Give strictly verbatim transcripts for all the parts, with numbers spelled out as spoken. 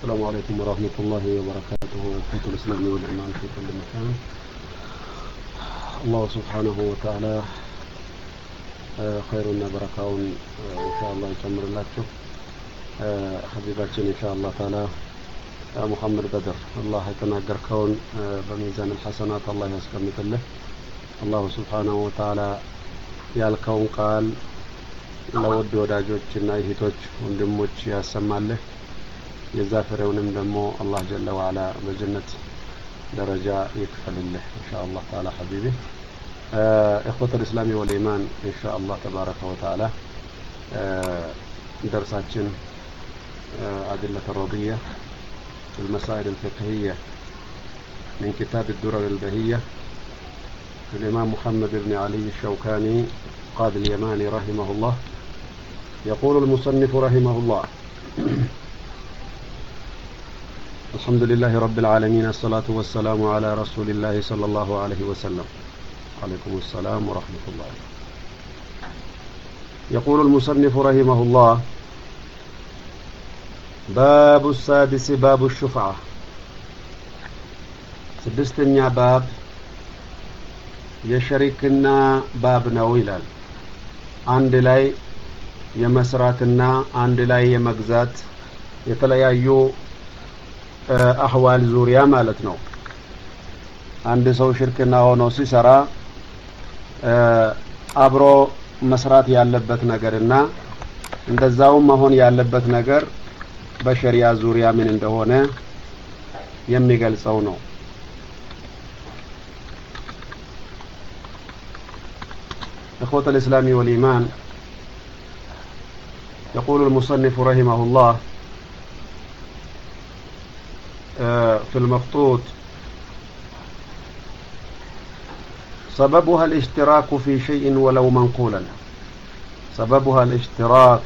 السلام عليكم ورحمة الله وبركاته. أخوة الإسلام والإيمان في كل مكان. الله سبحانه وتعالى خير وبركاون إن شاء الله يكمل الله حبيباتنا إن شاء الله تعالى محمد بدر الله يتناجر كون بميزان الحسنات الله يسكمت له. الله سبحانه وتعالى يالكون قال لو ود ወዳጆችና እህቶች ወንድሞች ያሰማልህ የዛፈረውንም ደግሞ አላህ ጀለ ወዐላ በጀነት ደረጃ ይክፈልልህ ኢንሻአላህ ተዓላ حبيبي اخوة الاسلام والايمان ان شاء الله تبارك وتعالى درساتنا أدلة الرضية المسائل الفقهية من كتاب الدرر البهية الإمام محمد بن علي الشوكاني قاضي اليماني رحمه الله. يقول المصنف رحمه الله الحمد لله رب العالمين الصلاة والسلام على رسول الله صلى الله عليه وسلم. عليكم السلام ورحمة الله. يقول المصنف رحمه الله باب السادس باب الشفعة. سدستنيا باب يشركنا باب نويلال عند لاي يمسراتنا عند لاي يمغزات የተለያዩ አህዋል ዙሪያ ማለት ነው። አንድ ሰው ሽርክና ሆኖ ሲሰራ አብሮ መስራት ያለበት ነገርና እንደዛው መሆን ያለበት ነገር በሸሪዓ ዙሪያ ምን እንደሆነ የሚገልጸው ነው። إخوة الإسلام والإيمان يقول المصنف رحمه الله في المخطوط سببها الاشتراك في شيء ولو منقولا. سببها الاشتراك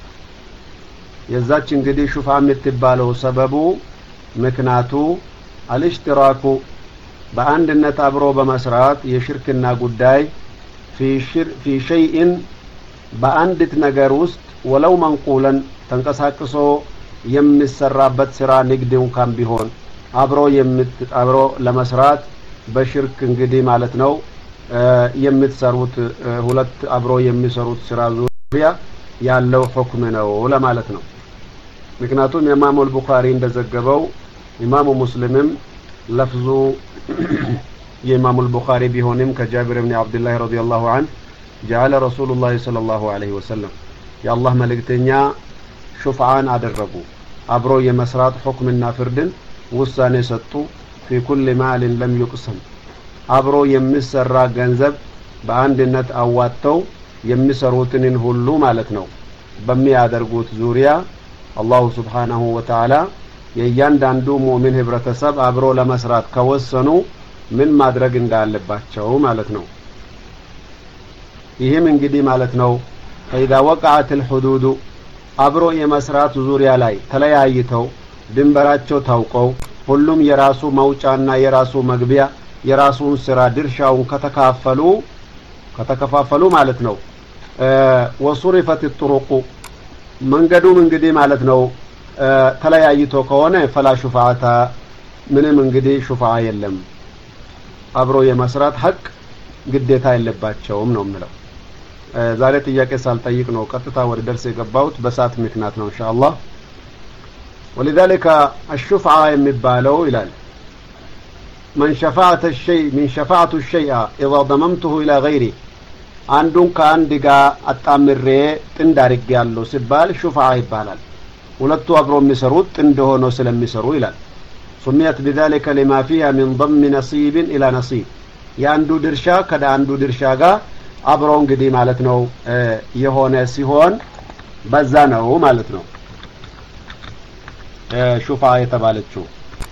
يزاتش انقدي شوف عم يتبالو سببو مكناتو الاشتراك بأند النتابرو بمسرات يشركنا قداي في شر في شيء بأندت نجاروست ولو منقولا تنقساكسو يمسرابت سرا نقدم كان بيهون አብሮ የምት አብሮ ለመስራት በሽርክ እንግዲህ ማለት ነው የምትሰሩት ሁለት አብሮ የሚሰሩት ስራ ዙሪያ ያለው ሁክም ነው ለማለት ነው። ምክንያቱም ኢማሙ አልቡኻሪ እንደዘገበው ኢማሙ ሙስሊምም ለፍዙ የኢማሙ አልቡኻሪ ቢሆንም ከጃቢር ኢብኑ አብዱላህ ረዲየላሁ ዐንሁ جعل رسول الله صلى الله عليه وسلم يا الله መልእክተኛ ሹፍዓን አደረጉ አብሮ የመስራት ሁክምና ፍርድን ውሳኔ ሰጡ። في كل مال لم يقسم አብሮ የሚሰራ ገንዘብ በአንድነት አዋጣው የሚሰሩትን ሁሉ ማለት ነው በሚያደርጉት ዙሪያ አላሁ Subhanahu Wa Ta'ala የእያንዳንዱ ሙእሚን ህብረተሰብ አብሮ ለመስራት ከወሰኑ ምን ማድረግ እንዳለባቸው ማለት ነው። ይሄም እንግዲህ ማለት ነው فإذا وقعت الحدود አብሮ የመስራት ዙሪያ ላይ ተለያይተው ድንበራቸው ታውቀው ሁሉም የራሱ መውጫና የራሱ መግቢያ የራሱን ስራ ድርሻውን ከተካፈሉ ከተከፋፈሉ ማለት ነው وصرفت الطرق መንገዱም እንግዲህ ማለት ነው ተለያይቶ ከሆነ فلا شفاعة ምንም እንግዲህ ሹፋዓ የለም አብሮ የመስራት ሐቅ ግዴታ የለባቸውም ነው የምለው። ዛሬ ጥያቄ ሳልጠይቅ ነው ቀጥታ ወደ ደርስ የገባሁት በሳት ምክንያት ነው ኢንሻአላህ። ولذلك الشفعة የሚባለው ይላል من شفعت الشيء من شفعت الشيء اذا ضممته الى غيري አንዱን ከአንድ ጋር አጣምሬ ጥንድ አድርጌያለሁ ሲባል ሹፍዓ ይባላል። ሁለቱ አብሮ የሚሰሩት ጥንድ ሆነው ስለሚሰሩ ይላል سميت بذلك لما فيها من ضم نصيب الى نصيب ያንዱ ድርሻ ከዳንዱ ድርሻ ጋር አብሮ እንግዲህ ማለት ነው የሆነ ሲሆን በዛ ነው ማለት ነው ሹፍዓ የተባለችው።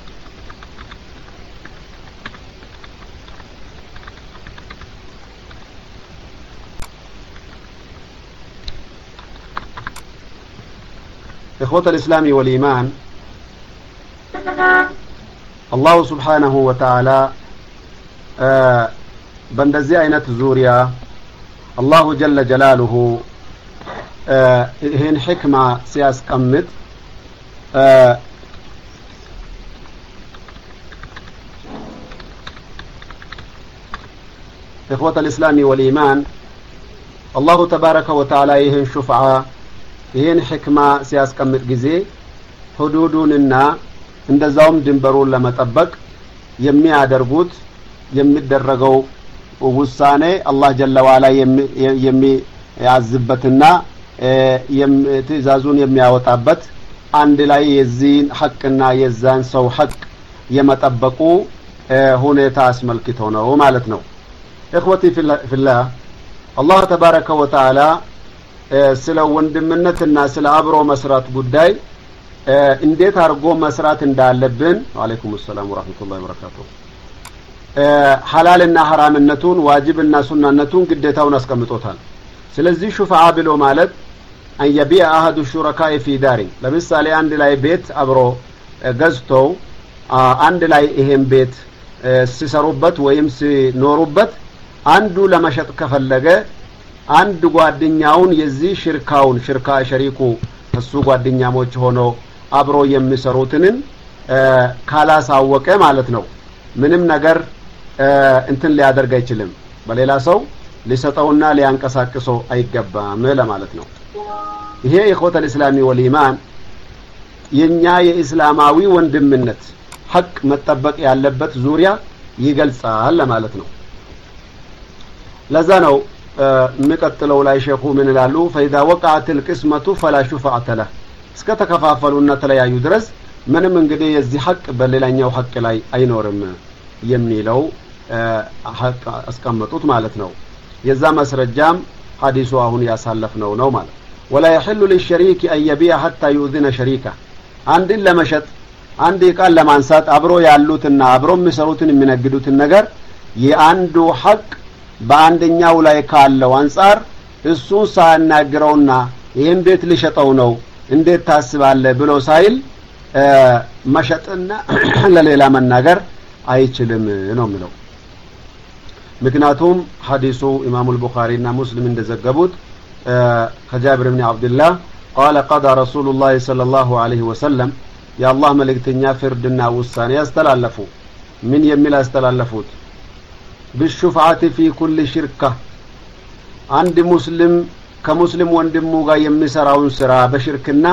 إخوة الإسلام والإيمان الله سبحانه وتعالى بندزي አይነት ዙሪያ الله جل جلاله ይሄን ህክማ ሲያስቀምጥ إخوة الإسلام والإيمان الله تبارك وتعالى يهن شفعة ይህን ሕክማ ሲያስቀምጥ ጊዜ ሁዱዱንና እንደዛውም ድንበሩን ለመጠበቅ የሚያደርጉት የሚደረገው ውሳኔ አላህ ጀለ ወዐላ የሚያዝበትና ትእዛዙን የሚያወጣበት አንድ ላይ የዚህን ሐቅና የዛን ሰው ሐቅ የመጠበቁ ሁኔታ አስመልክቶ ነው ማለት ነው። እخوتي في الله الله تبارك وتعالى ስለ ወንድምነትና ስለ አብሮ መስራት ጉዳይ እንዴት አርጎ መስራት እንዳለብን ወአለይኩም ሰላም ወራህመቱላሂ ወበረካቱሁ ሐላልና ሐራምነቱን ዋጅብና ሱናነቱን ግዴታውን አስቀምጦታል። ስለዚህ ሹፋዓ ብሎ ማለት አንየቢያ አሐዱ ሹረካኢ ፊ ዳሪ ለምሳሌ አንድ ላይ ቤት አብሮ ገዝተው አንድ ላይ ይሄን ቤት ሲሰሩበት ወይም ሲኖሩበት አንዱ ለመሸጥ ከፈለገ አንድ ጓደኛውን የዚህ ሽርካውን ሽርካ ሸሪኩ እሱ ጓደኛሞች ሆኖ አብሮ የሚሰሩትን ካላሳወቀ ማለት ነው ምንም ነገር እንትን ሊያደርግ አይችልም። በሌላ ሰው ሊሰጠውና ሊያንቀሳቅሰው አይገባም ለማለት ነው። ይሄ ኢኽወተ الاسلام والإيمان የኛ የእስላማዊ ወንድምነት ሐቅ መጠበቅ ያለበት ዙሪያ ይገልጻል ለማለት ነው። ለዛ ነው مقتلو لا يشيخو من لالو فإذا وقعت القسمة فلا شفاعة له እስከ ተከፋፈሉና ተለያዩ ድረስ ምንም እንግዲህ የዚህ ሐቅ በሌላኛው ሐቅ ላይ አይኖርም የሚለው ሐቅ አስቀመጡት ማለት ነው። የዛ መስረጃም ሐዲሱ አሁን ያሳለፍነው ነው ማለት ولا يحل للشريك أن يبيع حتى يؤذن شريكه አንድን ለመሸጥ አንድ ቃል ለማንሳት አብሮ ያሉትና አብሮ የሚሰሩትን የሚነግዱትን ነገር የአንዱ ሐቅ በአንደኛው ላይ ካለው አንፃር እሱ ሳናግረውና ይሄን ቤት ሊሸጠው ነው እንዴት ታስባለ ብሎ ሳይል መሸጥና ለሌላ መናገር አይችልም ነው የሚለው። ምክንያቱም ሐዲሱ ኢማሙ አልቡኻሪ እና ሙስሊም እንደዘገቡት ከጃብር ኢብኑ አብዱላህ قال قضى رسول الله صلى الله عليه وسلم يا الله ملكتኛ ፍርድና ውሳኔ ያስተላለፉ ምን የሚል ያስተላለፉት بالشفعة في كل شركة عند مسلم كمسلم ወንድሙ ጋር የሚሰራውን ስራ በሽርክና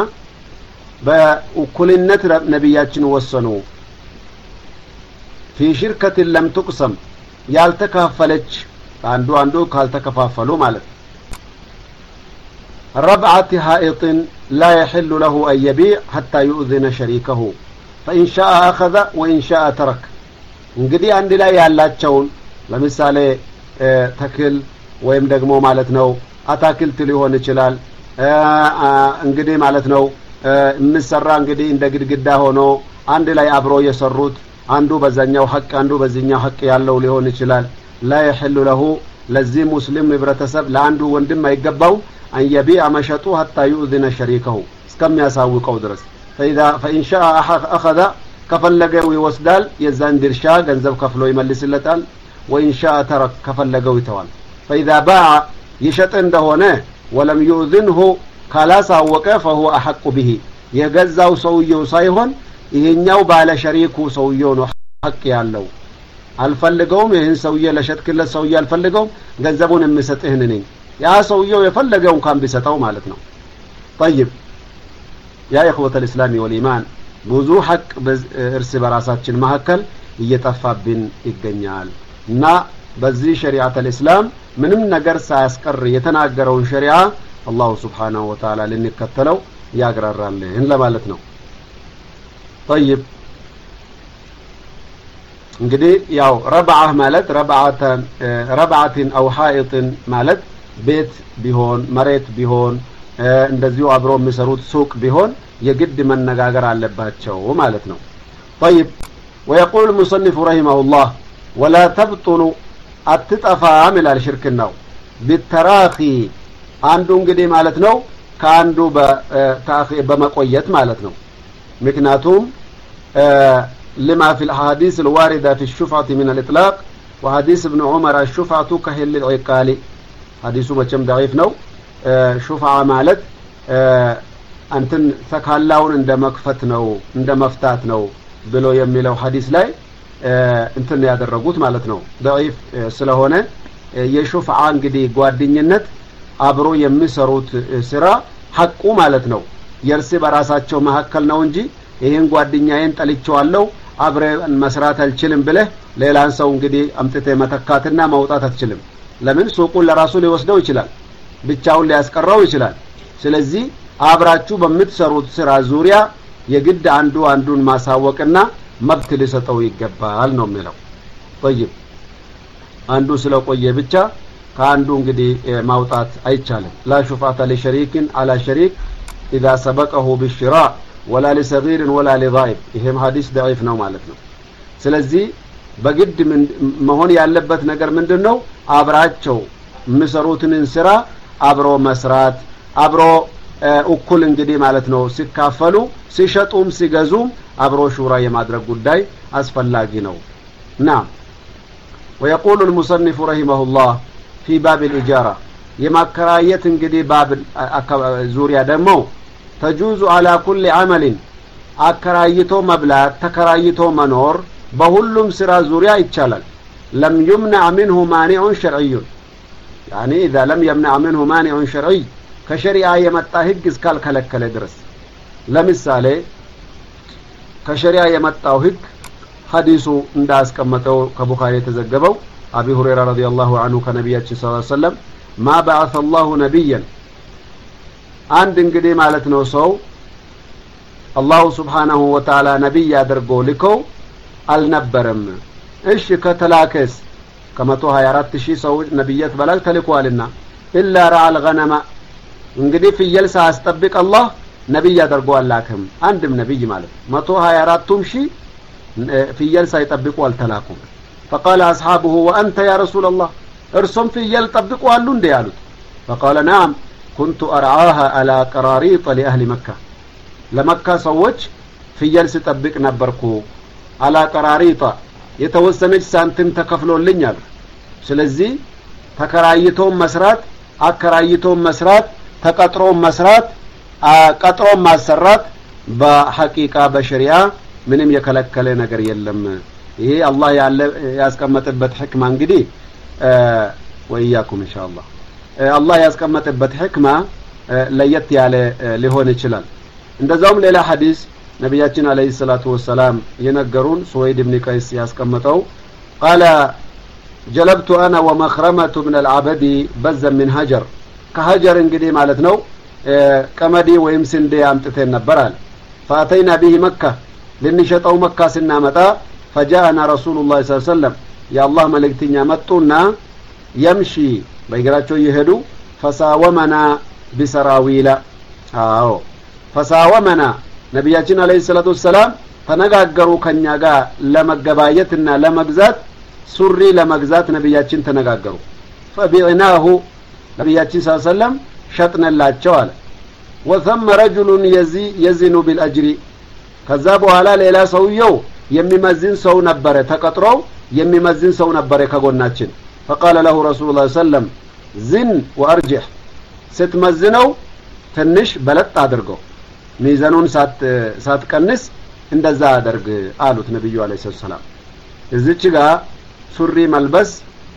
በእኩልነት ነብያችን ወሰኑ في شركة لم تقسم ያልተካፈለች አንዱ አንዱ ካልተከፋፈሉ ማለት ربعة حائط لا يحل له أن يبيع حتى يؤذن شريكه فإن شاء أخذ وإن شاء ترك እንግዲህ አንድ ላይ ያላቸውን ለምሳሌ ተክል ወይም ደግሞ ማለት ነው አታክልት ሊሆን ይችላል እንግዲህ ማለት ነው እንሰራ እንግዲህ እንደ ግድግዳ ሆኖ አንድ ላይ አብሮ የሰሩት አንዱ በዛኛው ሐቅ አንዱ በዚህኛው ሐቅ ያለው ሊሆን ይችላል لا يحل له ለዚህ ሙስሊም ህብረተሰብ ለአንዱ ወንድም አይገባው أن يبيع مشطه حتى يؤذن شريكه እስከሚያሳውቀው ድረስ فإذا فإن شاء أخذ ከፈለገው ይወስዳል የዛን ድርሻ ገንዘብ ከፍሎ ይመልስለታል وإن شاء ترك كفلقوا يتوال فإذا باع يشط እንደሆነ ولم يؤذنه خلاص وقف فهو أحق به يغزاو ሰውየው ሳይሆን ይሄኛው ባለ ሸሪኩ ሰውየው ነው ሐቅ ያለው አልፈልገውም ይሄን ሰውየ ለሸጥክለት ሰውየ አልፈልገውም ገንዘቡን የምሰጥህ ነኝ ያ ሰውየው የፈለገው እንኳን ቢሰጠው ማለት ነው። طيب يا إخوة الإسلام والإيمان ብዙ ሐቅ እርስ በራሳችን መሐከል እየጠፋብን ይገኛል እና በዚህ ሸሪዓት الاسلام ምንም ነገር ሳያስቀር የተናገረውን ሸሪዓ አላህ Subhanahu Wa Ta'ala ለንከተለው ያግራራልን ለማለት ነው። طيب እንግዲህ ያው ረብዓ ማለት ረብዓተ ረብዓትን አው ሐኢጥን ማለት ቤት ቢሆን መሬት ቢሆን እንደዚሁ አብሮ የሚሰሩት ሱቅ ቢሆን የግድ መነጋገር አለባቸው ማለት ነው። طيب ويقول المصنف رحمه الله ولا تبطل اتطفا من الشرك ነው بالتراخي አንዱ እንግዲህ ማለት ነው ከአንዱ በታኺ በመቆየት ማለት ነው። ምክንያቱም لما في الاحاديث الوارده في الشفعه من الاطلاق وحديث ابن عمر الشفعه كحل العقال حديثه መቼም ضعيف ነው። ሹፋዓ ማለት አንተን ተካላውን እንደመክፈት ነው እንደመፍታት ነው ብሎ የሚለው ሐዲስ ላይ እንትን ያደረጉት ማለት ነው ضعيف ስለሆነ የሹፍዓ እንግዲህ ጓደኝነት አብሮ የሚሰሩት ስራ ሐቁ ማለት ነው የርስ በራሳቸው መሐከል ነው እንጂ ይሄን ጓደኛዬን ጠልቼዋለሁ አብረ መስራት አልችልም ብለህ ሌላን ሰው እንግዲህ አምጥተህ መተካትና ማውጣት አትችልም ለምን ሱቁን ለራሱ ሊወስደው ይችላል ብቻውን ሊያስቀረው ይችላል ስለዚህ አብራችሁ በምትሰሩት ስራ ዙሪያ የግድ አንዱ አንዱን ማሳወቅና መብት ሊሰጠው ይገባል ነው የሚለው طيب አንዱ ስለቆየ ብቻ ከአንዱ እንግዲህ ማውጣት አይቻልም لا شفعة لشريك على شريك إذا سبقه بالشراء ولا لصغير ولا لغائب ይሄም ሐዲስ ضعيف ነው ማለት ነው ስለዚህ በግድ መሆን ያለበት ነገር ምንድነው አብራቸው የሚሰሩትን ስራ አብሮ መስራት አብሮ እኩል እንግዲህ ማለት ነው ሲካፈሉ ሲሸጡም ሲገዙም አብሮ ሹራ የማድረግ ጉዳይ አስፈላጊ ነው نعم ويقول المصنف رحمه الله في باب الإجارة የማከራየት እንግዲህ ባብ ዙሪያ ደግሞ تجوز على كل عمل አከራይቶ መብላት ተከራይቶ መኖር በሁሉም ስራ ዙሪያ ይቻላል لم يمنع منه مانع شرعي يعني إذا لم يمنع منه مانع شرعي ከሸሪዓ የመጣ ህግ እስካልከለከለ ድረስ ለምሳሌ ከሸሪዓ የመጣው ህግ ሐዲሱ እንዳስቀመጠው ከቡኻሪ የተዘገበው አቢ ሁረይራ ረዲየላሁ ዐንሁ ከነቢያችን ሰለላሁ ዐለይሂ ወሰለም ما بعث الله نبيا አንድ እንግዲህ ማለት ነው ሰው አላሁ ሱብሓነሁ ወተዓላ ነብይ አድርጎ ልከው አልነበረም እሺ ከተላከስ ከመቶ ሃያ አራት ሺህ ሰው ነብያት በላይ ተልኳልና ኢላ ረዓል ገነማ እንግዲህ ፍየል ሳያስጠብቅ አላህ ነብይ አድርጎ አላከም አንድም ነብይ ማለት መቶ ሃያ አራቱም ሺህ ፍየል ሳይጠብቁ አልተላኩም فقال اصحابه وانت يا رسول الله ارسم ፍየል ጠብቁ አሉ እንደ ያሉት فقال نعم كنت ارعاها على قراريط لاهل مكه ለመካ ሰዎች ፍየል ሲጠብቅ ነበርኩ على قراريط የተወሰነች ሳንቲም ተከፍሎልኛል ስለዚህ ተከራይቶ መስራት አከራይቶ መስራት ተቀጥሮ መስራት ቀጥሮ ማሰራት በሐቂቃ በሸሪዓ ምንም የከለከለ ነገር የለም ይሄ አላህ ያለ ያስቀመጠበት ህክማ እንግዲህ ወይያኩም ኢንሻአላህ አላህ ያስቀመጠበት ህክማ ለየት ያለ ሊሆን ይችላል እንደዛውም ሌላ ሐዲስ ነብያችን አለይሂ ሰላቱ ወሰለም የነገሩን ሱወይድ ኢብኑ ቀይስ ያስቀመጠው قال جلبت انا ومخرمه من العبد بزا من هجر ከሀጀር እንግዲህ ማለት ነው ቀመዲ ወይም ስንዴ አምጥተን ነበራል فاتينا به مكه لنشطው መካ ስናመጣ فجاءنا رسول الله صلى الله عليه وسلم يا الله መልእክተኛ መጡና يمشي በእግራቸው ይሄዱ فساومنا بسراويل አዎ فساومنا ነብያችን አለይሂ ሰላቱ ወሰለም ተነጋገሩ ከኛ ጋር ለመገባየትና ለመግዛት ሱሪ ለመግዛት ነብያችን ተነጋገሩ فبعناه ነብያችን ሰለላሁ ዐለይሂ ወሰለም ሸጥነላቸው አለ وثم رجل يزي يزن بالاجر ከዛ በኋላ ሌላ ሰውየው የሚመዝን ሰው ነበር ተቀጥሮው የሚመዝን ሰው ነበር ከጎናችን فقال له رسول الله صلى الله عليه وسلم زن وارجح ስትመዝነው ትንሽ በለጥ አድርገው ሚዛኑን ሳት ሳትቀንስ እንደዛ አድርግ አሉት ነብዩ አለይሂ ሰላም እዚች ጋር ሱሪ መልበስ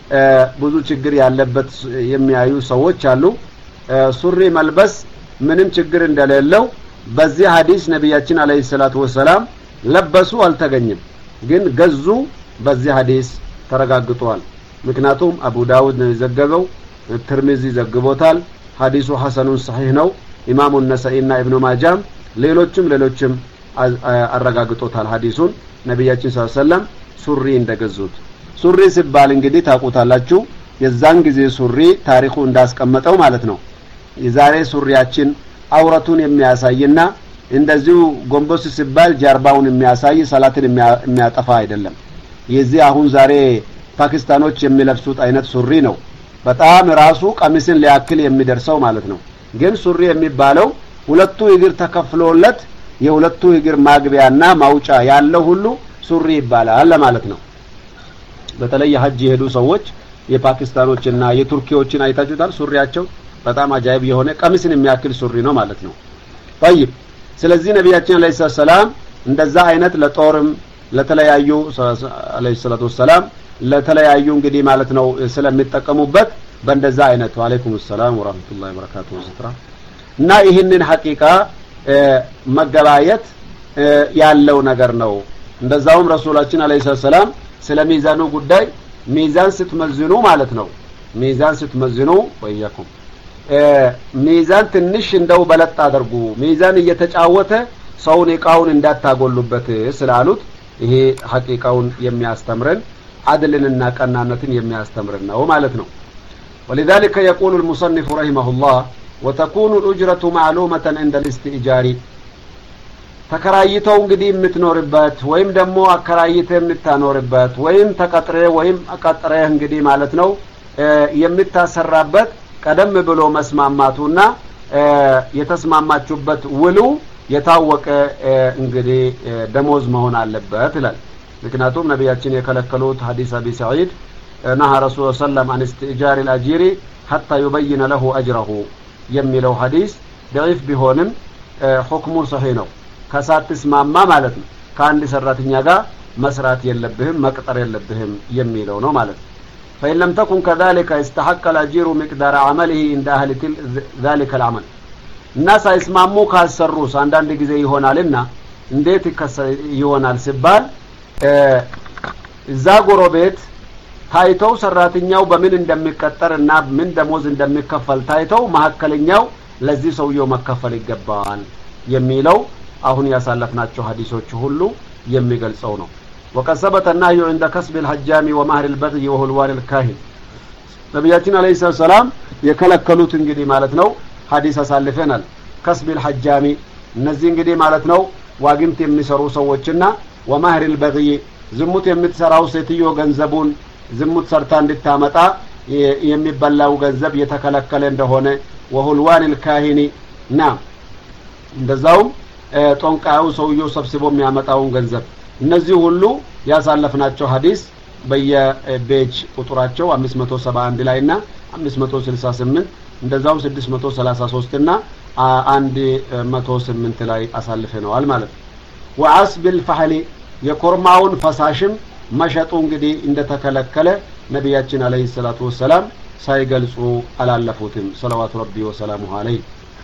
ብዙ ችግር ያለበት የሚያዩ ሰዎች አሉ ሱሪ መልበስ ምንም ችግር እንደሌለው በዚህ ሐዲስ ነብያችን አለይሂ ሰላቱ ወሰለም ለበሱ አልተገኘም ግን ገዙ በዚህ ሐዲስ ተረጋግጧል ምክንያቱም አቡ ዳውድ ነው ዘገበው ትርሚዚ ዘግቦታል ሐዲሱ ሐሰኑን ሰሂህ ነው ኢማሙ ነሳኢና ኢብኑ ማጃም ሌሎችም ሌሎችም አረጋግጦታል ሐዲሱን ነብያችን ሰለላሁ ዐለይሂ ወሰለም ሱሪ እንደገዙት ሱሪ ሲባል እንግዲህ ታውቁታላችሁ የዛን ጊዜ ሱሪ ታሪኩ እንዳስቀመጠው ማለት ነው የዛሬ ሱሪያችን አውረቱን የሚያሳይና እንደዚሁ ጎንበስ ሲባል ጀርባውን የሚያሳይ ሰላትን የሚያጠፋ አይደለም የዚህ አሁን ዛሬ ፓኪስታኖች የሚለብሱት አይነት ሱሪ ነው በጣም ራሱ ቀሚስን ሊያክል የሚደርሰው ማለት ነው ግን ሱሪ የሚባለው ሁለቱ እግር ተከፍሎለት የሁለቱ እግር ማግቢያና ማውጫ ያለው ሁሉ ሱሪ ይባላል ለማለት ነው በተለይ ሐጅ የሄዱ ሰዎች የፓኪስታኖችና የቱርኪዎችን አይታችሁታል ሱሪያቸው በጣም አጃይብ የሆነ ቀሚስን የሚያክል ሱሪ ነው ማለት ነው طيب ስለዚህ ነብያችን አለይሂ ሰላም እንደዛ አይነት ለጦርም ለተለያዩ አለይሂ ሰላቱ ወሰለም ለተለያዩ እንግዲህ ማለት ነው ስለሚጠቀሙበት በእንደዛ አይነት ወአለይኩም ሰላም ወራህመቱላሂ ወበረካቱሁ ስትራ እና ይህንን ሐቂቃ መገባየት ያለው ነገር ነው እንደዛውም ረሱላችን አለይሂ ሰላም ስለ ሚዛኑ ጉዳይ ሚዛን ስትመዝኑ ማለት ነው ሚዛን ስትመዝኑ ወያኩም ሚዛን ትንሽ እንደው በለጥ አድርጉ ሚዛን እየተጫወተ ሰውን እቃውን እንዳታጎሉበት ስላሉት ይሄ ሐቂቃውን የሚያስተምረን عدلنا قنانتن የሚያስተምረን ነው ማለት ነው ولذلك يقول المصنف رحمه الله وتكون الأجرة معلومة عند الاستئجار ተከራይተው እንግዲህ የምትኖርበት ወይም ደግሞ አከራይተህ የምታኖርበት ወይም ተቀጥሬ ወይም አቀጥሬ እንግዲህ ማለት ነው የምታሰራበት ቀደም ብሎ መስማማቱና የተስማማቹበት ውሉ የታወቀ እንግዲህ ደሞዝ መሆን አለበት ይላል ምክንያቱም ነብያችን የከለከሉት ሐዲስ አቢ ሰዒድ ነሃ ረሱል ሰለላሁ ዐለይሂ ኢስቲጃር الأجير حتى يبين له أجره የሚለው ሐዲስ ضعيف ቢሆንም ሁክሙ صحيح ነው ከሳትስማማ ማለት ነው ከአንድ ሰራተኛ ጋር መስራት የለብህም መቅጠር የለብህም የሚለው ነው ማለት ነው فإن لم تكن كذلك استحق الأجير مقدار عمله عند أهل ذلك العمل الناس يسمعوا ካሰሩስ አንዳንድ ጊዜ ይሆናልና እንዴት ይሆናል ሲባል እዛ ጎረቤት ታይተው ሰራተኛው በምን እንደሚቀጠርና ምን ደሞዝ እንደሚከፈል ታይተው ማከለኛው ለዚህ ሰውየው መከፈል ይገባዋል የሚለው አሁን ያሳለፍናቸው ሐዲሶች ሁሉ የሚገልጸው ነው وقد ثبت النهي عند كسب الحجام ومهر البغي وهلوان الكاهن ነብያችን አለይሂ ሰላም የከለከሉት እንግዲህ ማለት ነው ሐዲስ አሳልፈናል كسب الحجام እነዚህ እንግዲህ ማለት ነው ዋግምት የሚሰሩ ሰዎችና ومهر البغي ዝሙት የምትሰራው ሴትዮ ገንዘቡን ዝሙት ሰርታ እንድታመጣ የሚበላው ገንዘብ የተከለከለ እንደሆነ وهلوان الكاهن ና እንደዛው ጦንቃው ሰውየው ሰብስቦ የሚያመጣውን ገንዘብ እነዚህ ሁሉ ያሳለፍናቸው ሐዲስ በየፔጅ ቁጥራቸው አምስት መቶ ሰባ አንድ ላይና አምስት መቶ ስልሳ ስምንት እንደዛው ስድስት መቶ ሰላሳ ሶስት እና መቶ ስምንት ላይ አሳልፈናል ማለት ነው وعصب الفحل የኮርማውን ፈሳሽም መሸጡ እንግዲህ እንደተከለከለ ነብያችን አለይሂ ሰላቱ ወሰለም ሳይገልጹ አላለፉትም ሰለዋቱ ረቢ ወሰላሙ ዐለይሂ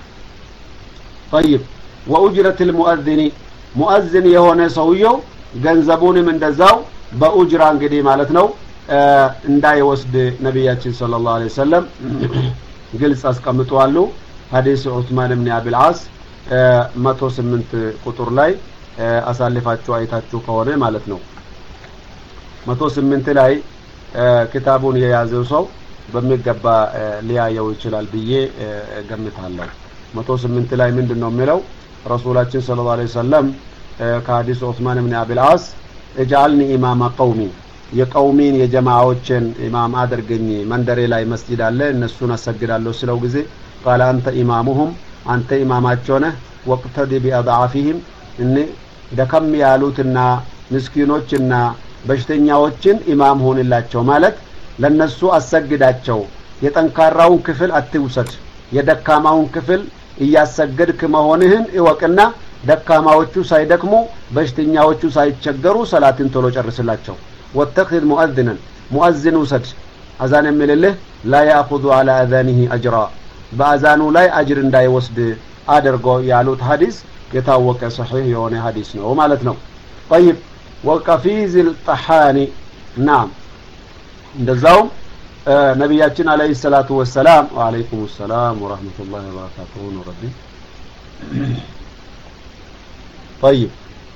طيب واجره المؤذن مؤذن የሆነ ሰውየው ገንዘቡንም እንደዛው በኡጅራ እንግዲህ ማለት ነው እንዳይወስድ ነብያችን ሰለላሁ ዐለይሂ ወሰለም ግልጽ አስቀምጠዋል ሐዲስ ዑስማን ኢብኑ አቢል ዓስ መቶ ስምንት ቁጥር ላይ አሳልፋችሁ አይታችሁ ከሆነ ማለት ነው መቶ ስምንት ላይ ክታቡን የያዘው ሰው በሚገባ ሊያየው ይችላል ብዬ ገምታለሁ መቶ ስምንት ላይ ምንድነው የሚለው ረሱላችን ሰለላሁ ዐለይሂ ወሰለም ከሐዲስ ዑስማን ኢብኑ አቢል ዓስ اجعلني امام قومي የቀውሚን የጀማዓዎችን ኢማም አድርገኝ መንደሬ ላይ መስጊድ አለ እነሱን አሰግዳለሁ ስለው ጊዜ قال انت امامهم አንተ ኢማማቸው ነህ ወቅተዲ ቢአضعافهم እነ ደከም ያሉትና ምስኪኖችና በሽተኛዎችን ኢማም ሆንላቸው ማለት ለነሱ አሰግዳቸው የጠንካራውን ክፍል አትውሰድ የደካማውን ክፍል እያሰገድክ መሆንህን እወቅና ደካማዎቹ ሳይደክሙ በሽተኛዎቹ ሳይቸገሩ ሰላትን ቶሎ ጨርስላቸው ወተخذ مؤذنا مؤذن وسد اذان የሚልልህ لا ياخذ على اذانه اجرا በአዛኑ ላይ አጅር እንዳይወስድ አድርጎ ያሉት ሐዲስ የታወቀ صحيح የሆነ ሐዲስ ነው ማለት ነው طيب وقفيز الطحان نعم እንደዛው ነብያችን አለይሂ ሰላቱ ወሰለም ወአለይኩም ሰላም ወራህመቱላሂ ወበረካቱሁ ረቢ طيب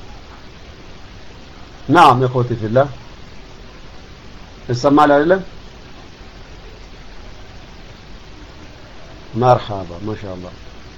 نعم يا اخوتي في الله السماع لا مرحبا ما شاء الله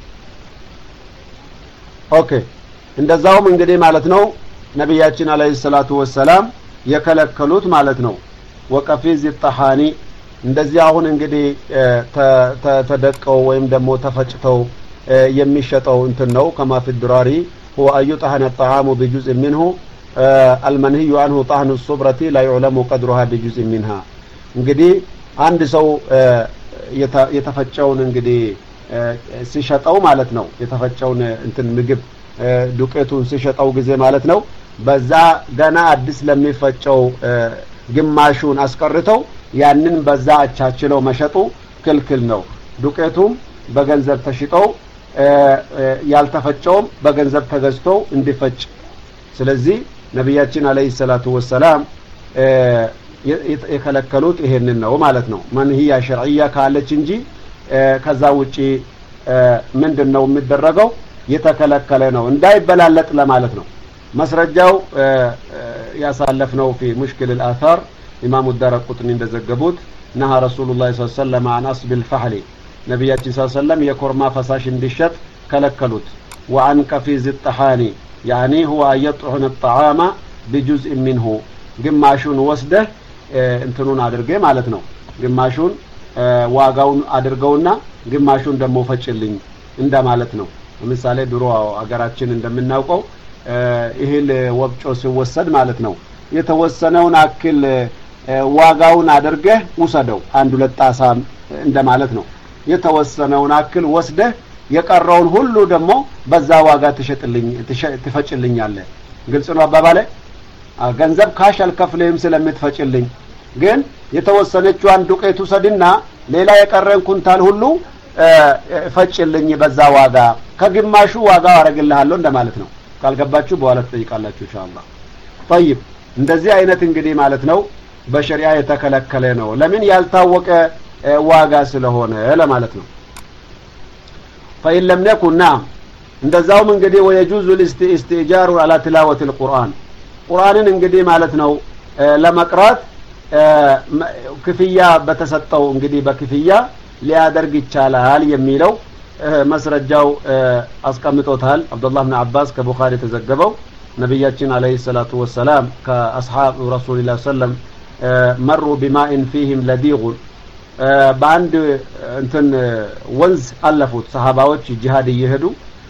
اوكي እንደዛውም እንግዲህ ማለት ነው ነብያችን አለይሂ ሰላቱ ወሰለም የከለከሉት ማለት ነው ወቀፊዝ الطحاني እንደዚህ አሁን እንግዲህ ተደቀው ወይም ደግሞ ተፈጭተው የሚሸጠው እንትን ነው كما في الدراري هو أن يطحن الطعام بجزء منه المنهي عنه طحن الصبرة لا يعلم قدرها بجزء منها እንግዲህ አንድ ሰው የተፈጨውን እንግዲህ ሲሸጠው ማለት ነው የተፈጨውን እንትን ምግብ ዱቄቱን ሲሸጠው ጊዜ ማለት ነው በዛ ገና አዲስ ለሚፈጨው ግማሹን አስቀርተው ያንን በዛ አቻችለው መሸጡ ክልክል ነው። ዱቄቱም በገንዘብ ተሽጠው ያልተፈጨውም በገንዘብ ተገዝቶ እንዲፈጭ። ስለዚህ ነብያችን አለይሂ ሰላቱ ወሰላም የከለከሉት ይሄንን ነው ማለት ነው። መንሂያ ሸርዒያ ካለች እንጂ ከዛ ውጪ ምንድነው የሚደረገው? የተከለከለ ነው እንዳይበላለጥ ለማለት ነው። መስረጃው ያሳለፍነው في مشكل الآثار ኢማሙ ዳረቁጥኒ እንደዘገቡት ነሃ ረሱላህ ሰለላሁ ዐለይሂ ወሰለም عن أصب الفحل ነብያችን ሰለላሁ ዐለይሂ ወሰለም የኮርማ ፈሳሽ እንዲሸጥ ከለከሉት። وعن كفيز الطحاني يعني هو يطعن الطعام بجزء منه ግማሹን ወስደህ እንትኑን አድርገ ማለት ነው። ግማሹን ዋጋውን አድርገውና ግማሹን ደሞ ፈጭልኝ እንደማለት ነው። ለምሳሌ ድሮ አገራችን እንደምናውቀው እህል ወብጮ ሲወሰድ ማለት ነው የተወሰነውን አክል ዋጋውን አድርገህ ውሰደው አንድ ሁለት ጣሳ እንደማለት ነው። የተወሰነውን አክል ወስደህ የቀረውን ሁሉ ደግሞ በዛ ዋጋ ተሸጥልኝ ትፈጭልኛለህ። ግልጽ ነው አባባለ። ገንዘብ ካሽ አልከፍልህም ስለምትፈጭልኝ ግን የተወሰነችዋን ዱቄት ውሰድና ሌላ የቀረን ኩንታል ሁሉ ፈጭልኝ በዛ ዋጋ ከግማሹ ዋጋ አረግልሃለሁ እንደማለት ነው። ካልገባችሁ በኋላ ትጠይቃላችሁ ኢንሻአላህ። طيب እንደዚህ አይነት እንግዲህ ማለት ነው በሸሪዓ የተከለከለ ነው። ለምን? ያልታወቀ ዋጋ ስለሆነ ለማለት ነው። فإن لم يكن نعم እንደዛውም እንግዲህ ويجوز الاستئجار على تلاوة القرآن ቁርአንን እንግዲህ ማለት ነው ለመቅራት ክፍያ በተሰጠው እንግዲህ በክፍያ ሊያደርግ ይቻላል የሚለው መስረጃው አስቀምጦታል። አብዱላህ ኢብኑ አባስ ከቡኻሪ ተዘገበው ነብያችን አለይሂ ሰላቱ ወሰላም ከአስሐብ ረሱላህ ሰለም መሩ بماء فيهم لديغ በአንድ እንትን ወንዝ አለፉት ሰሃባዎች ጂሃድ እየሄዱ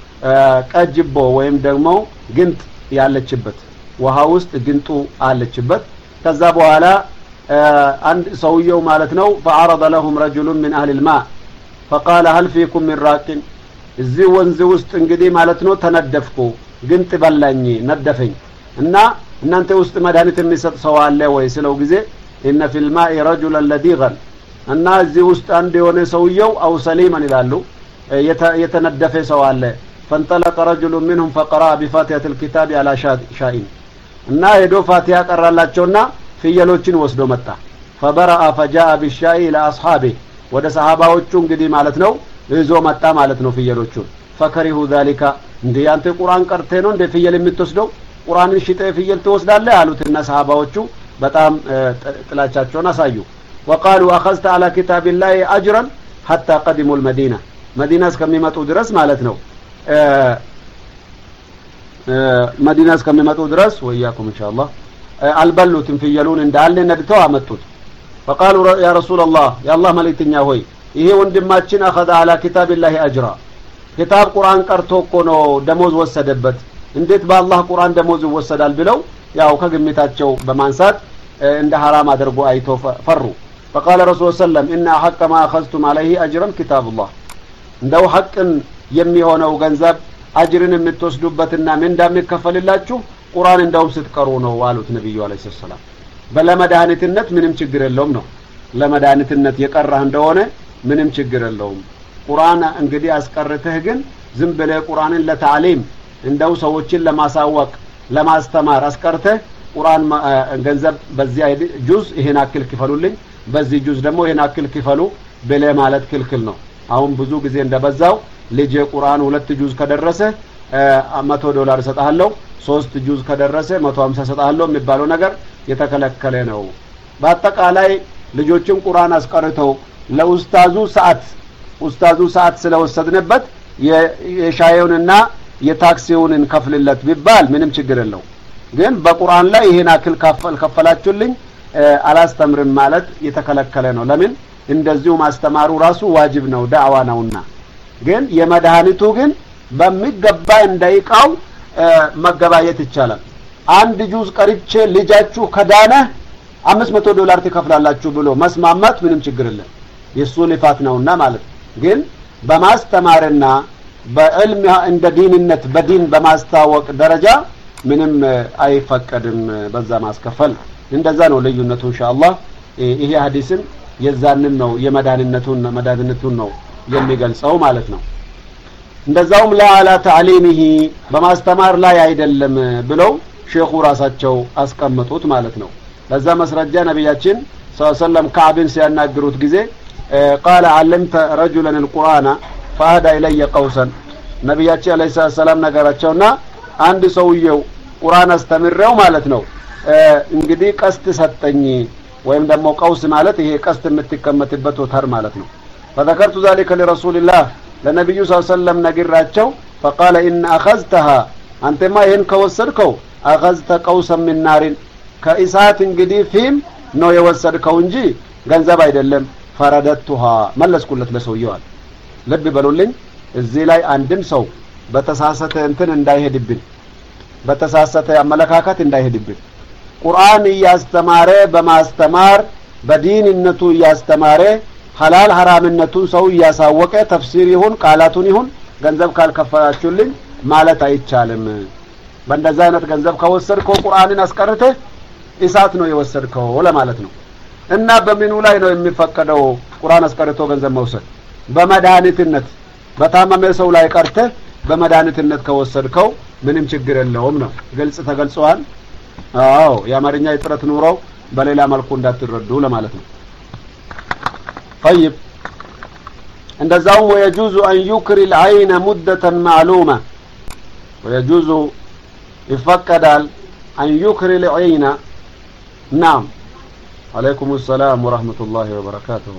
ቀጅቦ ወይም ደግሞ ግንጥ ያለችበት ውሃ ውስጥ ግንጡ አለችበት። ከዛ በኋላ አንድ ሰውየው ማለት ነው فعرض لهم رجل من اهل الماء فقال هل فيكم من راق እዚህ ወንዝ ውስጥ እንግዲህ ማለት ነው ተነደፍኩ ግንጥ በላኝ ነደፈኝ እና እናንተ ውስጥ መድኃኒት የሚሰጥ ሰው አለ ወይ ስለው ጊዜ ان في الماء رجلا لديغا እና እዚህ ውስጥ አንድ የሆነ ሰውየው አው ሰሊማን ይላሉ የተነደፈ ሰው አለ። فانطلق رجل منهم فقرأ بفاتحة الكتاب على شائن እና ሄዶ ፋቲሃ ቀራላቸውና ፍየሎችን ወስዶ መጣ። فبرأ فجاء بالشاء الى اصحابه ወደ ሰሃባዎቹ እንግዲህ ማለት ነው ይዞ መጣ ማለት ነው ፍየሎቹን። فكرهوا ذلك እንዴ አንተ ቁርአን ቀርተ ነው እንደ ፍየል የምትወስደው ቁርአንን ሽጠ ፍየል ትወስዳለህ አሉትና ሰሃባዎቹ በጣም ጥላቻቸውን አሳዩ። وقالوا اخذت على كتاب الله اجرا حتى قدموا المدينه مدينه እስከሚመጡ ድረስ ማለት ነው መዲና እስከሚመጡ ድረስ ወያኩም ኢንሻአላህ አልበሉትም ፍየሉን እንዳለ ነድተው አመጡት። فقالوا يا رسول الله يا الله መልእክተኛ ሆይ ይሄ ወንድማችን اخذ على كتاب الله اجرا كتاب ቁርአን ቀርቶ እኮ ነው ደሞዝ ወሰደበት እንዴት በአላህ ቁርአን ደሞዝ ይወሰዳል ብለው ያው ከግምታቸው በማንሳት እንደ حرام አድርጎ አይቶ ፈሩ። فقال رسول الله صلى الله عليه وسلم ان حق ما اخذتم عليه اجرا كتاب الله እንደው ሐቅን የሚሆነው ገንዘብ አጅርን የምትወስዱበትና ምን እንደሚከፈልላችሁ ቁርአን እንደው ስትቀሩ ነው አሉት ነብዩ አለይሂ ሰላም። በለመድኃኒትነት ምንም ችግር የለውም ነው። ለመድኃኒትነት የቀራህ እንደሆነ ምንም ችግር የለውም። ቁርአን እንግዲህ አስቀርተህ ግን ዝም ብለህ ቁርአንን ለታዕሊም እንደው ሰዎችን ለማሳወቅ ለማስተማር አስቀርተህ ቁርአን ገንዘብ በዚያ ጁዝ ይሄን አክል ክፈሉልኝ በዚህ ጁዝ ደግሞ ይሄን አክል ክፈሉ ብለህ ማለት ክልክል ነው። አሁን ብዙ ጊዜ እንደበዛው ልጅ ቁርአን ሁለት ጁዝ ከደረሰ መቶ ዶላር ሰጣለሁ ሶስት ጁዝ ከደረሰ መቶ ሃምሳ ሰጣለሁ የሚባለው ነገር የተከለከለ ነው። በአጠቃላይ ልጆችን ቁርአን አስቀርተው ለኡስታዙ ሰዓት ኡስታዙ ሰዓት ስለወሰድንበት የሻዩንና የታክሲውን እንከፍልለት ቢባል ምንም ችግር የለው። ግን በቁርአን ላይ ይሄን አክል ከፈል ከፈላችሁልኝ አላስተምርም ማለት የተከለከለ ነው። ለምን? እንደዚሁ ማስተማሩ ራሱ ዋጅብ ነው ዳዕዋ ነውና። ግን የመድኃኒቱ ግን በሚገባ እንዳይቃው መገባየት ይቻላል። አንድ ጁዝ ቀርጬ ልጃችሁ ከዳነ አምስት መቶ ዶላር ትከፍላላችሁ ብሎ መስማማት ምንም ችግር የለም የሱ ልፋት ነውና ማለት። ግን በማስተማርና በዕልም እንደ ዲንነት በዲን በማስተዋወቅ ደረጃ ምንም አይፈቀድም በዛ ማስከፈል እንደዛ ነው ልዩነቱ ኢንሻአላህ ይሄ ሐዲስም የዛንን ነው የመዳንነቱን መዳንነቱን ነው የሚገልጸው ማለት ነው እንደዛውም ለአላ ተዕሊሚሂ በማስተማር ላይ አይደለም ብለው ሼኹ ራሳቸው አስቀምጡት ማለት ነው ለዛ መስረጃ ነብያችን ሰለላሁ ዐለይሂ ወሰለም ከዓብን ሲያናግሩት ጊዜ قال علمت رجلا القرآن فهدى إلي قوسا ነብያችን አለይሂ ሰላም ነገራቸውና አንድ ሰውየው ቁርአን አስተምረው ማለት ነው እንግዲህ ቀስት ሰጠኝ ወይም ደግሞ ቀውስ ማለት ይሄ ቀስት የምትከመትበት ወተር ማለት ነው فذكرت ذلك لرسول الله ለነብዩ ሰለላሁ ዐለይሂ ወሰለም ነግራቸው فقال ان اخذتها አንተማ ይሄን ከወሰድከው اخذت قوسا من نار ከእሳት እንግዲህ ፊም ነው የወሰድከው እንጂ ገንዘብ አይደለም ፈረደቱها መለስኩለት ለሰውየው ልብ በሉልኝ እዚህ ላይ አንድም ሰው በተሳሳተ እንትን እንዳይሄድብን በተሳሳተ አመለካከት እንዳይሄድብን ቁርአን ያስተማረ በማስተማር በዲንነቱ ያስተማረ ሐላል ሐራምነቱን ሰው ያሳወቀ ተፍሲር ይሁን ቃላቱን ይሁን ገንዘብ ካልከፈላችሁልኝ ማለት አይቻልም በእንደዛ አይነት ገንዘብ ከወሰድከው ቁርአንን አስቀርተ ኢሳት ነው የወሰድከው ለማለት ነው እና በምኑ ላይ ነው የሚፈቀደው ቁርአን አስቀርቶ ገንዘብ መውሰድ በመድኃኒትነት በታመመ ሰው ላይ ቀርተ በመድኃኒትነት ከወሰድከው ምንም ችግር የለውም ነው ግልጽ ተገልጿል አዎ የአማርኛ ይጥረት ኑሮው በሌላ መልኩ እንዳትረዱ ለማለት ነው طيب እንደዛው ويجوز ان يكري العين مدة معلومة ويجوز يفقدال ان يكري العين نعم عليكم السلام ورحمة الله وبركاته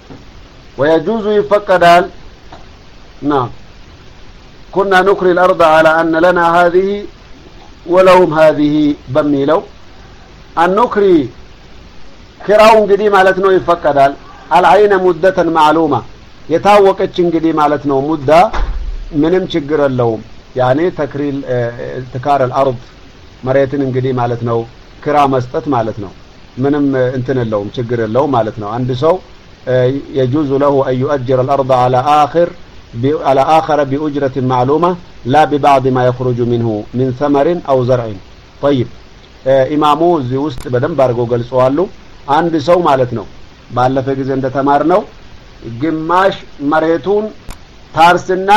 ويجوز يفقدال نعم كنا نكري الأرض على أن لنا هذه ولهم هذه بميلو أن نكري كراون قديم على تنو يفقدال العين مدة معلومة يتاوقت قديم على تنو مدة منم شجر اللوم يعني تكريل تكار الأرض مريتن قديم على تنو كرام استت مالتنا منم انتن اللوم شجر اللوم مالتنا عند سو يجوز له أن يؤجر الأرض على آخر على آخر بأجرة معلومة لا ببعض ما يخرج منه من ثمر أو زرع طيب إمامو زي وسط بدن بارغو قال سؤاله عند سو مالتنا ባለፈ ጊዜ እንደተማርነው ግማሽ መሬቱን ታርስና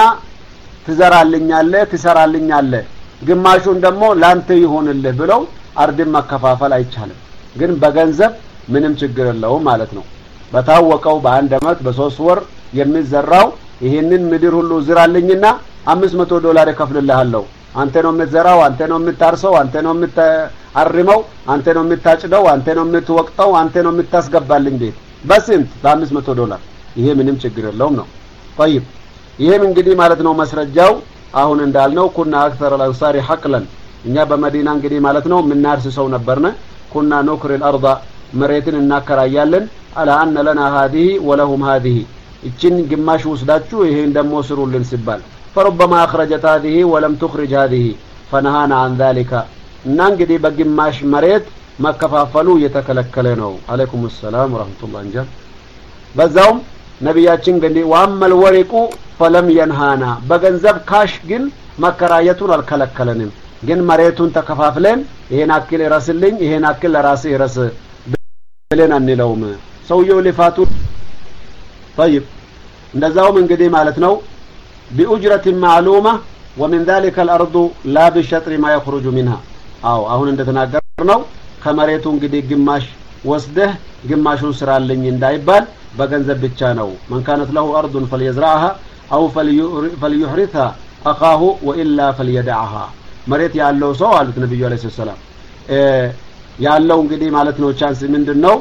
ትዘራልኛለ ትሰራልኛለ ግማሹን ደግሞ ላንተ ይሆንልህ ብለው አርድን መከፋፈል አይቻልም ግን በገንዘብ ምንም ችግር የለውም ማለት ነው በታወቀው በአንድ አመት በሶስት ወር የሚዘራው ይሄንን ምድር ሁሉ ዝራልኝና አምስት መቶ ዶላር ከፍልልሃለሁ አንተ ነው የምትዘራው አንተ ነው የምታርሰው አንተ ነው የምታርመው አንተ ነው የምታጭደው አንተ ነው የምትወቅጠው አንተ ነው የምታስገባልኝ ቤት በስንት በአምስት መቶ ዶላር ይሄ ምንም ችግር የለውም ነው طيب ይሄም እንግዲህ ማለት ነው መስረጃው አሁን እንዳልነው ኩና አክثر الانصار حقلا እኛ በመዲና እንግዲህ ማለት ነው ምናርስ ሰው ነበርነ ኩና نكر الارض መሬትን እናከራያለን على ان لنا هذه ولهم هذه እቺን ግማሽ ወስዳችሁ ይሄን ደሞ ስሩልን ሲባል فربما اخرجت هذه ولم تخرج هذه فنهانا عن ذلك እና እንግዲህ በግማሽ መሬት መከፋፈሉ የተከለከለ ነው عليكم السلام ورحمة الله እንጃ በዛውም ነብያችን ግን ወአመል ወሪቁ فلم ينهانا በገንዘብ ካሽ ግን መከራየቱን አልከለከለንም ግን መሬቱን ተከፋፍለን ይሄን አክል ይራስልኝ ይሄን አክል ለራስ ይራስ ብለን አንለውም ሰውየው ልፋቱ طيب እንደዛውም እንግዲህ ማለት ነው بأجرة معلومة ومن ذلك الأرض لا بشطر ما يخرج منها أو አሁን እንደተናገርነው ከመሬቱ እንግዲህ ግማሽ ወስደህ ግማሹን ስራልኝ እንዳይባል በገንዘብ ብቻ ነው من كانت له أرض فليزرعها أو فليحرثها أخاه وإلا فليدعها መሬት ያለው ሰው አሉት ነብዩ አለይሂ ሰላም ያለው እንግዲህ ማለት ነው ቻንስ ምንድነው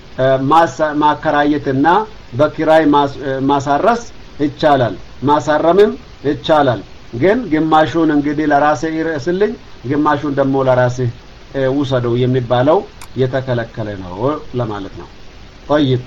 ማከራየትና በኪራይ ማሳረስ ይቻላል ማሳረምም ይቻላል ግን ግማሹን እንግዲህ ለራሴ ይረስልኝ ግማሹን ደግሞ ለራሴ ውሰደው የሚባለው የተከለከለ ነው ለማለት ነው طيب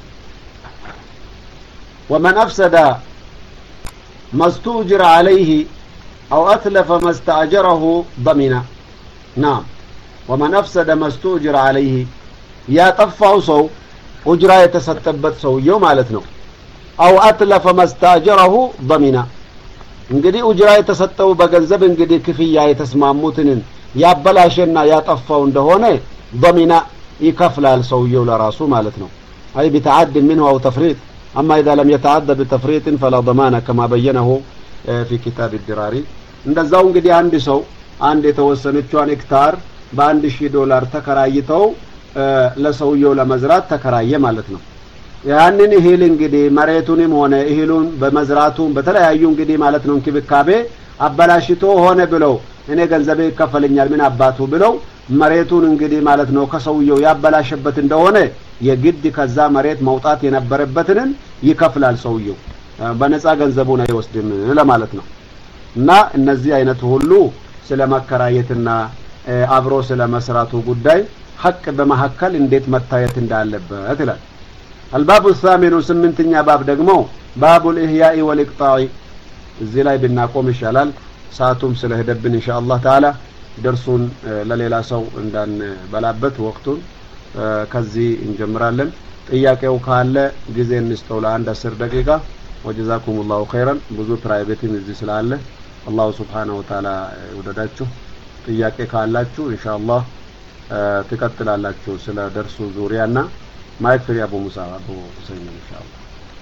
ومن افسد ما استؤجر عليه او اتلف ما استاجره ضمن نعم ومن افسد ما استؤجر عليه يا طفاو سو اجرا የተሰጠበት ሰውየው ማለት ነው او اتلف ما استاجره ضمن እንግዲህ ኡጅራ የተሰጠው በገንዘብ እንግዲህ ክፍያ የተስማሙትን ያበላሸና ያጠፋው እንደሆነ ضمن ይከፍላል ሰውየው ለራሱ ማለት ነው أي بتعد منه أو تفريط أما إذا لم يتعدى بتفريط فلا ضمان كما بينه في كتاب الدراري እንደዛው እንግዲህ አንድ ሰው አንድ የተወሰነችዋን ሄክታር በአንድ ሺህ ዶላር ተከራይተው ለሰውየው ለመዝራት ተከራየ ማለት ነው ያንን እህል እንግዲህ መሬቱንም ሆነ እህሉን በመዝራቱም በተለያዩ እንግዲህ ማለት ነው እንክብካቤ አበላሽቶ ሆነ ብለው እኔ ገንዘቤ ይከፈለኛል ምን አባቱ ብለው መሬቱን እንግዲህ ማለት ነው ከሰውየው ያበላሽበት እንደሆነ የግድ ከዛ መሬት መውጣት የነበረበትን ይከፍላል ሰውየው በነፃ ገንዘቡን አይወስድም ለማለት ነው እና እነዚህ አይነት ሁሉ ስለመከራየትና አብሮ ስለመስራቱ ጉዳይ ሐቅ በመሐከል እንዴት መታየት እንዳለበት ይላል الباب الثامن ስምንተኛ ባብ ደግሞ باب الإحياء والإقطاع እዚህ ላይ ብናቆም ይሻላል ሰዓቱም ስለሄደብን ኢንሻአላህ ተዓላ ደርሱን ለሌላ ሰው እንዳን በላበት ወቅቱን ከዚህ እንጀምራለን ጥያቄው ካለ ጊዜ እንስተው ለአንድ አስር ደቂቃ وجزاكم الله خيرا ብዙ ፕራይቬትም እዚህ ስላለ አላህ Subhanahu Wa Ta'ala ወደዳችሁ ጥያቄ ካላችሁ ኢንሻአላህ ተከታተላላችሁ ስለ ደርሱ ዙሪያና ማይክ ፍሪ አቡ ሙሳ አቡ ሁሰይን ኢንሻአላህ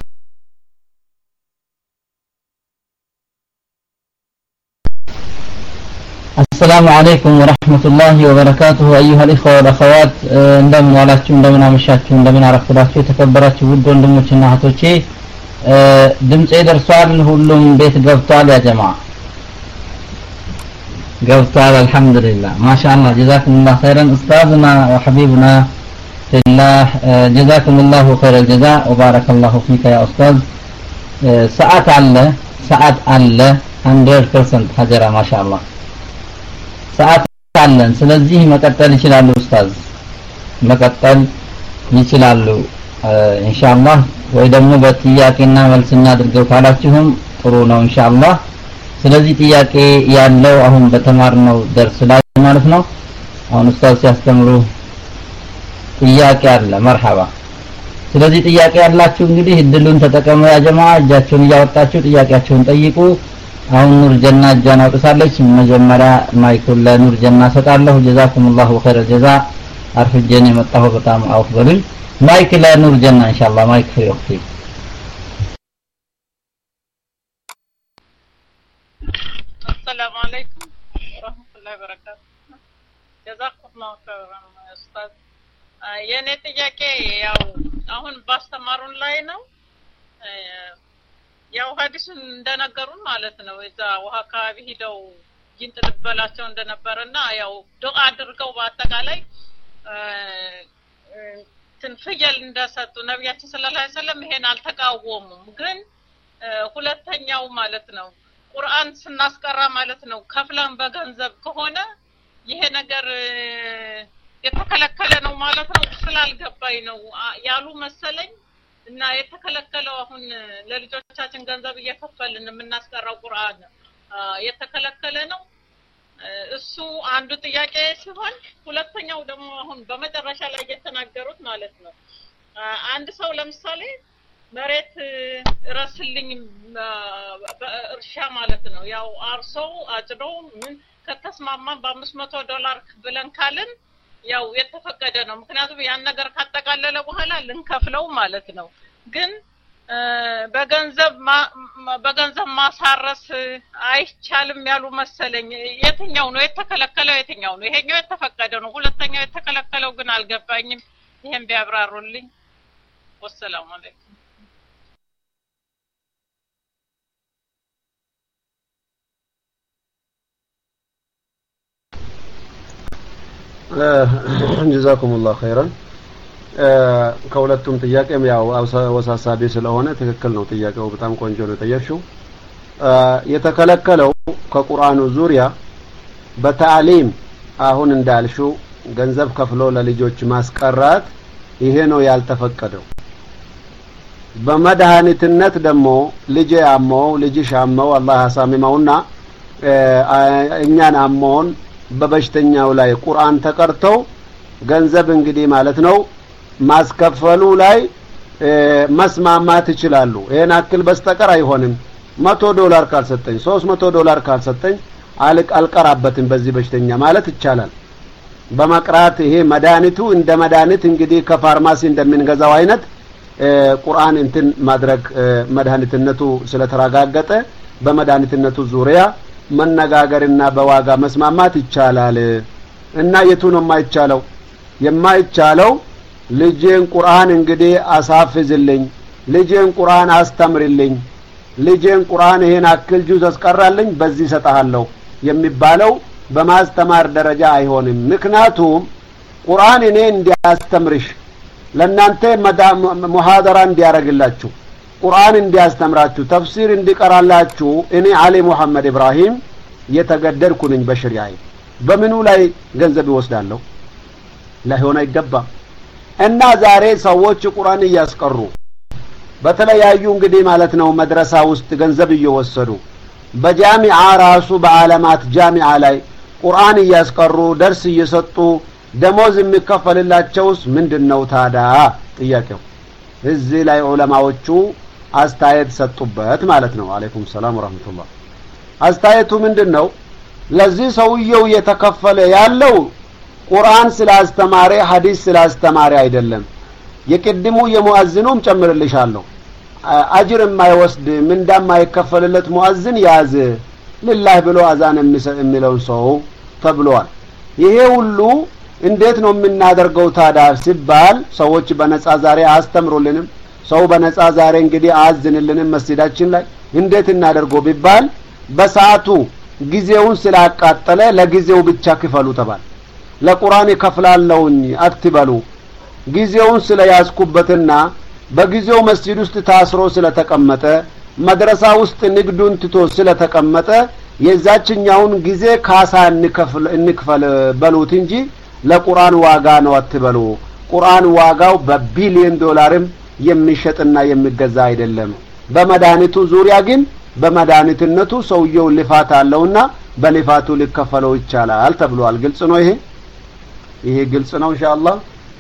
السلام عليكم ورحمة الله وبركاته أيها الإخوة والأخوات እንደምን ዋላችሁ እንደምን አመሻችሁ እንደምን አረፈዳችሁ የተከበራችሁ ውድ ወንድሞችና እህቶቼ ድምጼ ደርሷል ሁሉም ቤት ገብቷል ያ ጀማዓ ገብቷል አልহামዱሊላህ ማሻአላህ ጀዛኩሙላህ ኸይራን ኡስታዝና ወሐቢብና ፊላህ ጀዛኩሙላሁ ኸይረል ጀዛ ወባረከላሁ ፊካ ያ ኡስታዝ ሰዓት አለ ሰዓት አለ መቶ ፐርሰንት ሀጀራ ማሻአላህ ሰዓት አለን ስለዚህ መቀጠል ይችላሉ ኡስታዝ መቀጠል ይችላሉ ኢንሻአላህ ወይ ደግሞ በጥያቄና መልስና አድርገው ካላችሁም ጥሩ ነው ኢንሻአላህ ስለዚህ ጥያቄ ያለው አሁን በተማርነው ደርስ ላይ ማለት ነው አሁን ኡስታዝ ሲያስተምሩ ጥያቄ አለ መርሐባ ስለዚህ ጥያቄ ያላችሁ እንግዲህ እድሉን ተጠቀሙ ያ ጀማዓ እጃችሁን ያወጣችሁ ጥያቄያችሁን ጠይቁ አሁን ኑር ጀና ጃና ወጥሳለች መጀመሪያ ማይኩል ለኑር ጀና ሰጣለሁ ጀዛኩሙላሁ ኸይረል ጀዛ አርፍጀን የመጣሁ በጣም አውፍበሉኝ ማይክ ለኑር ጀና ኢንሻአላህ ማይክ ፍሪ ኦኬ السلام عليكم ورحمة الله وبركاته جزاكم الله خيرا ኡስታዝ የኔ ጥያቄ ያው አሁን ባስተማሩን ላይ ነው ያው ሐዲሱን እንደነገሩን ማለት ነው እዛ ውሃ አካባቢ ሄደው ይንጥልበላቸው እንደነበርና ያው ዱዓ አድርገው በአጠቃላይ ትንፍየል እንደሰጡ ነብያችን ሰለላሁ ዐለይሂ ወሰለም ይሄን አልተቃወሙም ግን ሁለተኛው ማለት ነው ቁርአን ስናስቀራ ማለት ነው ከፍለን በገንዘብ ከሆነ ይሄ ነገር የተከለከለ ነው ማለት ነው ስላልገባኝ ነው ያሉ መሰለኝ እና የተከለከለው አሁን ለልጆቻችን ገንዘብ እየከፈልን የምናስቀራው ቁርአን የተከለከለ ነው እሱ አንዱ ጥያቄ ሲሆን ሁለተኛው ደግሞ አሁን በመጨረሻ ላይ የተናገሩት ማለት ነው አንድ ሰው ለምሳሌ መሬት ራስልኝ እርሻ ማለት ነው ያው አርሶ አጭዶ ምን ከተስማማን በአምስት መቶ ዶላር ብለን ካልን ያው የተፈቀደ ነው ምክንያቱም ያን ነገር ካጠቃለለ በኋላ ልንከፍለው ማለት ነው ግን በገንዘብ በገንዘብ ማሳረስ አይቻልም ያሉ መሰለኝ የትኛው ነው የተከለከለው የትኛው ነው ይሄኛው የተፈቀደ ነው ሁለተኛው የተከለከለው ግን አልገባኝም ይሄን ቢያብራሩልኝ ወሰላሙ አለይኩም جزاكم الله خيرا ከሁለቱም ጥያቄም ያው ወሳሳቢ ስለሆነ ትክክል ነው ጥያቄው በጣም ቆንጆ ነው ጠየቅሽው የተከለከለው ከቁርአኑ ዙሪያ በተዓሊም አሁን እንዳልሽው ገንዘብ ከፍሎ ለልጆች ማስቀራት ይሄ ነው ያልተፈቀደው በመድኃኒትነት ደግሞ ልጅ አመው ልጅሽ አመው አላህ ያሳምመውና እኛን አመውን በበሽተኛው ላይ ቁርአን ተቀርተው ገንዘብ እንግዲህ ማለት ነው ማስከፈሉ ላይ መስማማት ይችላሉ ይሄን አክል በስተቀር አይሆንም መቶ ዶላር ካልሰጠኝ ሶስት መቶ ዶላር ካልሰጠኝ አልቅ አልቀራበትም በዚህ በሽተኛ ማለት ይቻላል በመቅራት ይሄ መድኃኒቱ እንደ መድኃኒት እንግዲህ ከፋርማሲ እንደምንገዛው አይነት ቁርአን እንትን ማድረግ መድኃኒትነቱ ስለተረጋገጠ በመድኃኒትነቱ ዙሪያ መነጋገርና በዋጋ መስማማት ይቻላል። እና የቱ ነው የማይቻለው? የማይቻለው ልጄን ቁርአን እንግዲህ አሳፍዝልኝ፣ ልጄን ቁርአን አስተምርልኝ፣ ልጄን ቁርአን ይሄን አክል ጁዝ አስቀራልኝ በዚህ ሰጣለሁ የሚባለው በማስተማር ደረጃ አይሆንም። ምክንያቱም ቁርአን እኔ እንዲያስተምርሽ ለናንተ ሙሐደራ እንዲያረግላችሁ ቁርአን እንዲያስተምራችሁ ተፍሲር እንዲቀራላችሁ እኔ አሊ ሙሐመድ ኢብራሂም የተገደድኩ ነኝ በሸሪዓዬ። በምኑ ላይ ገንዘብ ይወስዳለሁ? ላይሆን አይገባም። እና ዛሬ ሰዎች ቁርአን እያስቀሩ በተለያዩ እንግዲህ ማለት ነው መድረሳ ውስጥ ገንዘብ እየወሰዱ በጃሚዓ ራሱ በዓለማት ጃሚዓ ላይ ቁርአን እያስቀሩ ደርስ እየሰጡ ደሞዝ የሚከፈልላቸውስ ምንድነው ታዲያ? ጥያቄው እዚህ ላይ ዑለማዎቹ አስተያየት ሰጡበት ማለት ነው። አለይኩም ሰላም ወራህመቱላህ። አስተያየቱ ምንድነው? ለዚህ ሰውየው የተከፈለ ያለው ቁርአን ስላስተማረ ሐዲስ ስላስተማረ አይደለም። የቅድሙ የሙአዝኑም ጨምርልሻለሁ አጅር የማይወስድ ምንዳ የማይከፈልለት ሙአዝን ያዝ ለላህ ብሎ አዛን የሚለው ሰው ተብሏል። ይሄ ሁሉ እንዴት ነው የምናደርገው ታዲያ ሲባል ሰዎች በነፃ ዛሬ አስተምሩልንም ሰው በነፃ ዛሬ እንግዲህ አዝንልንም መስጊዳችን ላይ እንዴት እናደርገው ቢባል በሰዓቱ ጊዜውን ስላቃጠለ ለጊዜው ብቻ ክፈሉ ተባለ። ለቁርአን ይከፍላለውኝ አትበሉ። ጊዜውን ስለያዝኩበትና በጊዜው መስጊድ ውስጥ ታስሮ ስለተቀመጠ መድረሳ ውስጥ ንግዱን ትቶ ስለተቀመጠ የዛችኛውን ጊዜ ካሳ እንከፍል እንክፈል በሉት እንጂ ለቁርአን ዋጋ ነው አትበሉ። ቁርአን ዋጋው በቢሊዮን ዶላርም የሚሸጥና የሚገዛ አይደለም። በመድኃኒቱ ዙሪያ ግን በመድኃኒትነቱ ሰውየው ልፋት አለውና በልፋቱ ሊከፈለው ይቻላል ተብሏል። ግልጽ ነው ይሄ ይሄ ግልጽ ነው ኢንሻአላህ።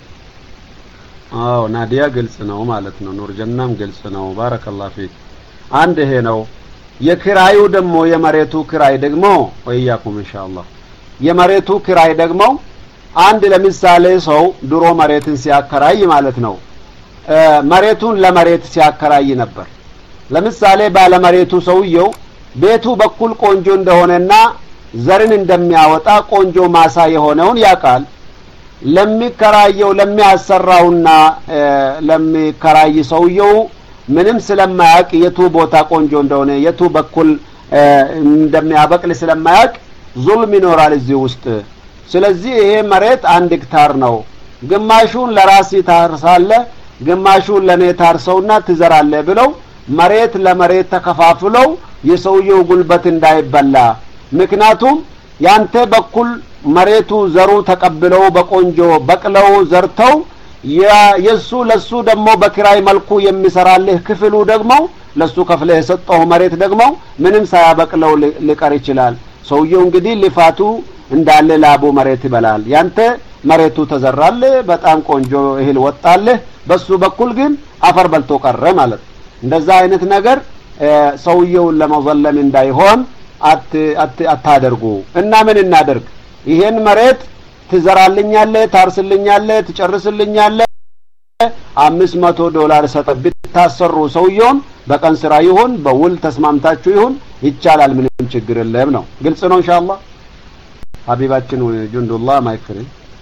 አዎ ናዲያ ግልጽ ነው ማለት ነው። ኑር ጀናም ግልጽ ነው። ባረከላሁ ፊክ። አንድ ይሄ ነው። የክራዩ ደግሞ የመሬቱ ክራይ ደግሞ ወያኩም ኢንሻአላህ የመሬቱ ክራይ ደግሞ አንድ ለምሳሌ ሰው ድሮ መሬትን ሲያከራይ ማለት ነው መሬቱን ለመሬት ሲያከራይ ነበር። ለምሳሌ ባለ መሬቱ ሰውየው ቤቱ በኩል ቆንጆ እንደሆነና ዘርን እንደሚያወጣ ቆንጆ ማሳ የሆነውን ያቃል። ለሚከራየው ለሚያሰራውና ለሚከራይ ሰውየው ምንም ስለማያቅ የቱ ቦታ ቆንጆ እንደሆነ የቱ በኩል እንደሚያበቅል ስለማያቅ ዙልም ይኖራል እዚህ ውስጥ። ስለዚህ ይሄ መሬት አንድ ሄክታር ነው። ግማሹን ለራሲ ታርሳለ ግማሹን ለኔ ታርሰውና ትዘራለ ብለው መሬት ለመሬት ተከፋፍለው የሰውየው ጉልበት እንዳይበላ ምክንያቱም ያንተ በኩል መሬቱ ዘሩ ተቀብለው በቆንጆ በቅለው ዘርተው የሱ ለሱ ደግሞ በክራይ መልኩ የሚሰራልህ ክፍሉ ደግሞ ለሱ ከፍለህ የሰጠው መሬት ደግሞ ምንም ሳያበቅለው ሊቀር ይችላል። ሰውየው እንግዲህ ልፋቱ እንዳለ ላቡ መሬት ይበላል። ያንተ መሬቱ ተዘራለ በጣም ቆንጆ እህል ወጣልህ በሱ በኩል ግን አፈር በልቶ ቀረ ማለት። እንደዛ አይነት ነገር ሰውየውን ለመዘለም እንዳይሆን አት አታደርጉ። እና ምን እናደርግ? ይሄን መሬት ትዘራልኛለ ታርስልኛለ ትጨርስልኛለ አምስት መቶ ዶላር ሰጠብት ታሰሩ ሰውየውን በቀን ስራ ይሁን በውል ተስማምታችሁ ይሁን ይቻላል። ምንም ችግር የለም ነው። ግልጽ ነው ኢንሻአላህ። ሀቢባችን ጁንዱላህ ማይክፍሪ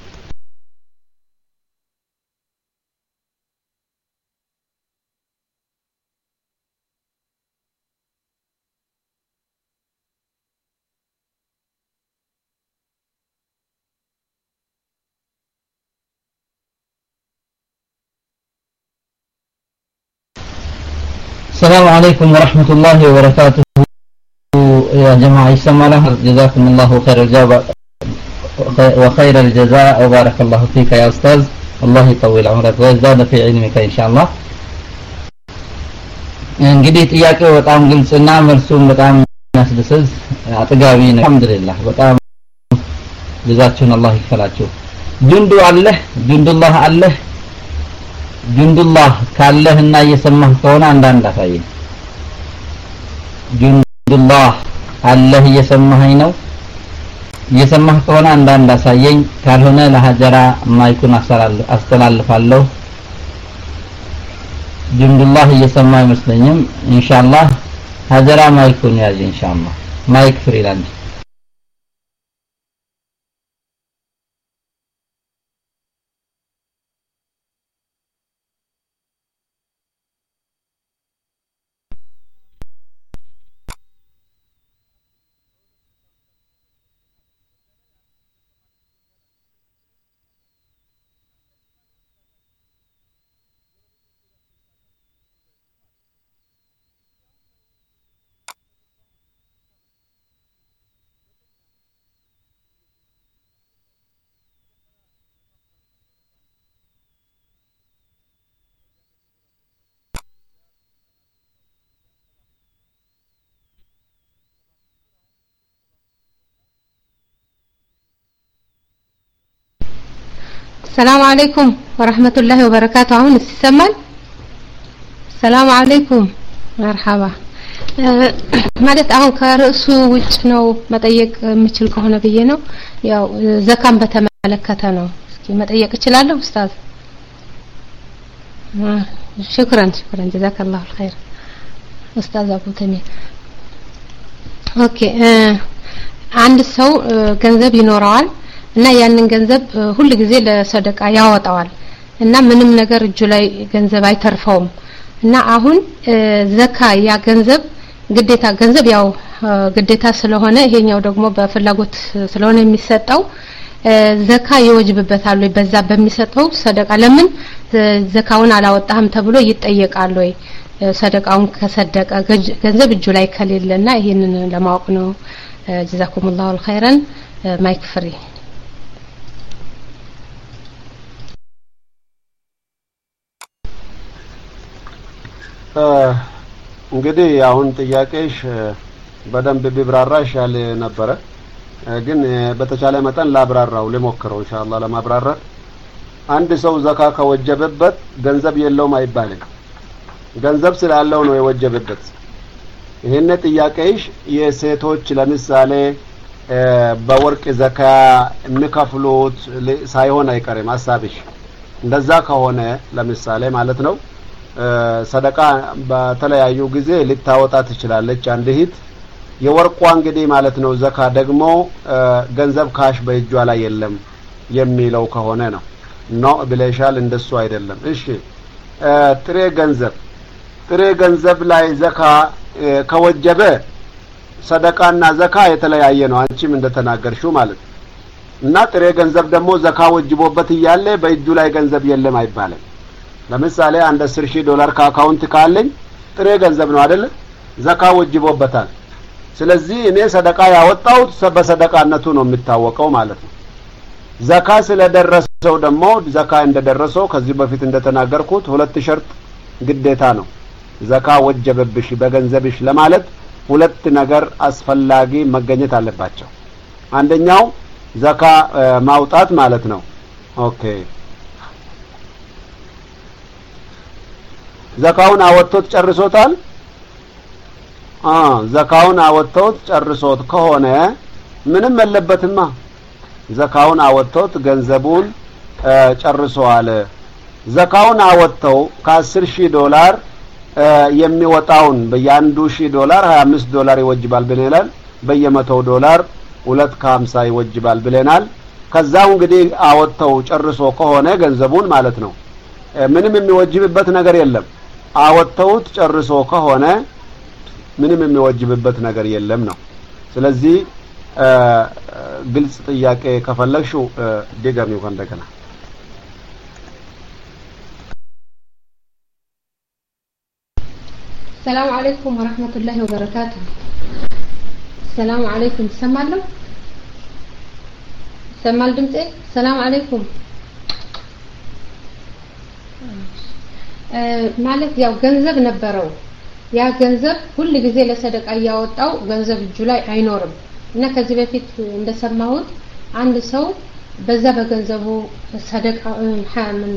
السلام عليكم ورحمة الله وبركاته يا جماعة يسمعنا. جزاكم الله خير الجزاء وخير الجزاء وبارك الله فيك يا أستاذ. الله يطول عمرك ويزداد في علمك إن شاء الله. እንግዲህ ጥያቄው በጣም ግልጽና መልሱም በጣም ያስደስዝ አጥጋቢ ነው። አልহামዱሊላህ በጣም ጀዛችሁን አላህ ይክፈላችሁ። ጁንዱ አለህ ጁንዱላህ አለህ ጁንዱላህ ካለህና እየሰማህ ከሆነ አንዳንድ አሳይ። ጁንዱላህ አለህ እየሰማኸኝ ነው? እየሰማህ ከሆነ አንዳንድ አሳየኝ ካልሆነ ለሀጀራ ማይኩን አስተላልፋለሁ ጅምዱላህ እየሰማ አይመስለኝም ኢንሻአላህ ሀጀራ ማይኩን ያዥ ኢንሻአላህ ማይክ ፍሪላንድ السلام عليكم ورحمة الله وبركاته አሁን ይሰማል السلام عليكم مرحبا ማለት አሁን ከርዕሱ ውጭ ነው መጠየቅ የምችል ከሆነ ብዬ ነው ያው ዘካን በተመለከተ ነው እስኪ መጠየቅ እችላለሁ ኡስታዝ شكرا شكرا جزاك الله الخير ኡስታዝ አቡ ተሚር ኦኬ አንድ ሰው ገንዘብ ይኖረዋል እና ያንን ገንዘብ ሁሉ ጊዜ ለሰደቃ ያወጣዋል እና ምንም ነገር እጁ ላይ ገንዘብ አይተርፈውም እና አሁን ዘካ ያ ገንዘብ ግዴታ ገንዘብ ያው ግዴታ ስለሆነ ይሄኛው ደግሞ በፍላጎት ስለሆነ የሚሰጠው ዘካ ይወጅብበታል ወይ በዛ በሚሰጠው ሰደቃ ለምን ዘካውን አላወጣህም ተብሎ ይጠየቃል ወይ ሰደቃውን ከሰደቀ ገንዘብ እጁ ላይ ከሌለና ይሄንን ለማወቅ ነው ጀዛኩሙላሁ الخيرን ማይክ ፍሪ እንግዲህ አሁን ጥያቄሽ በደንብ ቢብራራ ይሻል ነበር ግን በተቻለ መጠን ላብራራው ለሞክረው ኢንሻአላህ ለማብራራት አንድ ሰው ዘካ ከወጀበበት ገንዘብ የለውም አይባልም ገንዘብ ስላለው ነው የወጀበበት ይሄን ጥያቄሽ የሴቶች ለምሳሌ በወርቅ ዘካ እንከፍሉት ሳይሆን አይቀርም ሐሳብሽ እንደዛ ከሆነ ለምሳሌ ማለት ነው ሰደቃ በተለያዩ ጊዜ ልታወጣ ትችላለች አንድ እህት የወርቋ እንግዲህ ማለት ነው ዘካ ደግሞ ገንዘብ ካሽ በእጇ ላይ የለም የሚለው ከሆነ ነው ነው ብለሻል እንደሱ አይደለም እሺ ጥሬ ገንዘብ ጥሬ ገንዘብ ላይ ዘካ ከወጀበ ሰደቃና ዘካ የተለያየ ነው አንቺም እንደተናገርሽው ማለት እና ጥሬ ገንዘብ ደግሞ ዘካ ወጅቦበት ይያለ በእጁ ላይ ገንዘብ የለም አይባልም ለምሳሌ አንድ አስር ሺህ ዶላር ከአካውንት ካለኝ ጥሬ ገንዘብ ነው አይደል ዘካ ወጅቦበታል ስለዚህ እኔ ሰደቃ ያወጣው በሰደቃነቱ ነው የሚታወቀው ማለት ነው ዘካ ስለደረሰው ደግሞ ዘካ እንደደረሰው ከዚህ በፊት እንደተናገርኩት ሁለት ሸርጥ ግዴታ ነው ዘካ ወጀበብሽ በገንዘብሽ ለማለት ሁለት ነገር አስፈላጊ መገኘት አለባቸው አንደኛው ዘካ ማውጣት ማለት ነው ኦኬ ዘካውን አወጥቶት ጨርሶታል አ ዘካውን አወጥቶት ጨርሶት ከሆነ ምንም የለበትማ ዘካውን አወጥቶት ገንዘቡን ጨርሶዋል ዘካውን አወጥተው ከ10 ሺህ ዶላር የሚወጣውን በያንዱ ሺህ ዶላር ሃያ አምስት ዶላር ይወጅባል ብለናል በየ100 ዶላር ሁለት ከ50 ይወጅባል ብለናል ከዛው እንግዲህ አወጥተው ጨርሶ ከሆነ ገንዘቡን ማለት ነው ምንም የሚወጅብበት ነገር የለም አወጥተውት ጨርሶ ከሆነ ምንም የሚወጅብበት ነገር የለም ነው ስለዚህ ግልጽ ጥያቄ ከፈለግሽው ድገሚው እንደገና السلام عليكم ورحمة الله وبركاته السلام عليكم سمعنا سمع دمتي السلام عليكم ማለት ያው ገንዘብ ነበረው ያ ገንዘብ ሁሉ ጊዜ ለሰደቃ ያወጣው ገንዘብ እጁ ላይ አይኖርም እና ከዚህ በፊት እንደሰማሁት አንድ ሰው በዛ በገንዘቡ ሰደቃ ሐምን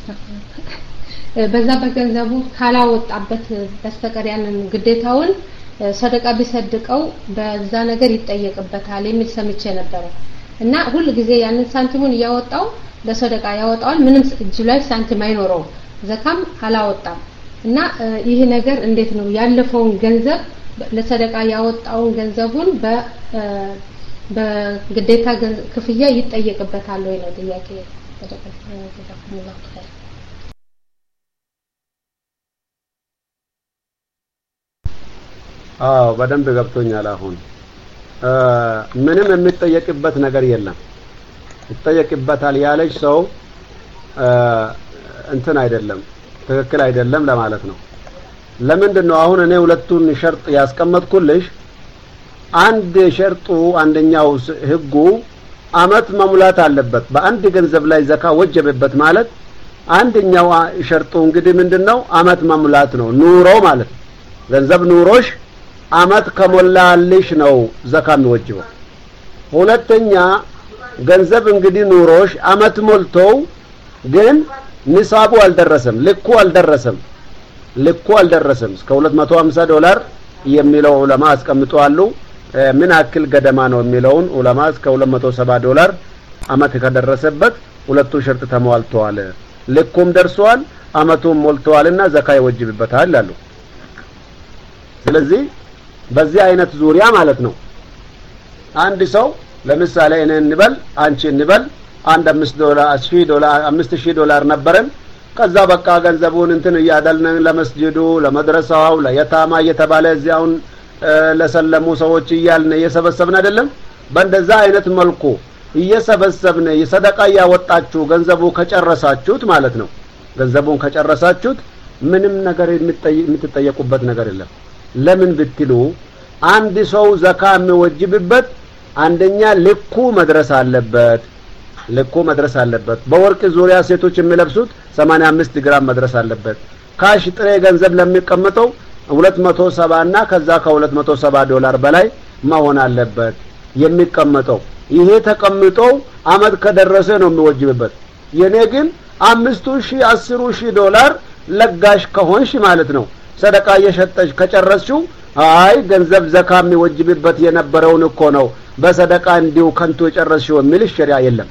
በዛ በገንዘቡ ካላወጣበት በስተቀር ያንን ግዴታውን ሰደቃ ቢሰድቀው በዛ ነገር ይጠየቅበታል የሚል ሰምቼ ነበር እና ሁሉ ጊዜ ያንን ሳንቲሙን ያወጣው ለሰደቃ ያወጣዋል ምንም እጁ ላይ ሳንቲም አይኖረው ዘካም አላወጣም እና ይሄ ነገር እንዴት ነው ያለፈውን ገንዘብ ለሰደቃ ያወጣውን ገንዘቡን በ በግዴታ ክፍያ ይጠየቅበታል ወይ ነው ጥያቄ ተደረገ አዎ በደንብ ገብቶኛል አሁን ምንም የሚጠየቅበት ነገር የለም ይጠየቅበታል ያለች ሰው እንትን አይደለም ትክክል አይደለም ለማለት ነው ለምንድነው አሁን እኔ ሁለቱን ሸርጥ ያስቀመጥኩልሽ አንድ ሸርጡ አንደኛው ህጉ አመት መሙላት አለበት በአንድ ገንዘብ ላይ ዘካ ወጀበበት ማለት አንደኛው ሸርጡ እንግዲህ ምንድነው አመት መሙላት ነው ኑሮ ማለት ገንዘብ ኑሮሽ አመት ከሞላልሽ ነው ዘካ የሚወጅበው ሁለተኛ ገንዘብ እንግዲህ ኑሮሽ አመት ሞልተው ግን ንሳቡ አልደረሰም ልኩ አልደረሰም ልኩ አልደረሰም እስከ ሁለት መቶ ሃምሳ ዶላር የሚለው ዑለማ አስቀምጠዋል ምን አክል ገደማ ነው የሚለውን ዑለማ እስከ ሁለት መቶ ሰባ ዶላር አመት ከደረሰበት ሁለቱ ሸርጥ ተሟልተዋል ልኩም ደርሷል አመቱም ሞልተዋልና ዘካ ይወጅብበታል አሉ ስለዚህ በዚህ አይነት ዙሪያ ማለት ነው አንድ ሰው ለምሳሌ እኔ እንበል አንቺ እንበል አንድ አምስት ዶላር አስር ዶላር አምስት ሺህ ዶላር ነበረን ከዛ በቃ ገንዘቡን እንትን ያዳልን ለመስጂዱ ለመድረሳው ለየታማ እየተባለ እዚያውን ለሰለሙ ሰዎች ይያልን እየሰበሰብን አይደለም በእንደዛ አይነት መልኩ እየሰበሰብን የሰደቃ ያወጣችሁ ገንዘቡ ከጨረሳችሁት ማለት ነው ገንዘቡን ከጨረሳችሁት ምንም ነገር የምትጠየቁበት ነገር የለም ለምን ብትሉ አንድ ሰው ዘካ የሚወጅብበት አንደኛ ልኩ መድረስ አለበት ልኩ መድረስ አለበት በወርቅ ዙሪያ ሴቶች የሚለብሱት ሰማንያ አምስት ግራም መድረስ አለበት ካሽ ጥሬ ገንዘብ ለሚቀመጠው ሁለት መቶ ሰባ እና ከዛ ከ270 ዶላር በላይ መሆን አለበት የሚቀመጠው ይሄ ተቀምጦ አመት ከደረሰ ነው የሚወጅብበት የኔ ግን አምስት ሺህ አስር ሺህ ዶላር ለጋሽ ከሆንሽ ማለት ነው ሰደቃ የሸጠሽ ከጨረስሽው አይ ገንዘብ ዘካ የሚወጅብበት የነበረውን እኮ ነው በሰደቃ እንዲው ከንቱ ጨረስሽው የሚል ሸሪዓ የለም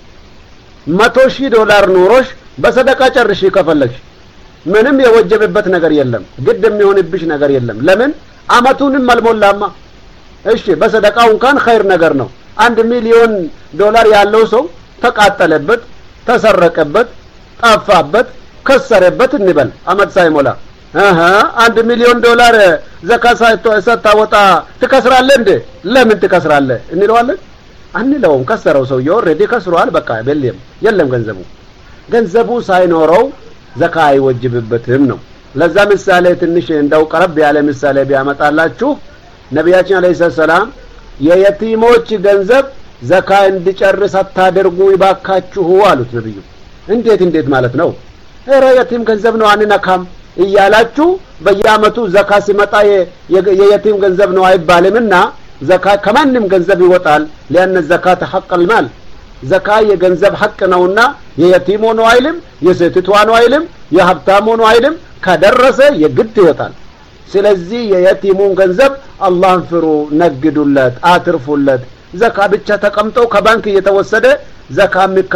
መቶ ሺህ ዶላር ኑሮሽ በሰደቃ ጨርሽ ከፈለግሽ ምንም የወጀበበት ነገር የለም ግድ የሚሆንብሽ ነገር የለም ለምን አመቱንም አልሞላማ እሺ በሰደቃው እንኳን ኸይር ነገር ነው አንድ ሚሊዮን ዶላር ያለው ሰው ተቃጠለበት ተሰረቀበት ጠፋበት ከሰረበት እንበል አመት ሳይሞላ አሃ አንድ ሚሊዮን ዶላር ዘካ ሳታወጣ ትከስራለህ እንዴ ለምን ትከስራለህ እንለዋለን አንለውም ከሰረው ሰው ኦሬዲ ከስሯል በቃ በለም የለም ገንዘቡ ገንዘቡ ሳይኖረው ዘካ አይወጅብበትም ነው ለዛ ምሳሌ ትንሽ እንደው ቀረብ ያለ ምሳሌ ቢያመጣላችሁ ነብያችን አለይሂ ሰላም የየቲሞች ገንዘብ ዘካ እንዲጨርስ አታደርጉ ይባካችሁ አሉት ነብዩ እንዴት እንዴት ማለት ነው ኧረ የቲም ገንዘብ ነው አንነካም እያላችሁ በየአመቱ ዘካ ሲመጣ የየቲም ገንዘብ ነው አይባልምና ዘካ ከማንም ገንዘብ ይወጣል ለአን ዘካተ ሐቅ المال ዘካ የገንዘብ ሐቅ ነውና የየቲም ነው አይልም የሴቲቷ ነው አይልም የሀብታሙ ነው አይልም ከደረሰ የግድ ይወጣል ስለዚህ የየቲሙን ገንዘብ አላህን ፍሩ ነግዱለት አትርፉለት ዘካ ብቻ ተቀምጠው ከባንክ እየተወሰደ ዘካ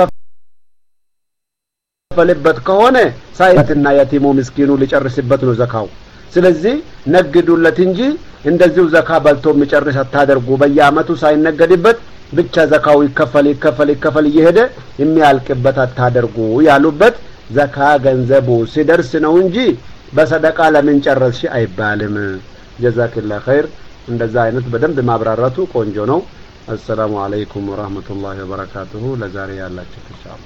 የሚከፈልበት ከሆነ ሳይትና የቲሙ ምስኪኑ ሊጨርስበት ነው ዘካው ስለዚህ ነግዱለት እንጂ እንደዚሁ ዘካ በልቶ የሚጨርስ አታደርጉ በየአመቱ ሳይነገድበት ብቻ ዘካው ይከፈል ይከፈል ይከፈል እየሄደ የሚያልቅበት አታደርጉ ያሉበት ዘካ ገንዘቡ ሲደርስ ነው እንጂ በሰደቃ ለምን ጨረስሽ አይባልም ጀዛከላህ ኸይር እንደዛ አይነት በደንብ ማብራራቱ ቆንጆ ነው السلام عليكم ورحمة الله وبركاته لزاري ያላችሁ ኢንሻአላህ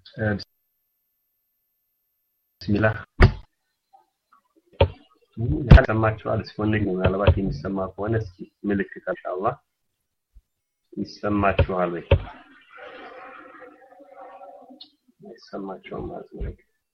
ቢስሚላህ ሰማችኋል እስኪ ምናልባት የሚሰማ ከሆነ እስኪ ምልክት ኢንሻአላህ ይሰማችኋል ወይ ይሰማችኋል ማለት ነው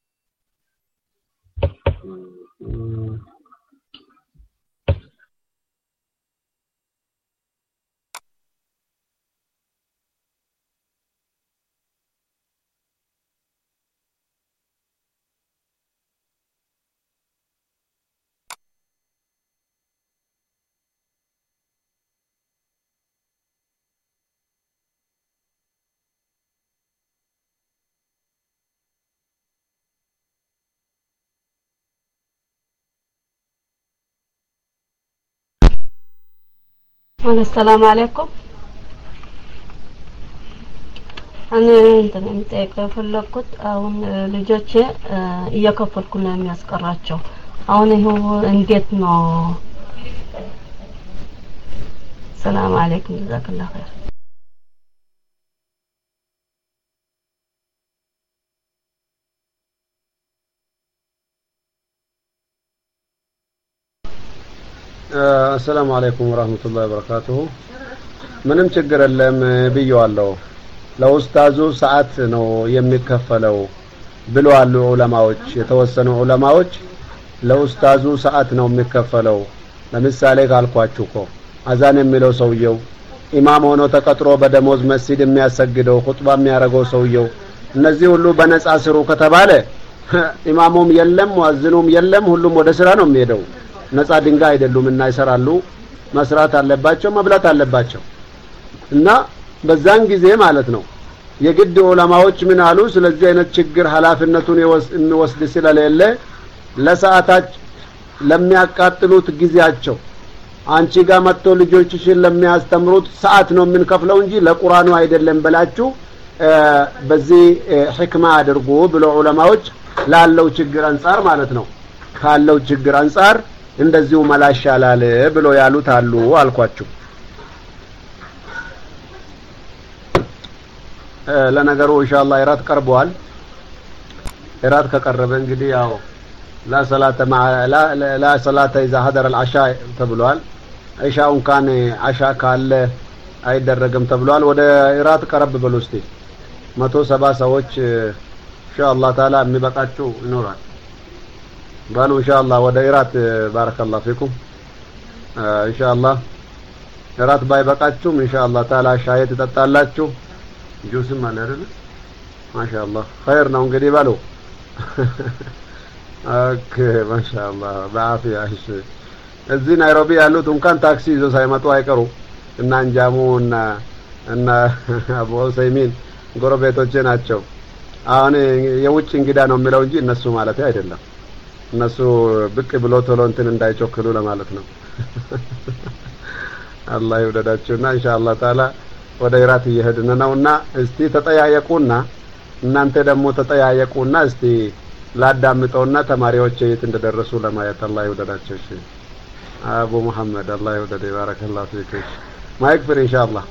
السلام عليكم እኔ እንትን እንጠይቀው ፈለኩት አሁን ልጆቼ እየከፈልኩ ነው የሚያስቀራቸው አሁን ይሄው እንዴት ነው ሰላም አለይኩም ጀዛከላሁ ኸይር السلام عليكم ورحمة الله وبركاته ምንም ችግር የለም ብየዋለሁ ለኡስታዙ ሰዓት ነው የሚከፈለው ብለዋል ዑለማዎች የተወሰኑ ዑለማዎች ለኡስታዙ ሰዓት ነው የሚከፈለው ለምሳሌ ካልኳችሁ እኮ አዛን የሚለው ሰውየው ኢማም ሆኖ ተቀጥሮ በደሞዝ መስጂድ የሚያሰግደው ኹጥባ የሚያረገው ሰውየው እነዚህ ሁሉ በነፃ ስሩ ከተባለ ኢማሙም የለም ሙአዝኑም የለም ሁሉም ወደ ስራ ነው የሚሄደው ነፃ ድንጋይ አይደሉም እና ይሰራሉ መስራት አለባቸው መብላት አለባቸው እና በዛን ጊዜ ማለት ነው የግድ ዑለማዎች ምን አሉ ስለዚህ አይነት ችግር ሐላፊነቱን የሚወስድ ስለሌለ ለሰዓታት ለሚያቃጥሉት ጊዜያቸው አንቺ ጋር መጥቶ ልጆችሽን ለሚያስተምሩት ሰዓት ነው የምንከፍለው እንጂ ለቁርአኑ አይደለም ብላችሁ በዚህ ህክማ አድርጉ ብሎ ዑለማዎች ላለው ችግር አንፃር ማለት ነው ካለው ችግር አንፃር እንደዚሁ መላሻላል ብሎ ያሉት አሉ አልኳችሁ ለነገሩ ኢንሻአላህ ኢራት ቀርቧል ኢራት ከቀረበ እንግዲህ ያው لا صلاه مع لا لا صلاه اذا حضر العشاء ተብሏል ኢሻውን ካን አሻ ካለ አይደረግም ተብሏል ወደ ኢራት ቀረብ ብሎ እስቲ መቶ ሰባ ሰዎች ኢንሻአላህ ተዓላ የሚበቃችሁ ይኖራል ባሉ ኢንሻአላህ ወደ ኢራት ባረከላሁ ፊኩም ኢንሻአላህ ኢራት ባይበቃችሁም ኢንሻአላህ ተዓላ ሻይ ትጠጣላችሁ ጁስም አለ አይደል ማሻአላህ ኸይር ነው እንግዲህ ባሉ ኦኬ ማሻአላህ በአፊያ እሺ እዚህ ናይሮቢ ያሉት እንኳን ታክሲ ይዞ ሳይመጡ አይቀሩ እና እንጃሙ እና እና አቡ ሁሰይሚን ጎረቤቶቼ ናቸው አሁን የውጭ እንግዳ ነው የሚለው እንጂ እነሱ ማለት አይደለም እነሱ ብቅ ብሎ ቶሎ እንትን እንዳይጮክሉ ለማለት ነው አላህ ይወደዳችሁና ኢንሻአላህ ተዓላ ወደ ኢራት እየሄድን ነውና እስቲ ተጠያየቁና እናንተ ደግሞ ተጠያየቁና እስቲ ላዳምጠውና ተማሪዎች የት እንደደረሱ ለማየት አላህ ይወደዳችሁ እሺ አቡ መሐመድ አላህ ይወደድ ባረከላሁ ፊክ ማይክ ፍሪ ኢንሻአላህ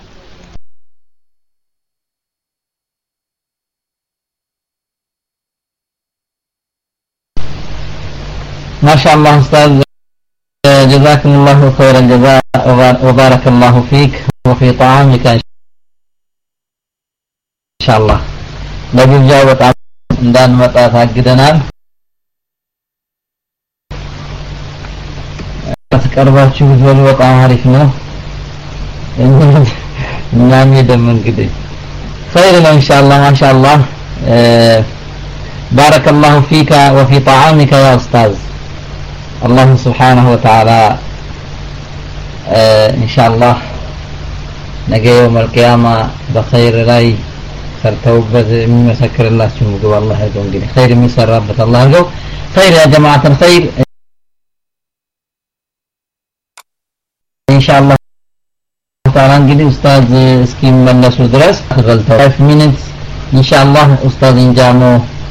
ما شاء الله أستاذ جزاكم الله خير الجزاء وبارك الله فيك وفي طعامك إن شاء الله ለግብዣው በጣም እንዳንመጣ ታግደናል ተቀርባችሁ ብትበሉ በጣም አሪፍ ነው እናም የደም እንግዲህ خير ነው ኢንሻአላህ ማሻአላህ بارك الله فيك وفي طعامك يا أستاذ الله سبحانه وتعالى إن شاء الله نجي يوم القيامة بخير لاي سرتوبة مسكر الله سبحانه والله يجون قلي خير مسر ربة الله يجون خير يا جماعة الخير إن شاء الله تعالى قلي أستاذ سكيم من نسو درس غلطة five minutes إن شاء الله أستاذ إنجامو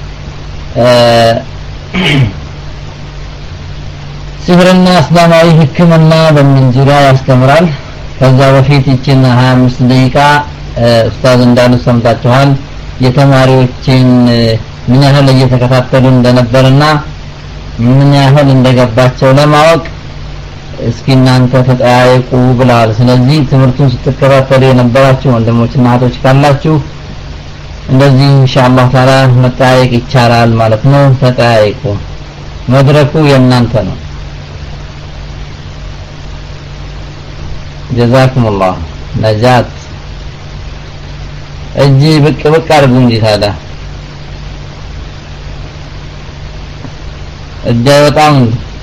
سهرنا أسلامي حكمنا بمن ዙሪያ ያስተምራል ከዛ በፊት እቺን ሀያ አምስት ደቂቃ ኡስታዝ እንዳሉ ሰምታችኋል የተማሪዎችን ምን ያህል እየተከታተሉ እንደነበርና ምን ያህል እንደገባቸው ለማወቅ እስኪ እናንተ ተጠያየቁ ብለዋል። ስለዚህ ትምህርቱን ስትከታተሉ የነበራችሁ ወንድሞችና እህቶች ካላችሁ እንደዚህ ኢንሻአላህ ተዓላ መጠያየቅ ይቻላል ማለት ነው። ተጠያየቁ። መድረኩ የእናንተ ነው። ጀዛኩሙላህ ነጃት እጂ ብቅ ብቅ አድርጉ እንጂ ታዲያ እጅ አይወጣም።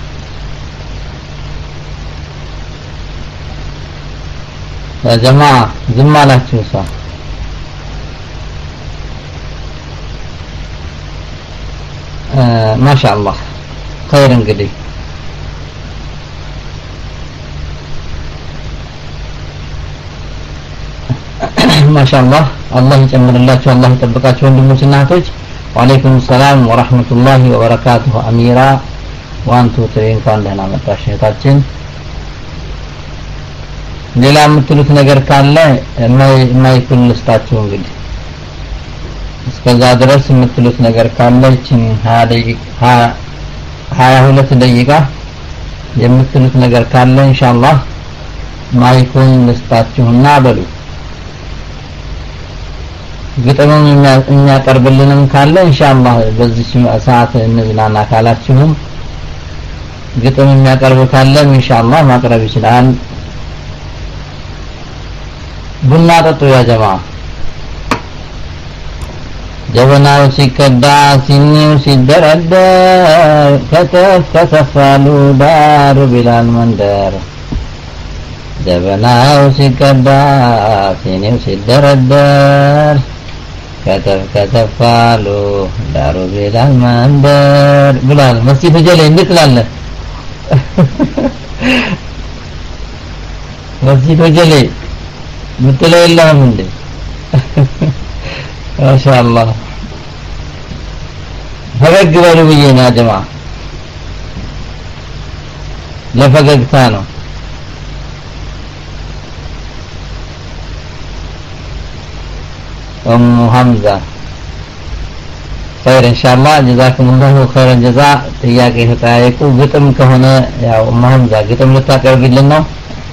يا جماعة ዝም አላችሁ እሷ ما شاء الله خير እንግዲህ ما شاء الله الله ይጨምርላችሁ الله ይጠብቃችሁ ወንድሞችና እህቶች وعليكم السلام ورحمة الله وبركاته أميرة وانتو ترين كان دهنا መጣሽ እህታችን ሌላ የምትሉት ነገር ካለ ማይኩን ልስጣችሁ እንግዲህ እስከዛ ድረስ የምትሉት ነገር ካለ እቺን ሃያ ሁለት ደቂቃ የምትሉት ነገር ካለ ኢንሻአላህ ማይኩን ልስጣችሁና በሉ ግጥሙን የሚያቀርብልንም ካለ ኢንሻአላህ በዚህ ሰዓት እንዝናና ካላችሁም ግጥም የሚያቀርብ ካለ ኢንሻአላህ ማቅረብ ይችላል። ቡና ጠጡ ያ ጀማ ጀበናው ሲቀዳ ሲኒው ሲደረደር ከተፍ ከተፋሉ ዳሩ ቢላል መንደር ጀበናው ሲቀዳ ሲኒው ሲደረደር ከተፍ ከተፋሉ ዳሩ ቢላል መንደር ብላል መስጂድ ጀለ እንድትላለ መስጂድ ጀለ ምትለው የለም እንዴ ማሻአላህ ፈገግ በሉ ብዬ ነው ጀማ ለፈገግታ ነው ام حمزه خير ان شاء الله جزاكم الله خير الجزاء ጥያቄ ተጠያየቁ ግጥም ከሆነ ያው ام حمزه ግጥም ልታቀርብልን ነው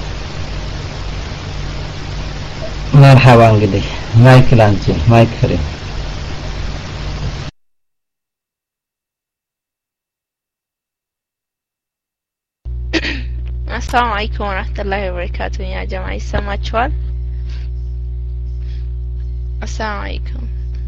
مرحبا እንግዲህ ማይክ ላንቺ ማይክ ፍሪ السلام عليكم ورحمة الله وبركاته يا جماعة يسمعችኋል السلام عليكم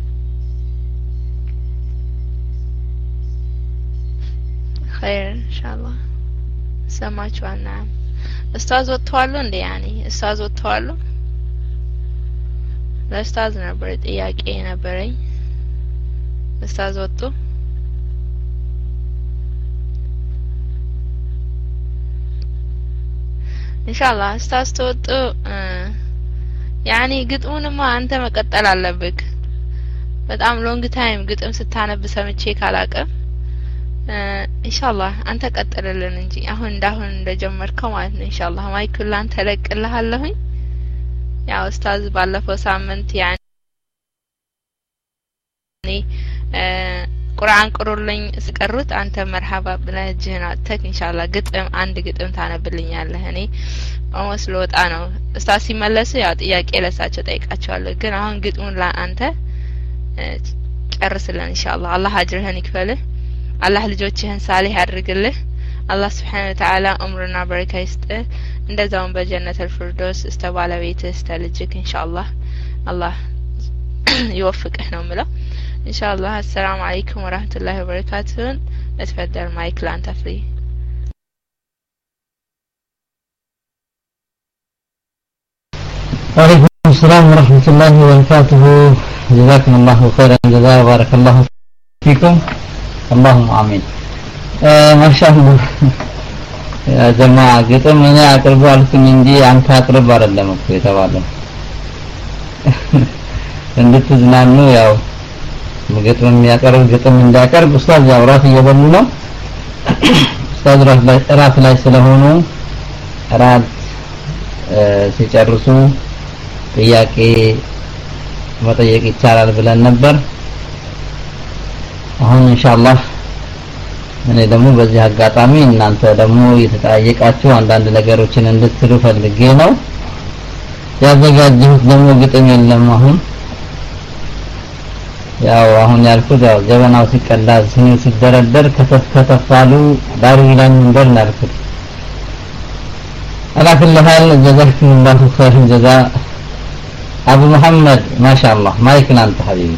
خير ان شاء الله سمعችኋል نعم استاذ ወጥቷል እንዴ ያኒ استاذ ወጥቷል ለኡስታዝ ነበር ጥያቄ ነበረኝ ኡስታዝ ወጡ ኢንሻአላህ ኡስታዝ ተወጡ ያኒ ግጥሙንማ አንተ መቀጠል አለብክ በጣም ሎንግ ታይም ግጥም ስታነብ ሰምቼ ካላቀም ኢንሻአላህ አንተ ቀጥልልን እንጂ አሁን እንዳሁን እንደጀመርከው ማለት ነው ኢንሻአላህ ማይኩል አንተ ለቅልሃለሁኝ ያው ኡስታዝ ባለፈው ሳምንት ያኒ ቁርአን ቅሩልኝ እስቀሩት አንተ መርሐባ ብለህ ጅህና ተክ ኢንሻአላህ ግጥም አንድ ግጥም ታነብልኛለህ እኔ ኦሞስ ለወጣ ነው ኡስታዝ ሲመለስ ያው ጥያቄ ለሳቸው ጠይቃቸዋለሁ ግን አሁን ግጥሙን ለአንተ ጨርስልን ኢንሻአላህ አላህ አጅርህን ይክፈልህ አላህ ልጆችህን ሳሊህ ያድርግልህ አላህ Subhanahu Wa Ta'ala ዑምርና በረካ ይስጥህ እንደዛውም በጀነት الفردوس استبالبيته استلجك ان شاء الله الله يوفقه ነው ምለው ان شاء الله السلام عليكم ورحمة الله وبركاته اتفضل مايك لانت فري وعليكم السلام ورحمة الله وبركاته جزاكم الله خيرا جزاء بارك الله فيكم اللهم آمين آه ما شاء الله يا جماعة ግጥም እኔ አቅርቡ አልኩኝ እንጂ አንተ አቅርብ አይደለም እኮ የተባለው እንድትዝናኑ ያው ግጥም የሚያቀርብ ግጥም እንዳቀርብ ኡስታዝ ያው ራት እየበሉ ነው ኡስታዝ ራት ላይ ራት ላይ ስለሆኑ ራት ሲጨርሱ ጥያቄ መጠየቅ ይቻላል ብለን ነበር አሁን ኢንሻአላህ እኔ ደግሞ በዚህ አጋጣሚ እናንተ ደግሞ የተጠያየቃችሁ አንዳንድ ነገሮችን እንድትሉ ፈልጌ ነው ያዘጋጀሁት ደግሞ ግጥም የለም አሁን ያው አሁን ያልኩት ያው ጀበናው ሲቀዳ ሲኒ ሲደረደር ከተፍ ከተፋሉ ዳሩ ይላል መንደር ናልኩት على كل حال جزاكم الله خير الجزاء أبو محمد ما شاء الله ما يكن أنت حبيبي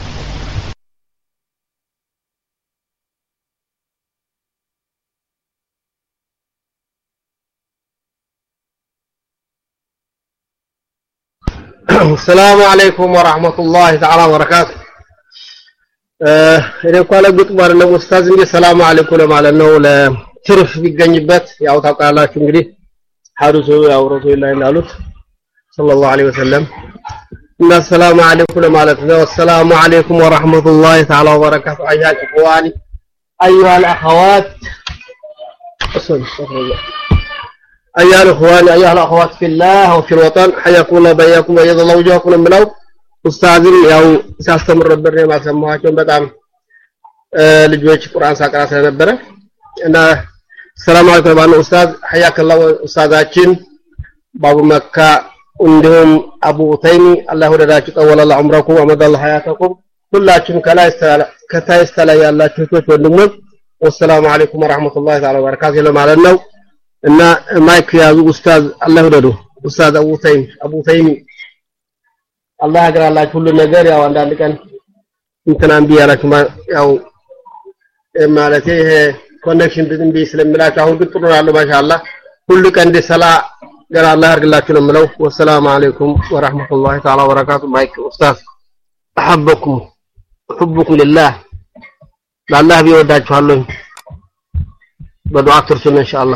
السلام عليكم ورحمة الله تعالى وبركاته እኔ እንኳን ለግጥም አይደለም ኡስታዝ እንጂ ሰላም አለይኩም ለማለት ነው ለትርፍ ቢገኝበት ያው ታውቃላችሁ እንግዲህ ሐዲሱ ያው ረሱላህ እንዳሉት ሰለላሁ ዐለይሂ ወሰለም እና ሰላም አለይኩም ለማለት ነው ሰላም አለይኩም ወራህመቱላሂ ተዓላ ወበረካቱ አያ ኢኽዋኒ ايها الاخوات ايها الاخوان ايها الاخوات في الله وفي الوطن حياكم الله بياكم ويض الله وجهكم ብለው ኡስታዝን ያው ሲያስተምር ነበር ነው ማሰማቸው በጣም ልጆች ቁርአን ሳቀራ ስለነበረ እና ሰላም አለይኩም ባለ ኡስታዝ حياك الله ኡስታዛችን ባቡ መካ እንዲሁም አቡ ኡተይሚ አላህ ወደዳችሁ ጠወለላ ዑምረኩም ወመደለ ሐያተኩም ሁላችሁም ከላይ ከታይ ላይ ያላችሁ ቶች ወንድሞች ወሰላሙ አለይኩም ወራህመቱላሂ ተዓላ ወበረካቱ ለማለት ነው እና ማይክ ያዙ ኡስታዝ አላህ ወደዱ ኡስታዝ አቡ ኡተይሚ አቡ ኡተይሚ አላህ ያግራላችሁ ሁሉ ነገር ያው አንዳንድ ቀን እንትናን ቢያላችሁ ያው ማለት ይሄ ኮኔክሽን ድንቢ ስለምላችሁ አሁን ግን ጥሩ ነው ማሻአላህ ሁሉ ቀን ደሰላ ገራ አላህ ያርግላችሁ ነው የምለው ወሰላሙ አለይኩም ወራህመቱላሂ ተዓላ ወበረካቱ ማይክ ኡስታዝ አሐበኩም حبكم لله لله بيوداችኋለሁ በዱዓ ትርሱን ኢንሻአላህ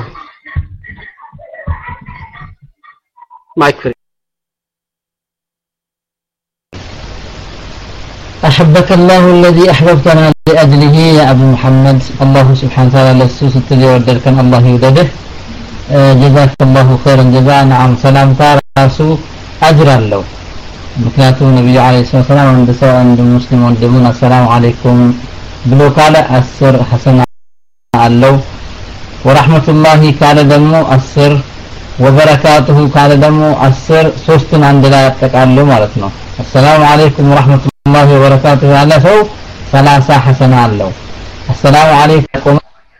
ማይክ أحبك الله الذي أحببتنا لأجله يا أبو محمد الله سبحانه وتعالى لسوس التلي ودركن الله يودده جزاك الله خيرا جزاء نعم سلام تارسو أجرا له مكناتو النبي عليه الصلاة والسلام عند سواء عند المسلم والدمون السلام عليكم بلو قال أسر حسنا الله ورحمة الله قال دمو أسر وبركاته قال دمو أسر سوستن عند لا يتقال مالتنا السلام عليكم ورحمة الله الله وبركاته على سو ثلاثة حسنة الله السلام عليكم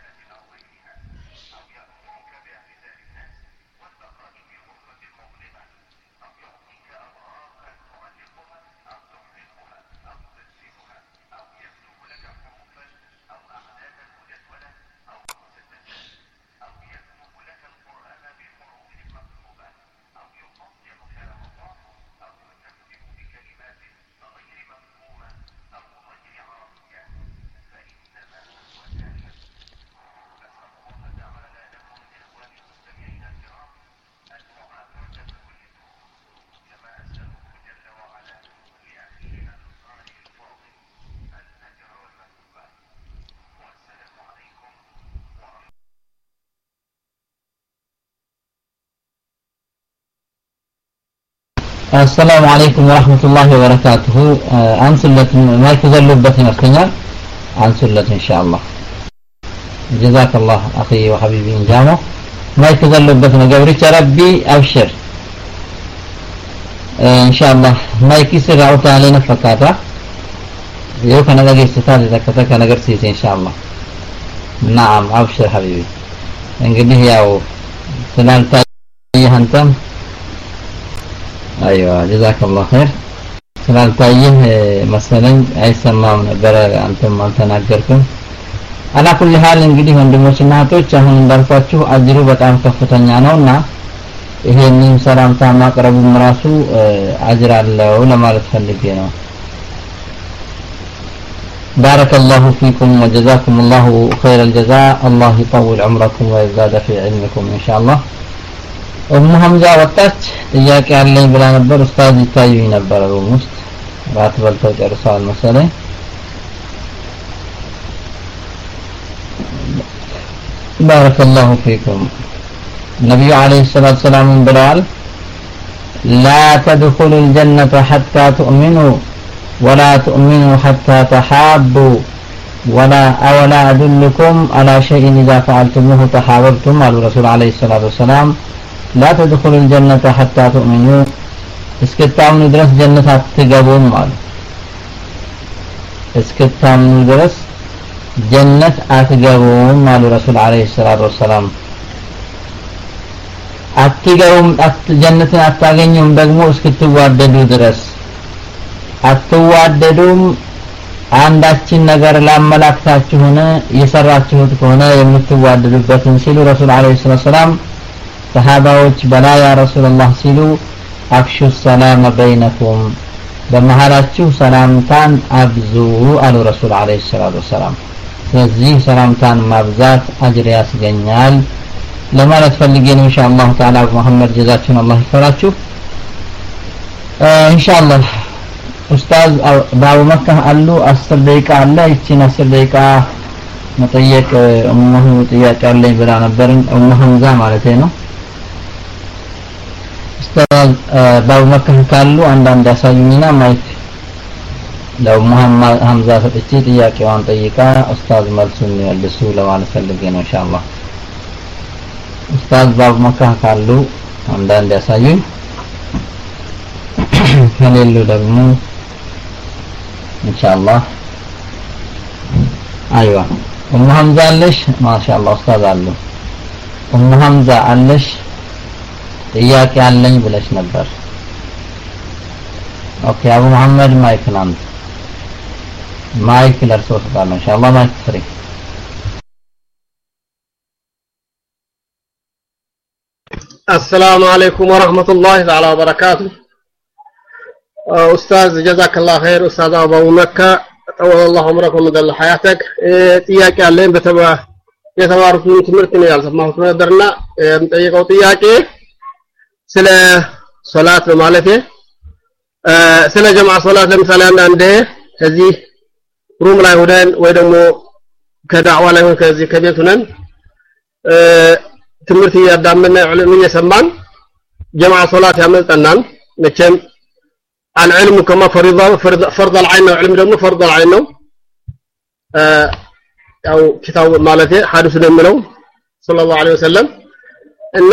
السلام عليكم ورحمة الله وبركاته عن سلة ما يتزلبت نفسنا عن سلة إن شاء الله جزاك الله أخي وحبيبي إنجامه ما يتزلبت نقبرك ربي أبشر إن شاء الله ما يكسر عوتا علينا فكاتا يو كان لقي استطاعت إذا كتاك نقرسيس إن شاء الله نعم أبشر حبيبي انقده ياو سلام تايه هنتم أيوة جزاك الله خير سلام تايه مثلا عيسى ما نبر أنتم ما تناجركم على كل حال እንግዲህ ወንድሞች እናቶች አሁን እንዳልኳችሁ አጅሩ በጣም ከፍተኛ ነውና ይሄንን ሰላምታ ማቅረቡም ራሱ አጅር አለው ለማለት ፈልጌ ነው بارك الله فيكم وجزاكم الله خير الجزاء الله يطول عمركم ويزداد في علمكم إن شاء الله ኡሙ ሐምዛ ወጣች ጥያቄ አለኝ ብላ ነበር ኡስታዝ ይታዩኝ ነበር ውስጥ ራት በልተው ጨርሰዋል መሰለኝ بارك الله فيكم النبي عليه الصلاة والسلام ብለዋል لا تدخلوا الجنة حتى تؤمنوا ولا تؤمنوا حتى تحابوا ولا أولا أدلكم على شيء إذا فعلتموه تحاورتم على الرسول عليه الصلاة والسلام لا تدخلوا الجنة حتى تؤمنوا اسكتامن درس جنة تجابون مال اسكتامن درس جنة أتجابون مال الرسول عليه الصلاة والسلام أتجاوم جنة أتجاوم دعمو اسكتواددو درس أتواددوم አንዳችን ነገር ላመላክታችሁ ሆነ የሰራችሁት ከሆነ የምትዋደዱበትን ሲሉ ረሱል አለይሂ ሰላም ሰሃባዎች በላ ያ ረሱላህ ሲሉ አፍሹ ሰላም በይነኩም በመሃላችሁ ሰላምታን አብዙ አሉ ረሱል አለይሂ ሰላም ስለዚህ ሰላምታን ማብዛት አጅር ያስገኛል ለማለት ፈልጌ ነው ኢንሻአላህ ተዓላ መሐመድ ጀዛችሁን አላህ ይፈራችሁ ኢንሻአላህ ኡስታዝ ባው መካ አሉ አስር ደቂቃ አለ እቺን አስር ደቂቃ መጠየቅ እሙሁ ጥያቄ አለኝ ብላ ነበርኝ እሙ ሐምዛ ማለት ነው ኡስታዝ ባው መካ ካሉ አንዳንድ ያሳዩኝና ማይክ ለው መሐመድ ሐምዛ ፈጥቼ ጥያቄዋን ጠይቃ ኡስታዝ መልሱን ይመልሱ ለማለት ፈልጌ ነው ኢንሻአላህ ኡስታዝ ባው መካ ካሉ አንዳንድ ያሳዩኝ ከሌሉ ደግሞ ኢንሻአላህ አይዋ ኡሙ ሐምዛ አለሽ ማሻአላህ ኡስታዝ አሉ ኡሙ ሐምዛ አለሽ ጥያቄ አለኝ ብለሽ ነበር ኦኬ አቡ መሐመድ ማይክ ናንት ማይክ ለርሶ ተባለ ኢንሻአላህ ማይክ ፍሪ السلام عليكم ورحمة الله تعالى وبركاته أستاذ جزاك الله خير أستاذ أبو مكة طول الله عمرك ومدل حياتك ጥያቄ አለኝ በተባ የተማሩትን ትምህርት ነው ያልሰማሁት ነበርና የምጠይቀው ጥያቄ ስለ ሶላት በማለቴ ስለ ጀማዓ ሶላት ለምሳሌ አንዳንዴ ከዚህ ሩም ላይ ሆነን ወይ ደግሞ ከዳዕዋ ላይ ሆነን ከዚህ ከቤት ሆነን ትምህርት እያዳመጥን ዑለማ እየሰማን ጀማዓ ሶላት ያመልጠናል መቼም العلم كما فرض فرض, فرض العين والعلم دم فرض العين ነው ያው ኪታብ ማለት ሐዲስ ነው ሰለላሁ ዐለይሂ ወሰለም እና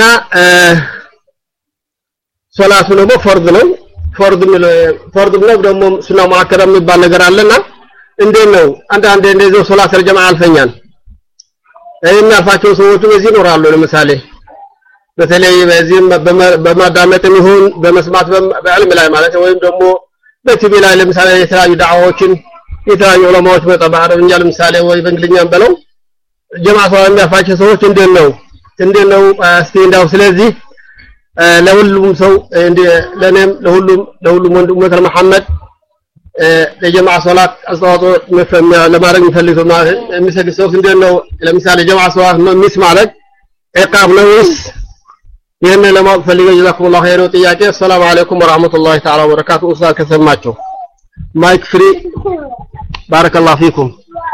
ሶላቱ ነው ፈርድ ነው ፈርድ ነው ፈርድ ነው ደግሞ ሱና ሙአከራ የሚባል ነገር አለና እንዴት ነው አንድ አንድ እንደዚህ ሶላት ለጀማዓ አልፈኛል የሚያልፋቸው ሰዎች በዚህ ይኖራሉ ለምሳሌ በተለይ በዚህ በማዳመጥም ይሁን በመስማት በዕልም ላይ ማለት ወይም ደግሞ በቲቪ ላይ ለምሳሌ የተለያዩ ዳዕዋዎችን የተለያዩ ዑለማዎች በአረብኛ ለምሳሌ ወይ በእንግሊዝኛም በለው ጀማዓ ሰው የሚያፋቸው ሰዎች እንዴት ነው እንዴት ነው እስቲ እንዳው ስለዚህ ለሁሉም ሰው እንደ ለኔም ለሁሉም ለሁሉም ወንድሞች መሐመድ ለጀማዓ ሶላት አስተዋጽኦ ለማድረግ የሚፈልገው የሚሰግድ ሰው እንዴት ነው ለምሳሌ ጀማዓ ሶላት ሚስ ማለት ኢቃም ነውስ ይሄን ለማወቅ ፈልገው ጀዛኩም الله خير ጥያቄ ሰላም አለይኩም ወራህመቱላሂ ተዓላ ወበረካቱ ኡስታዝ ከሰማችሁ ማይክ ፍሪ ባረከላሁ ፊኩም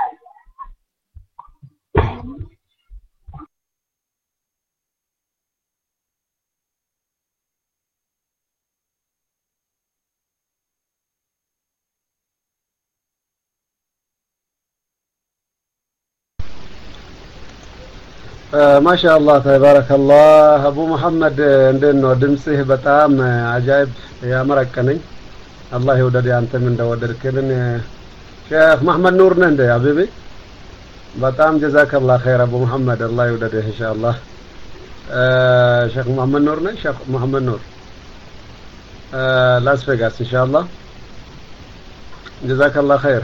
ما شاء الله تبارك الله ابو محمد እንደነው ድምጽህ በጣም አጃይብ ያመረቀነኝ አላህ ይወደድ አንተም እንደወደድከልን ሼክ መሐመድ ኑር ነህ እንደ አቢቢ በጣም ጀዛከላህ ኸይር አቡ መሐመድ አላህ ይወደድህ ኢንሻአላህ ሼክ መሐመድ ኑር ነህ ሼክ መሐመድ ኑር ላስ ቬጋስ ኢንሻአላህ ጀዛከላህ ኸይር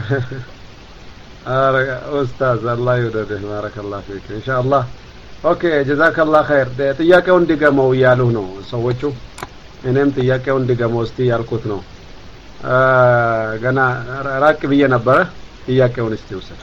ኡስታዝ አላህ ይወደድህ ባረከላሁ ፊክ ኢንሻአላህ ኦኬ ጀዛከላህ ኸይር ጥያቄውን እንዲገመው ያሉ ነው ሰዎቹ እኔም ጥያቄውን እንዲገመው እስቲ ያልኩት ነው ገና ራቅ ብዬ ነበር ጥያቄውን እስቲ ወሰድ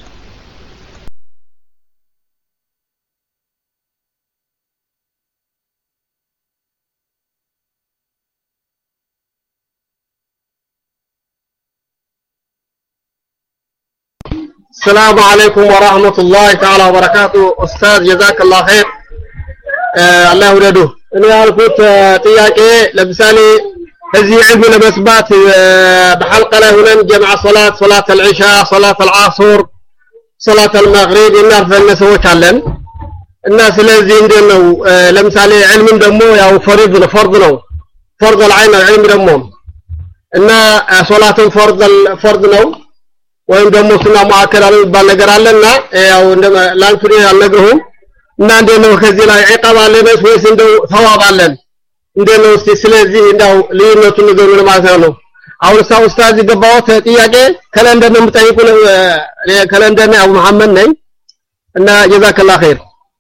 السلام عليكم ورحمة الله تعالى وبركاته أستاذ جزاك الله خير الله يوجده እኔ ያልኩት ጥያቄ ለምሳሌ እዚህ ዕልም ለመስባት በሐልቀ ላይ ሆነን ጀማዓ ሶላት ሶላት አልዒሻ ሶላት አልዓስር ሶላት አልመግሪብ እናርፈን ሰዎች አለን እና ስለዚህ እንደው ለምሳሌ ዕልምን ደግሞ ያው ፈሪድ ነው ፈርድ ነው ፈርድ العين العلم ደግሞ እና ሶላትን ፈርድ ፈርድ ነው ወይም ደግሞ ሱና ሙአከራ የሚባል ነገር አለና ያው እንደ ላንቱሪ አልነግርሁም እና እንደው ከዚህ ላይ ዕቃብ አለ ወይስ እንደው ተዋብ አለን እንደው እስቲ ስለዚህ እንደው ልዩነቱን ንገሩን ማለት ነው አሁን ሳው ኡስታዝ ይገባው ጥያቄ ከለንደር ነው የምጠይቁ ከለንደር ነው አቡ መሐመድ ነኝ እና ጀዛከላህ ኸይር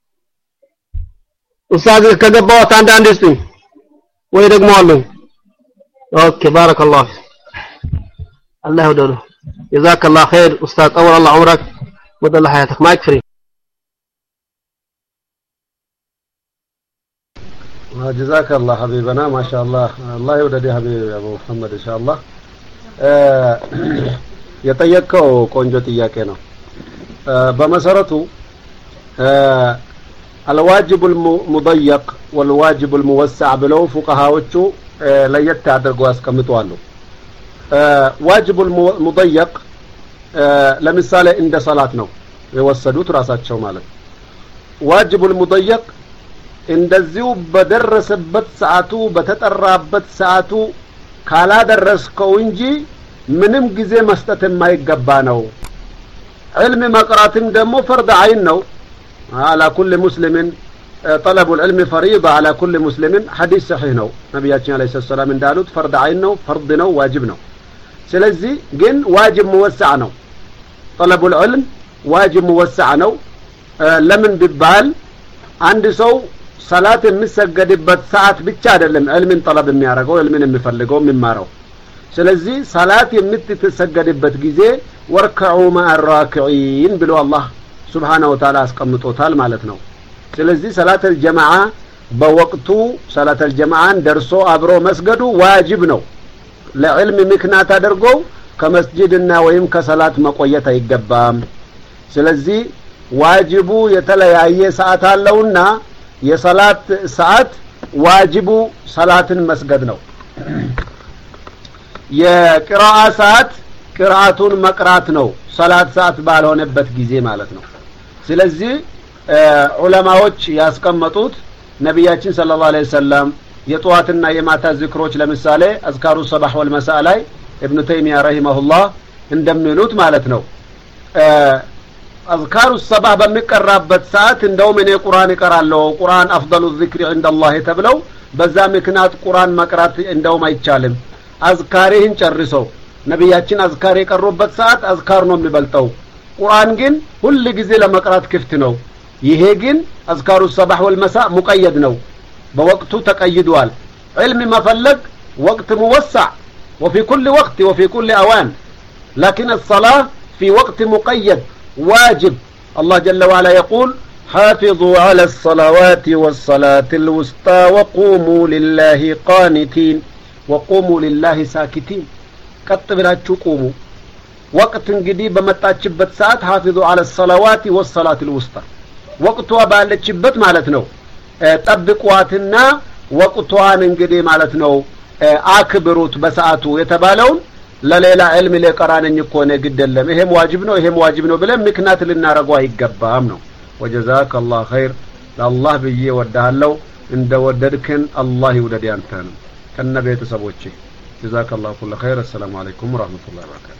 ኡስታዝ ከገባው አንድ አንድ እስቲ ወይ ደግሞ አሉ ኦኬ ባረከላህ الله يهديه جزاك الله خير استاذ طول الله عمرك وطول حياتك ما يكفري جزاك الله حبيبنا ما شاء الله الله يودد يا حبيبي ابو محمد ان شاء الله የጠየቀው ቆንጆ ጥያቄ ነው በመሰረቱ الواجب المضيق والواجب الموسع ብለው فقهاዎቹ ለየት አድርገው ያስቀምጣሉ واجب المضيق ለምሳሌ እንደ ሶላት ነው የወሰዱት ራሳቸው ማለት واجب المضيق እንደዚሁ በደረሰበት ሰዓቱ በተጠራበት ሰዓቱ ካላደረስከው እንጂ ምንም ጊዜ መስጠት የማይገባ ነው علم መቅራትም ደግሞ فرض عين ነው على كل مسلم طلب العلم فريضة على كل مسلم حديث صحيح ነው ነብያችን አለይሂ ሰላም እንዳሉት فرض عين ነው فرض ነው واجب ነው ስለዚህ ግን واجب موسع ነው طلب العلم واجب موسع ነው ለምን ቢባል አንድ ሰው ሰላት የሚሰገድበት ሰዓት ብቻ አይደለም ዕልምን طلب የሚያደርገው ዕልምን የሚፈልገው የሚማረው ስለዚህ ሰላት የምትሰገድበት ጊዜ ወርከዑ مع الراكعين ብሎ አላህ Subhanahu wa ta'ala አስቀምጦታል ማለት ነው ስለዚህ ሰላተል ጀማዓ በወቅቱ ሰላተል ጀማዓን ደርሶ አብሮ መስገዱ ዋጅብ ነው ለዕልም ምክንያት አድርጎ ከመስጂድና ወይም ከሰላት መቆየት አይገባም ስለዚህ ዋጅቡ የተለያየ ሰዓት አለውና የሰላት ሰዓት ዋጅቡ ሰላትን መስገድ ነው የቂራአ ሰዓት ቂራአቱን መቅራት ነው ሰላት ሰዓት ባልሆነበት ጊዜ ማለት ነው ስለዚህ ዑለማዎች ያስቀመጡት ነብያችን ሰለላሁ ዐለይሂ ወሰለም የጧትና የማታ ዝክሮች ለምሳሌ አዝካሩ ሰባህ ወልመሳ ላይ ኢብኑ ተይሚያ ረሂመሁላህ እንደሚሉት ማለት ነው አዝካሩ ሰባህ በሚቀራበት ሰዓት እንደውም እኔ ቁርአን እቀራለሁ ቁርአን አፍضل الذكر عند الله ተብለው በዛ ምክንያት ቁርአን መቅራት እንደውም አይቻልም አዝካሪህን ጨርሰው ነብያችን አዝካሪ የቀሩበት ሰዓት አዝካር ነው የሚበልጠው ቁርአን ግን ሁሉ ጊዜ ለመቅራት ክፍት ነው ይሄ ግን አዝካሩ ሰባህ ወልመሳ ሙቀየድ ነው በወቅቱ ተቀይዷል علم መፈለግ ወቅት موسع وفي كل وقت وفي كل اوان لكن الصلاه في وقت مقيد واجب الله جل وعلا يقول حافظوا على الصلوات والصلاة الوسطى وقوموا لله قانتين وقوموا لله ساكتين ቀጥ ብላችሁ ቆሙ ወቅት እንግዲህ በመጣችበት ሰዓት حافظوا على الصلوات والصلاة الوسطى ወቅቷ ባለችበት ማለት ነው ጠብቋትና ወቅቷን እንግዲህ ማለት ነው አክብሩት በሰዓቱ የተባለው ለሌላ ዕልም ለቀራነኝ እኮ ነው ግደለም ይሄም ዋጅብ ነው ይሄም ዋጅብ ነው ብለን ምክንያት ልናረጋው አይገባም ነው ወጀዛከላሁ ኸይር ለአላህ ብዬ ወዳለው እንደወደድከን አላህ ይውደድ ያንተን ከነ ቤተሰቦቼ ጀዛከላሁ ኩሉ ኸይር السلام عليكم ورحمة الله وبركاته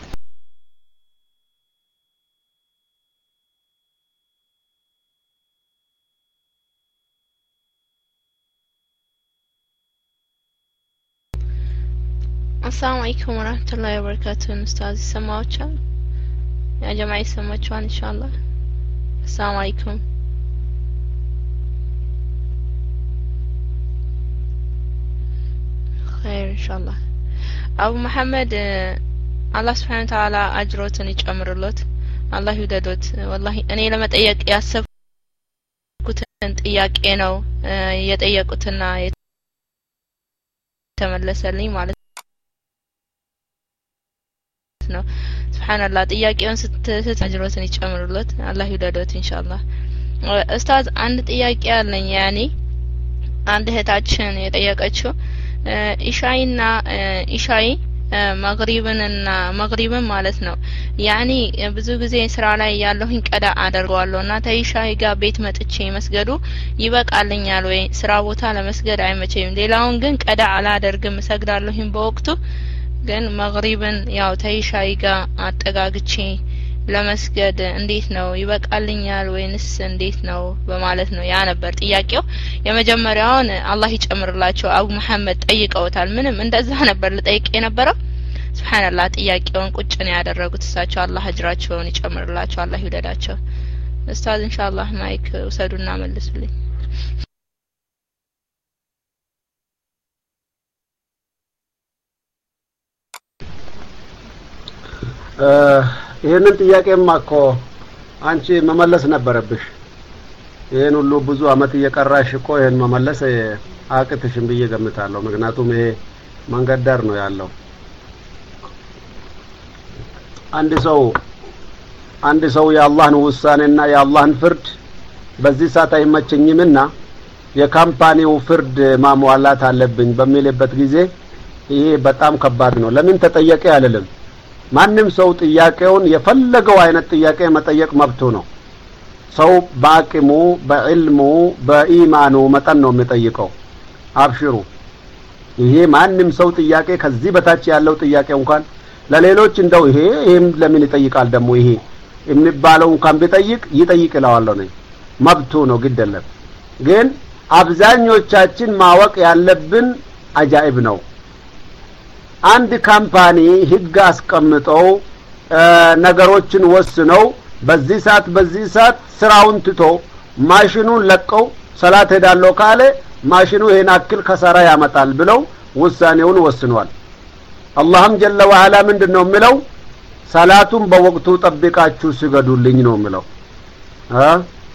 السلام عليكم ورحمة الله وبركاته أستاذ سماوتشا يا جماعة سماوتشا إن شاء الله السلام عليكم خير إن شاء الله أبو محمد الله سبحانه وتعالى أجروتني يجمر اللوت الله يوددوت والله أنا لما تأيك ياسف كنت إياك إنه يتأيكوتنا يتملسلني ማለት ነው ሱብሃንአላህ ጥያቄውን ስትተጅሮትን ይጨምሩለት አላህ ይወደዶት ኢንሻአላህ ኡስታዝ አንድ ጥያቄ አለኝ ያኒ አንድ እህታችን የጠየቀችው ኢሻይና ኢሻይ መግሪብንና መግሪብን ማለት ነው ያኒ ብዙ ጊዜ ስራ ላይ ያለሁኝ ቀዳ አደርጋለሁና ተይሻይ ጋር ቤት መጥቼ መስገዱ ይበቃልኛል ወይ ስራ ቦታ ለመስገድ አይመቸኝም ሌላውን ግን ቀዳ አላደርግም ሰግዳለሁኝ በወቅቱ ግን መግሪብን ያው ተይሻይ ጋር አጠጋግቼ ለመስገድ እንዴት ነው ይበቃልኛል ወይንስ እንዴት ነው በማለት ነው ያ ነበር ጥያቄው የመጀመሪያውን አላህ ይጨምርላቸው አቡ መሐመድ ጠይቀውታል ምንም እንደዛ ነበር ለጠይቅ የነበረው ሱብሃንአላህ ጥያቄውን ቁጭ ነው ያደረጉት እሳቸው አላህ አጅራቸውን ይጨምርላቸው አላህ ይወደዳቸው ኡስታዝ ኢንሻአላህ ማይክ ወሰዱና መልሱልኝ ይሄንን ጥያቄማ እኮ አንቺ መመለስ ነበረብሽ ይሄን ሁሉ ብዙ አመት እየቀራሽ እኮ ይሄን መመለስ አቅትሽም ብዬ ገምታለሁ ምክንያቱም ይሄ መንገድ ዳር ነው ያለው አንድ ሰው አንድ ሰው የአላህን ውሳኔና የአላህን ፍርድ በዚህ ሰዓት አይመቸኝምና የካምፓኒው ፍርድ ማሟላት አለብኝ በሚልበት ጊዜ ይሄ በጣም ከባድ ነው ለምን ተጠየቀ አይደለም ማንንም ሰው ጥያቄውን የፈለገው አይነት ጥያቄ መጠየቅ መብቱ ነው ሰው በአቅሙ በዕልሙ በኢማኑ መጠን ነው የሚጠይቀው አብሽሩ ይሄ ማንንም ሰው ጥያቄ ከዚህ በታች ያለው ጥያቄ እንኳን ለሌሎች እንደው ይሄ ይሄም ለምን ይጠይቃል ደሞ ይሄ የሚባለው እንኳን ቢጠይቅ ይጠይቅ ይላዋለሁ ነው መብቱ ነው ግደለም ግን አብዛኞቻችን ማወቅ ያለብን አጃኢብ ነው አንድ ካምፓኒ ህግ አስቀምጠው ነገሮችን ወስነው በዚህ ሰዓት በዚህ ሰዓት ስራውን ትቶ ማሽኑን ለቀው ሰላት ሄዳለው ካለ ማሽኑ ይሄን አክል ከሰራ ያመጣል ብለው ውሳኔውን ወስኗል አላህም ጀለ ወዐላ ምንድነው የሚለው ሰላቱን በወቅቱ ጠብቃችሁ ስገዱልኝ ነው የሚለው አ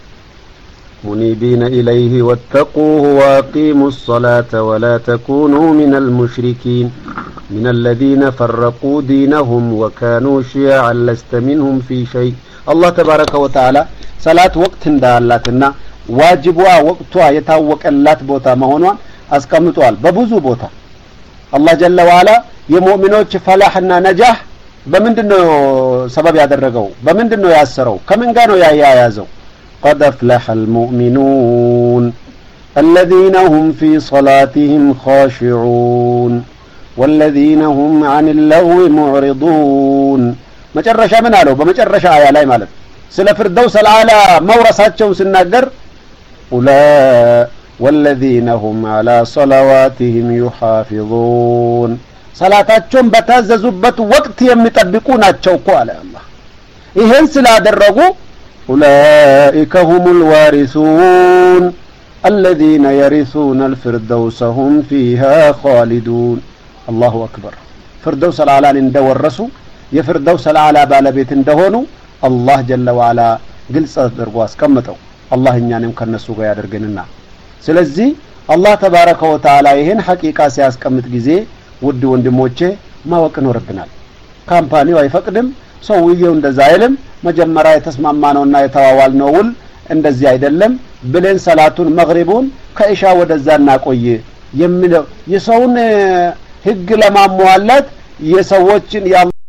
منيبين إليه واتقوه وأقيموا الصلاة ولا تكونوا من المشركين من الذين فرقوا دينهم وكانوا شيعا لست منهم في شيء الله تبارك وتعالى صلاة وقت እንዳላትና ዋጅቧ ወቅቷ የታወቀላት ቦታ መሆኗን አስቀምጧል በብዙ ቦታ አላህ ጀለ ወዐላ የሙእሚኖች ፈላህና ነጃህ በምንድነው ሰበብ ያደረገው በምንድነው ያሰረው ከምን ጋር ነው ያያያዘው قد أفلح المؤمنون الذين هم في صلاتهم خاشعون والذين هم عن اللغو معرضون መጨረሻ ምን አለው በመጨረሻ አያ ላይ ማለት ስለ ፍርደውስ አልዓላ መውረሳቸው ሲናገር أولئك والذين هم على صلواتهم يحافظون صلاتهم በታዘዙበት ወቅት የሚጠብቁ ናቸው እኮ አለ አላህ ይሄን ስላደረጉ أولئك هم الوارثون الذين يرثون الفردوس هم فيها خالدون الله أكبر فردوس العلا እንደወረሱ የፍርደውስ العلا ባለቤት እንደሆኑ አላህ ጀለ ወዐላ ግልጽ አድርጎ አስቀመጠው አላህ እኛንም ከነሱ ጋር ያደርገንና ስለዚህ አላህ ተባረከ ወተዓላ ይሄን ሐቂቃ ሲያስቀምጥ ጊዜ ውድ ወንድሞቼ ማወቅ ይኖርብናል ካምፓኒው አይፈቅድም ሰውየው እንደዛ አይልም መጀመሪያ የተስማማነውና የተዋዋልነው ውል እንደዚህ አይደለም ብለን ሰላቱን መግሪቡን ከኢሻ ወደዛና ቆየ የሚለው የሰውን ህግ ለማሟላት የሰዎችን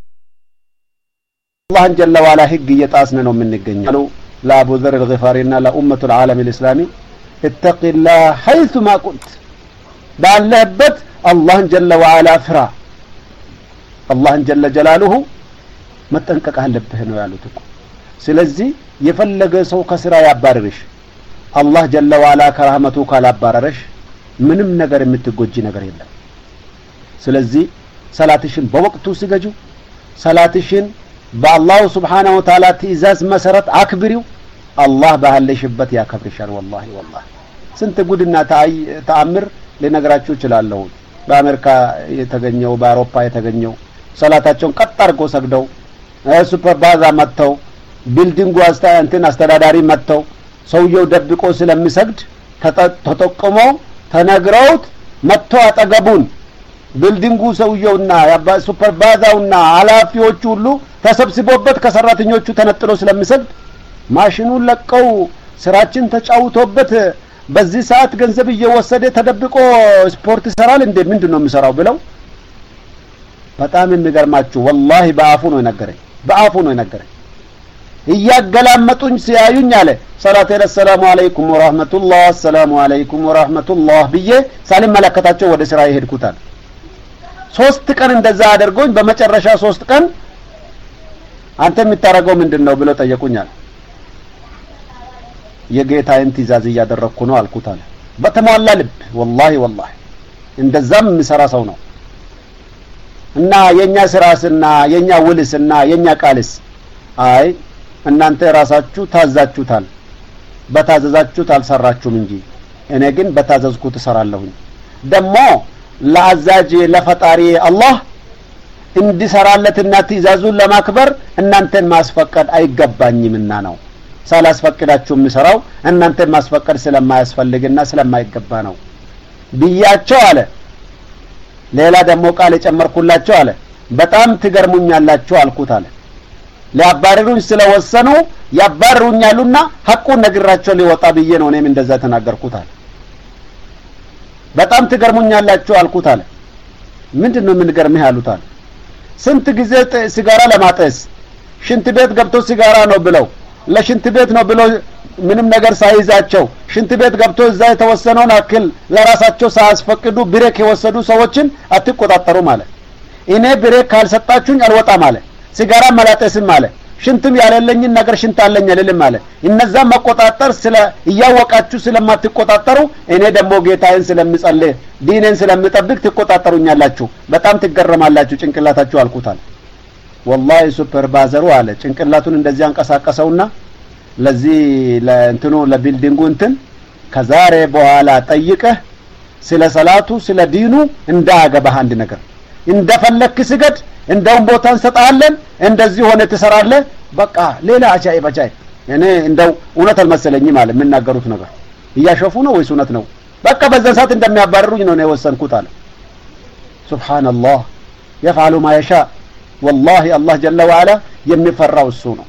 የአላህን ጀለ ወዐላ ህግ እየጣስነ ነው የምንገኘው ለአቡ ዘር الغفاريና ለኡመቱ العالم الاسلامي اتق الله حيث ما كنت ባለበት አላህን ጀለ ወዐላ ፍራ አላህን ጀለ ጀላሉሁ መጠንቀቅ አለብህ ነው ያሉት እኮ ስለዚህ የፈለገ ሰው ከስራ ያባረርሽ አላህ ጀለ ወዐላ ከራህመቱ ካላባረረሽ ምንም ነገር የምትጎጂ ነገር የለም ስለዚህ ሰላትሽን በወቅቱ ስገጁ ሰላትሽን በአላህ Subhanahu Wa Ta'ala ትእዛዝ መሰረት አክብሪው አላህ ባለሽበት ያከብርሻል والله والله ስንት ጉድና ተአምር ለነገራችሁ ይችላልው በአሜሪካ የተገኘው በአውሮፓ የተገኘው ሰላታቸውን ቀጥ አድርገው ሰግደው ሱፐር ባዛ መተው ቢልዲንጉ አስተዳንተን አስተዳዳሪ መተው ሰውየው ደብቆ ስለሚሰግድ ተጠቆመው ተነግረውት መተው አጠገቡን ቢልዲንጉ ሰውየውና ያባ ሱፐር ባዛውና አላፊዎቹ ሁሉ ተሰብስቦበት ከሰራተኞቹ ተነጥሎ ስለሚሰግድ ማሽኑን ለቀው ስራችን ተጫውቶበት በዚህ ሰዓት ገንዘብ እየወሰደ ተደብቆ ስፖርት ይሰራል እንዴ ምንድነው የሚሰራው ብለው በጣም የሚገርማችሁ ወላሂ በአፉ ነው የነገረኝ በአፉ ነው የነገረኝ እያገላመጡኝ ሲያዩኝ አለ ሰላቱ ሰላሙ አለይኩም ወራህመቱላህ ሰላሙ አለይኩም ወራህመቱላህ ብዬ ሳልመለከታቸው ወደ ስራ ይሄድኩታል ሶስት ቀን እንደዛ አድርጎኝ በመጨረሻ ሶስት ቀን አንተ የምታረገው ምንድነው ብለው ጠየቁኛል የጌታዬን ትእዛዝ እያደረኩ ነው አልኩት አለ በተሟላ ልብ ወላሂ ወላሂ እንደዛም የሚሰራ ሰው ነው እና የኛ ስራስና የኛ ውልስና የኛ ቃልስ አይ እናንተ ራሳችሁ ታዛችሁታል በታዘዛችሁት አልሰራችሁም እንጂ እኔ ግን በታዘዝኩት እሰራለሁ ደሞ ለአዛጅ ለፈጣሪ አላህ እንዲሰራለትና ትእዛዙን ለማክበር እናንተን ማስፈቀድ አይገባኝምና ነው ሳላስፈቅዳችሁ የምሰራው እናንተን ማስፈቀድ ስለማያስፈልግና ስለማይገባ ነው ብያቸው አለ ሌላ ደሞ ቃል የጨመርኩላቸው አለ በጣም ትገርሙኛላችሁ አልኩት አለ ሊያባረሩኝ ስለወሰኑ ያባረሩኛሉና ሐቁን ነግራቸው ሊወጣ ብዬ ነው እኔም እንደዛ ተናገርኩት አለ በጣም ትገርሙኛላችሁ አልኩት አለ ምንድነው ምን ገርምህ አሉት አለ ስንት ጊዜ ሲጋራ ለማጠስ ሽንት ቤት ገብቶ ሲጋራ ነው ብለው ለሽንት ቤት ነው ብለው ምንም ነገር ሳይዛቸው ሽንት ቤት ገብቶ እዛ የተወሰነውን አክል ለራሳቸው ሳያስፈቅዱ ብሬክ የወሰዱ ሰዎችን አትቆጣጠሩ ማለት እኔ ብሬክ ካልሰጣችሁኝ አልወጣም ማለት ሲጋራ መላጠስም ማለት ሽንትም ያለለኝን ነገር ሽንት አለኝ አይደለም ማለት እነዛ መቆጣጠር ስለ ያወቃችሁ ስለማትቆጣጠሩ እኔ ደግሞ ጌታዬን ስለምጸልይ ዲኔን ስለምጠብቅ ትቆጣጠሩኛላችሁ በጣም ትገረማላችሁ ጭንቅላታችሁ አልኩታል والله ሱፐርቫይዘሩ አለ ጭንቅላቱን እንደዚህ አንቀሳቀሰውና ለዚህ ለእንትኑ ለቢልዲንጉ እንትን ከዛሬ በኋላ ጠይቀህ ስለ ሰላቱ ስለ ዲኑ እንዳያገባህ አንድ ነገር እንደፈለክ ስገድ እንደውም ቦታ እንሰጣለን እንደዚህ ሆነ ትሰራለህ በቃ ሌላ አጃይብ አጃይብ እኔ እንደው እውነት አልመሰለኝ ማለት ምን ናገሩት ነገር እያሸፉ ነው ወይስ እውነት ነው በቃ በዛ ሰዓት እንደሚያባርሩኝ ነው ነው ወሰንኩት አለ ሱብሃንአላህ يفعل ما يشاء والله الله جل وعلا የሚፈራው እሱ ነው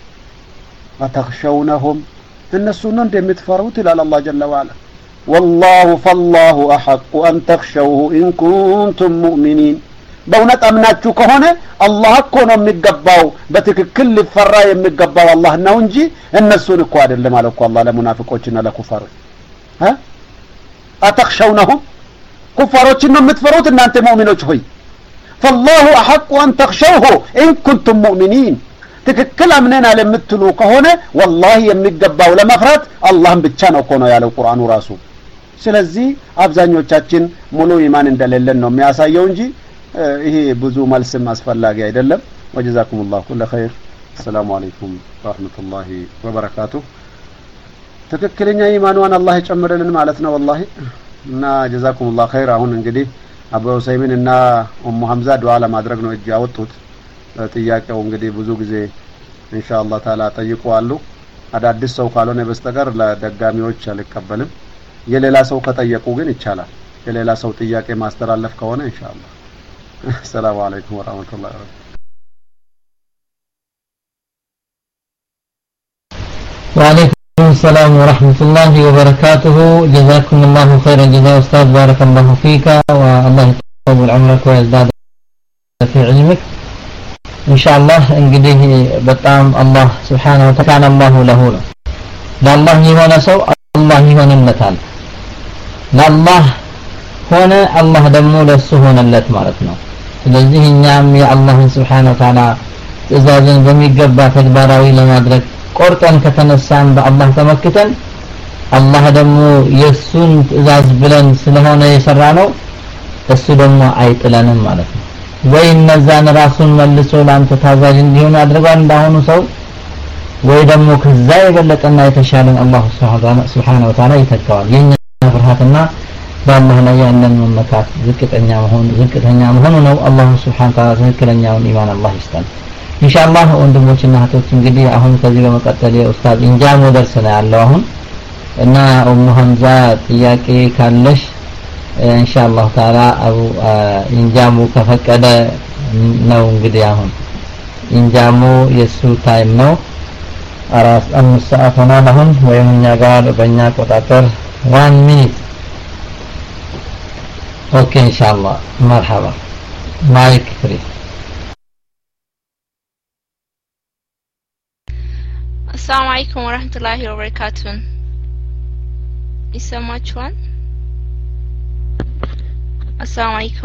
አተخشونهم እነሱ ነው እንደምትፈሩት ይላል الله جل وعلا والله فالله احق ان تخشوه ان كنتم مؤمنين በእውነት አምናችሁ ከሆነ አላህ እኮ ነው የሚገባው በትክክል ሊፈራ የሚገባው አላህ ነው እንጂ እነሱን እኮ አይደለም አለ እኮ አላህ ለሙናፊቆችና ለኩፋሮች ها አተخشونهم ኩፋሮችን ነው የምትፈሩት እናንተ ሙእሚኖች ሆይ فالله احق ان تخشوه ان كنتم مؤمنين ትክክል አምነን አለ የምትሉ ከሆነ والله የሚገባው ለመፍራት አላህን ብቻ ነው እኮ ነው ያለው ቁርአኑ ራሱ ስለዚህ አብዛኞቻችን ሙሉ ኢማን እንደሌለን ነው የሚያሳየው እንጂ ይሄ ብዙ መልስም አስፈላጊ አይደለም وجزاكم الله كل خير السلام عليكم ورحمه الله وبركاته ትክክለኛ ኢማኑን አላህ ይጨምርልን ማለት ነው والله እና جزاكم الله خير አሁን እንግዲህ አቡ ሁሰይምን እና ኡሙ ሐምዛ ዱዓ ለማድረግ ነው እጅ ያወጡት ጥያቄው እንግዲህ ብዙ ጊዜ ኢንሻአላህ ተዓላ ጠይቁዋሉ አዳዲስ ሰው ካልሆነ በስተቀር ለደጋሚዎች አልቀበልም የሌላ ሰው ከጠየቁ ግን ይቻላል የሌላ ሰው ጥያቄ ማስተላለፍ ከሆነ ኢንሻአላህ السلام عليكم ورحمه الله وبركاته وعليكم السلام ورحمه الله وبركاته جزاكم الله خير الجزاء استاذ بارك الله فيك والله يطول عمرك ويزداد في علمك ان شاء الله እንግዲህ በጣም አላህ Subhanahu Wa Ta'ala الله له ለአላህ የሆነ ሰው አላህ ይሆንለታል ለአላህ ሆነ አላህ ደግሞ ለሱ ሆነለት ማለት ነው ስለዚህ እኛም የአላህን Subhanahu Wa Ta'ala ትእዛዝን በሚገባ ተግባራዊ ለማድረግ ቆርጠን ከተነሳን በአላህ ተመክተን አላህ ደግሞ የሱን ትእዛዝ ብለን ስለሆነ የሰራነው እሱ ደግሞ አይጥለንም ማለት ነው ወይ እነዛን ራሱን መልሶ ላንተ ታዛዥ እንዲሆን አድርጓል እንዳሁኑ ሰው ወይ ደግሞ ከዛ የበለጠና የተሻለን አላህ Subhanahu Wa Ta'ala ይተካዋል የኛ ፍርሃትና በአላህ ላይ ያለን መመካት ዝቅተኛ መሆን ዝቅተኛ መሆኑ ነው አላህ Subhanahu Wa Ta'ala ትክክለኛውን ኢማን አላህ ይስጠን ኢንሻአላህ ወንድሞችና እህቶች እንግዲህ አሁን ከዚህ በመቀጠል የኡስታዝ ኢንጃሞ ደርሰና ያለው አሁን እና ኡሙ ሐምዛ ጥያቄ ካለሽ ኢንሻአላህ ተዓላ አቡ ኢንጃሞ ከፈቀደ ነው እንግዲህ አሁን ኢንጃሞ የሱ ታይም ነው አራት አምስት ሰዓት ሆኗል አሁን ወይም እኛ ጋር በእኛ አቆጣጠር one minute ኦኬ ኢንሻአላህ መርሐባ ማይክ ፍሪ السلام عليكم ورحمة الله وبركاته يسمعون السلام عليكم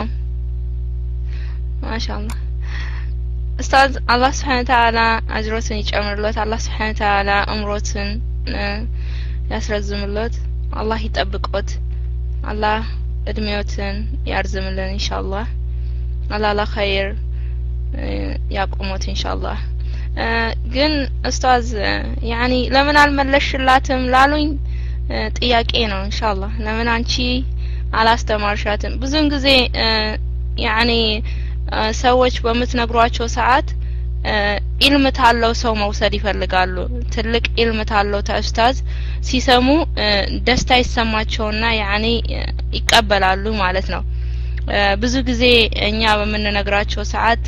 ما شاء الله أستاذ الله سبحانه وتعالى أجرتن يجمر لوت الله سبحانه وتعالى أمرتن يسرزم لوت الله يطبقوت الله እድሜዎትን ያርዝምልን ኢንሻአላህ الله لا خير ያቆሙት ኢንሻአላህ ግን ኡስታዝ ያኒ ለምን አልመለሽላትም ላሉኝ ጥያቄ ነው ኢንሻአላህ ለምን አንቺ አላስተማርሻትም ብዙን ጊዜ ያኒ ሰዎች በመትነግሯቸው ሰዓት ኢልም ታለው ሰው መውሰድ ይፈልጋሉ ትልቅ ኢልም ታለው ኡስታዝ ሲሰሙ ደስታ ይሰማቸውና ያኒ ይቀበላሉ ማለት ነው ብዙ ጊዜ እኛ በመነግራቸው ሰዓት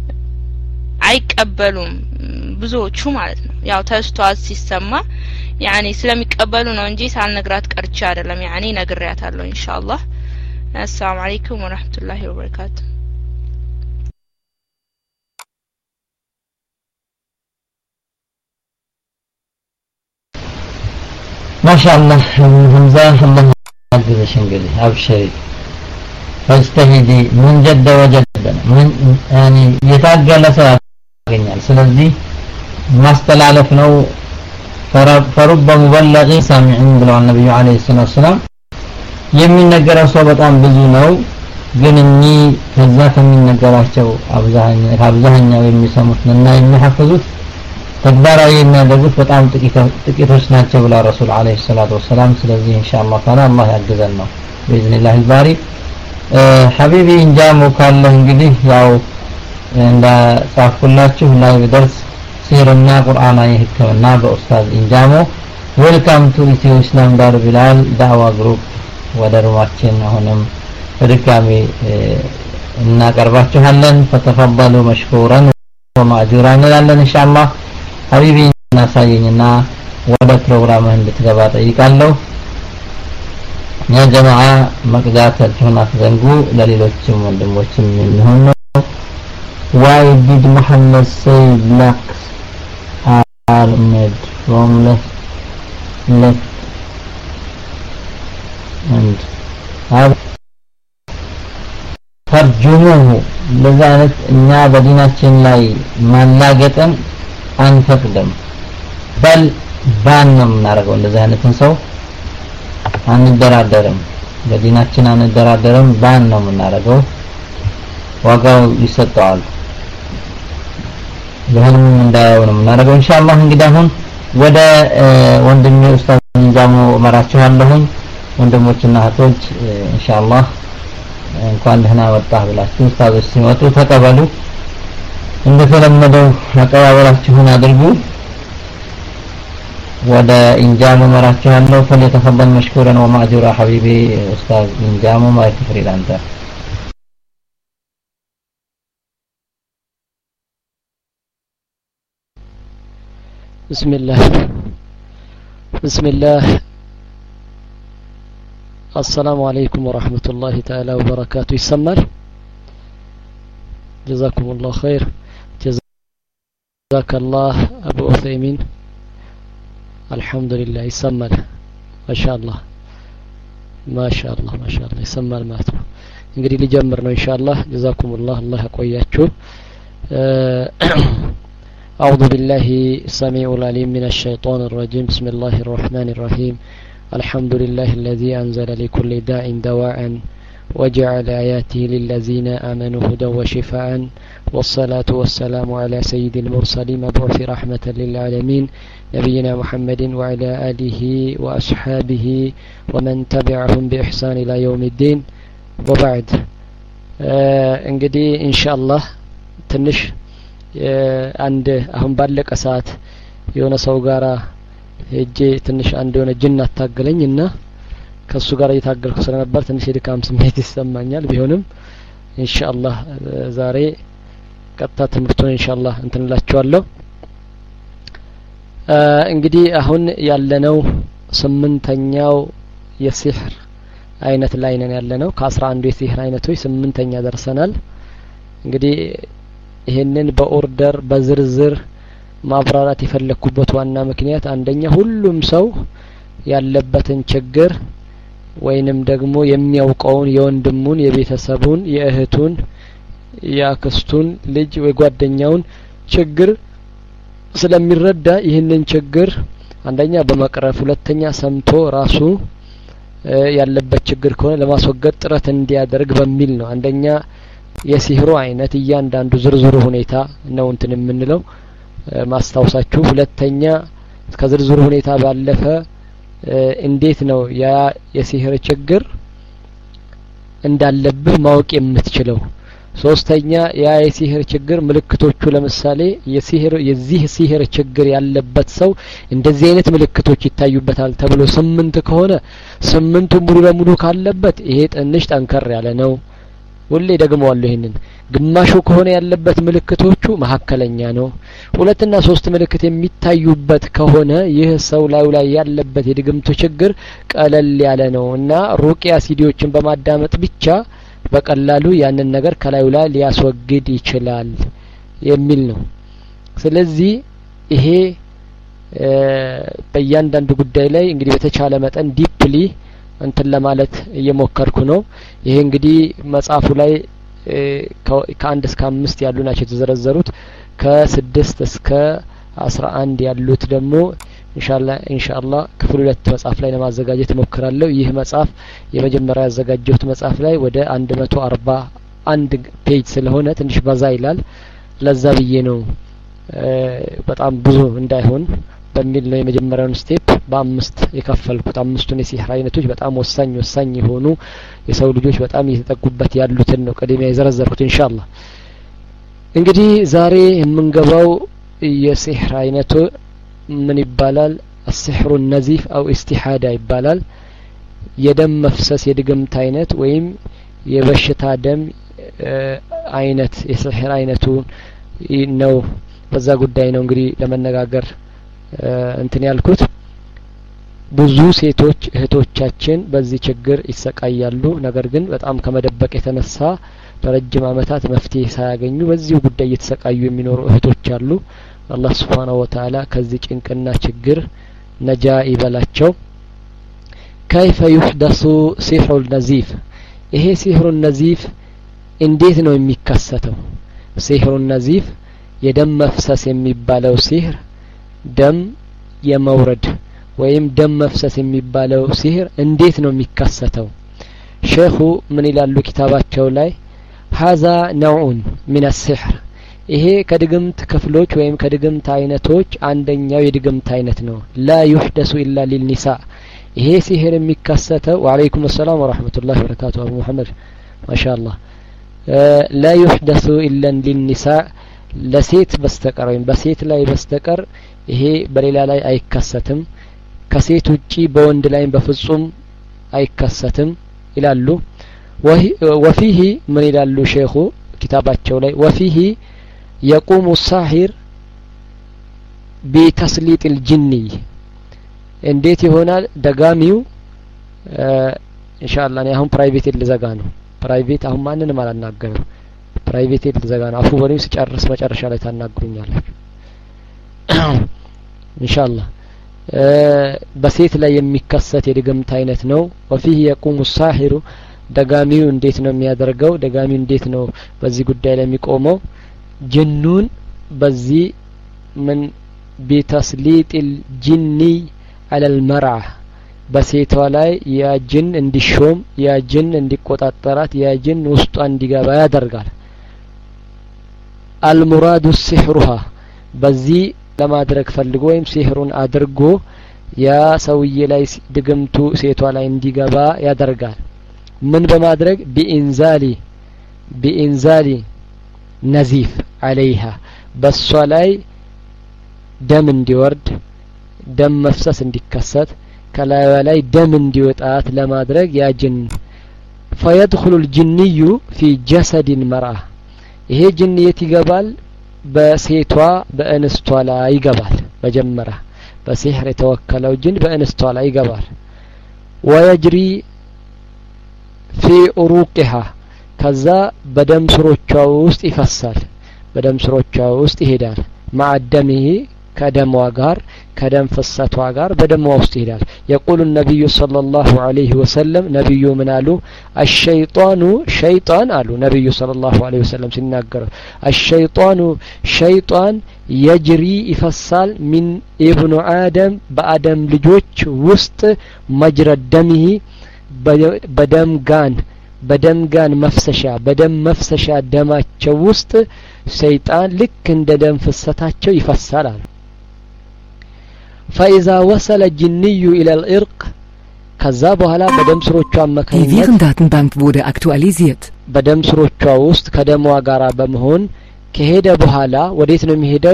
አይቀበሉም ብዙዎቹ ማለት ነው ያው ተስቷዝ ሲሰማ ያኒ ስለሚቀበሉ ነው እንጂ ሳልነግራት ቀርቻ አይደለም ያኒ ነግሬያታለሁ ኢንሻአላህ السلام عليكم ورحمة الله وبركاته ما شاء الله حمزة الله يعزك انجلي ابشري فاجتهدي من جد وجد من يعني يتعجل سو ያገኛል ስለዚህ ማስተላለፍ ነው فرب مبلغ سامعين ብለዋል ነብዩ አለይሂ ሰላም የሚነገረው ሰው በጣም ብዙ ነው ግን እኒ ከዛ ከሚነገራቸው አብዛኛው አብዛኛው የሚሰሙት እና የሚሐፈዙት ተግባራዊ የሚያደርጉት በጣም ጥቂቶች ናቸው ብላ ረሱል አለይሂ ሰላቱ ወሰለም ስለዚህ ኢንሻአላህ ታላ አላህ ያግዘን ነው በኢዝኒላህ الباري ሐቢቢ እንጃሙ ካለ እንግዲህ ያው እንዳ ጻፍኩላችሁ ላይ ደርስ ሲርና ቁርአናዊ ህክምና በኡስታዝ እንጃሙ ዌልካም ቱ ኢትዮ ኢስላም ዳር ቢላል ዳዋ ግሩፕ ወደ ሩማችን አሁንም በድጋሚ እናቀርባችኋለን ፈተፈضሉ መሽኩራን ወማእጁራን እንላለን ኢንሻአላህ ሐቢቢ እናሳየኝና ወደ ፕሮግራምህ እንድትገባ ጠይቃለሁ ያ ጀማዓ መቅዳታችሁን አትዘንጉ ለሌሎችም ወንድሞችም የሚሆን ነው why did Muhammad say blacks are made from left left and have ተርጁሙሁ ለዛነት እኛ በዲናችን ላይ ማላገጠን አንፈቅድም በል ባን ነው የምናደርገው እንደዚህ አይነትን ሰው አንደራደርም በዲናችን አንደራደርም ባን ነው የምናደርገው ዋጋው ይሰጣል ለሁሉም እንዳያው ነው የምናደርገው ኢንሻአላህ እንግዲህ አሁን ወደ ወንድሜ ኡስታዝ እንጃሙ መራችኋለሁ ወንድሞችና እህቶች ኢንሻአላህ እንኳን ደህና ወጣህ ብላችሁ ኡስታዞች ሲመጡ ተቀበሉ እንደተለመደው አቀባበላችሁን አድርጉ ወደ እንጃሙ መራችኋለሁ فليتفضل مشكورا ومأجورا حبيبي ኡስታዝ እንጃሙ ማይክ ፍሪላንተ بسم الله بسم الله السلام عليكم ورحمة الله تعالى وبركاته يسمر جزاكم الله خير جزاك الله أبو عثيمين الحمد لله يسمر ما شاء الله ما شاء الله ما شاء الله يسمر ماتو እንግዲህ ልጀምር ነው ኢንሻአላህ جزاكم الله الله ያቆያችሁ أعوذ بالله السميع العليم من الشيطان الرجيم بسم الله الرحمن الرحيم الحمد لله الذي أنزل لكل داء دواء وجعل آياته للذين آمنوا هدى وشفاء والصلاة والسلام على سيد المرسلين مبعوث رحمة للعالمين نبينا محمد وعلى آله وأصحابه ومن تبعهم بإحسان إلى يوم الدين وبعد انقدي إن شاء الله تنش አንድ አሁን ባለቀ ሰዓት የሆነ ሰው ጋራ ሄጄ ትንሽ አንድ የሆነ ጅን አታገለኝና ከሱ ጋር እየታገልኩ ስለነበር ትንሽ የድካም ስሜት ይሰማኛል ቢሆንም ኢንሻአላህ ዛሬ ቀጥታ ትምህርቱን ኢንሻአላህ እንትንላችኋለሁ እንግዲህ አሁን ያለነው ስምንተኛው የሲህር አይነት ላይ ነን ያለነው ከአስራ አንዱ የሲህር አይነቶች ስምንተኛ ደርሰናል እንግዲህ ይሄንን በኦርደር በዝርዝር ማብራራት የፈለኩበት ዋና ምክንያት አንደኛ ሁሉም ሰው ያለበትን ችግር ወይንም ደግሞ የሚያውቀውን የወንድሙን የቤተሰቡን የእህቱን ያክስቱን ልጅ ወይ ጓደኛውን ችግር ስለሚረዳ ይህንን ችግር አንደኛ በመቅረፍ ሁለተኛ ሰምቶ ራሱ ያለበት ችግር ከሆነ ለማስወገድ ጥረት እንዲያደርግ በሚል ነው አንደኛ የሲህሩ አይነት እያንዳንዱ ዝርዝሩ ሁኔታ ነው እንትን የምንለው ማስታወሳችሁ ሁለተኛ ከዝርዝሩ ሁኔታ ባለፈ እንዴት ነው ያ የሲህር ችግር እንዳለብህ ማወቅ የምትችለው ሶስተኛ ያ የሲህር ችግር ምልክቶቹ ለምሳሌ የሲህር የዚህ ሲህር ችግር ያለበት ሰው እንደዚህ አይነት ምልክቶች ይታዩበታል ተብሎ ስምንት ከሆነ ስምንቱ ሙሉ ለሙሉ ካለበት ይሄ ትንሽ ጠንከር ያለ ነው ሁሌ ደግመዋለሁ ይሄንን ግማሹ ከሆነ ያለበት ምልክቶቹ መሐከለኛ ነው ሁለትና ሶስት ምልክት የሚታዩበት ከሆነ ይህ ሰው ላይ ላይ ያለበት የድግምቱ ችግር ቀለል ያለ ነው እና ሩቂያ ሲዲዎችን በማዳመጥ ብቻ በቀላሉ ያንን ነገር ከላዩ ላይ ሊያስወግድ ይችላል የሚል ነው ስለዚህ ይሄ በእያንዳንዱ ጉዳይ ላይ እንግዲህ በተቻለ መጠን ዲፕሊ እንትን ለማለት እየሞከርኩ ነው ይሄ እንግዲህ መጽሐፉ ላይ ከአንድ እስከ አምስት ያሉ ናቸው የተዘረዘሩት ከስድስት እስከ አስራ አንድ ያሉት ደግሞ ኢንሻአላህ ኢንሻአላህ ክፍል ሁለት መጽሐፍ ላይ ለማዘጋጀት ሞክራለሁ ይህ መጽሐፍ የመጀመሪያ ያዘጋጀሁት መጽሐፍ ላይ ወደ አንድ መቶ አርባ አንድ ፔጅ ስለሆነ ትንሽ በዛ ይላል ለዛ ብዬ ነው በጣም ብዙ እንዳይሆን በሚል ነው የመጀመሪያውን ስቴፕ በአምስት የከፈልኩት አምስቱን የሲህር አይነቶች በጣም ወሳኝ ወሳኝ የሆኑ የሰው ልጆች በጣም እየተጠቁበት ያሉትን ነው ቀደም ያዘረዘርኩት ኢንሻአላህ እንግዲህ ዛሬ የምንገባው የሲህር አይነቱ ምን ይባላል السحر النزيف او استحاده ይባላል የደም መፍሰስ የድግምት አይነት ወይም የበሽታ ደም አይነት የሲህር አይነቱ ነው በዛ ጉዳይ ነው እንግዲህ ለመነጋገር እንትን ያልኩት ብዙ ሴቶች እህቶቻችን በዚህ ችግር ይሰቃያሉ ነገር ግን በጣም ከመደበቅ የተነሳ ለረጅም አመታት መፍትሄ ሳያገኙ በዚህ ጉዳይ እየተሰቃዩ የሚኖሩ እህቶች አሉ አላህ Subhanahu Wa Ta'ala ከዚህ ጭንቅና ችግር ነጃ ይበላቸው كيف يحدث سحر النزيف ይሄ سحر النزيف እንዴት ነው የሚከሰተው سحر النزيف የደም መፍሰስ የሚባለው ሲህር ደም የመውረድ ወይም ደም መፍሰስ የሚባለው ሲህር እንዴት ነው የሚከሰተው ሼኹ ምን ይላሉ ኪታባቸው ላይ هذا نوع من السحر ይሄ ከድግምት ክፍሎች ወይም ከድግምት አይነቶች አንደኛው የድግምት አይነት ነው لا يحدث الا للنساء ይሄ ሲህር የሚከሰተው ወአለይኩም ሰላም ወራህመቱላሂ ወበረካቱሁ አቡ መሐመድ ማሻአላህ لا يحدث الا للنساء ለሴት በስተቀር ወይም በሴት ላይ በስተቀር ይሄ በሌላ ላይ አይከሰትም ከሴት ውጪ በወንድ ላይ በፍጹም አይከሰትም ይላሉ وفيه ምን ይላሉ ሼኹ ኪታባቸው ላይ وفيه يقوم الساحر بتسليط الجن እንዴት ይሆናል ደጋሚው ኢንሻአላህ እኔ አሁን ፕራይቬት ልዘጋ ነው ፕራይቬት አሁን ማንንም አላናገርም ፕራይቬት ልዘጋ ነው አፉ በሉኝ ሲጨርስ መጨረሻ ላይ ታናግሩኛላችሁ ኢንሻአላህ በሴት ላይ የሚከሰት የድግምት አይነት ነው وفيه يقوم الساحر ደጋሚው እንዴት ነው የሚያደርገው ደጋሚው እንዴት ነው በዚህ ጉዳይ ላይ የሚቆመው ጅኑን በዚህ ምን بتسليط الجن على المرأة በሴቷ ላይ ያ ጅን እንዲሾም ያ ጅን እንዲቆጣጣራት ያ ጅን ውስጧ እንዲገባ ያደርጋል المراد سحرها በዚህ ለማድረግ ፈልጎ ወይም ሲህሩን አድርጎ ያ ሰውዬ ላይ ድግምቱ ሴቷ ላይ እንዲገባ ያደርጋል ምን በማድረግ بإنزال بإنزال نزيف عليها በሷ ላይ ደም እንዲወርድ ደም መፍሰስ እንዲከሰት ከላይዋ ላይ ደም እንዲወጣት ለማድረግ ያ ጅን فيدخل الجني في جسد المرأة ይሄ ጅን የት ይገባል በሴቷ በእንስቷ ላይ ይገባል መጀመሪያ በሲህር የተወከለው ጅን በእንስቷ ላይ ይገባል ወይጅሪ في عروقها ከዛ በደም ስሮቿ ውስጥ ይፈሳል በደም ስሮቿ ውስጥ ይሄዳል ማዕደምህ ከደሟ ጋር ከደም ፍሰቷ ጋር በደሟ ውስጥ ይሄዳል يقول النبي صلى الله عليه وسلم ነብዩ ምን አሉ الشيطان شيطان አሉ ነብዩ صلى الله عليه وسلم ሲናገሩ الشيطان شيطان يجري ይፈሳል من ابن آدم በአደም ልጆች ውስጥ مجرى دمه በደም ጋን በደም ጋን መፍሰሻ በደም መፍሰሻ ደማቸው ውስጥ ሰይጣን ልክ እንደ ደም ፍሰታቸው ይፈሳል አሉ فإذا وصل الجني إلى الإرق ከዛ በኋላ በደም ስሮቿ አማካኝነት Die Virendatenbank wurde aktualisiert በደም ስሮቿ ውስጥ ከደሟ ጋር በመሆን ከሄደ በኋላ ወዴት ነው የሚሄደው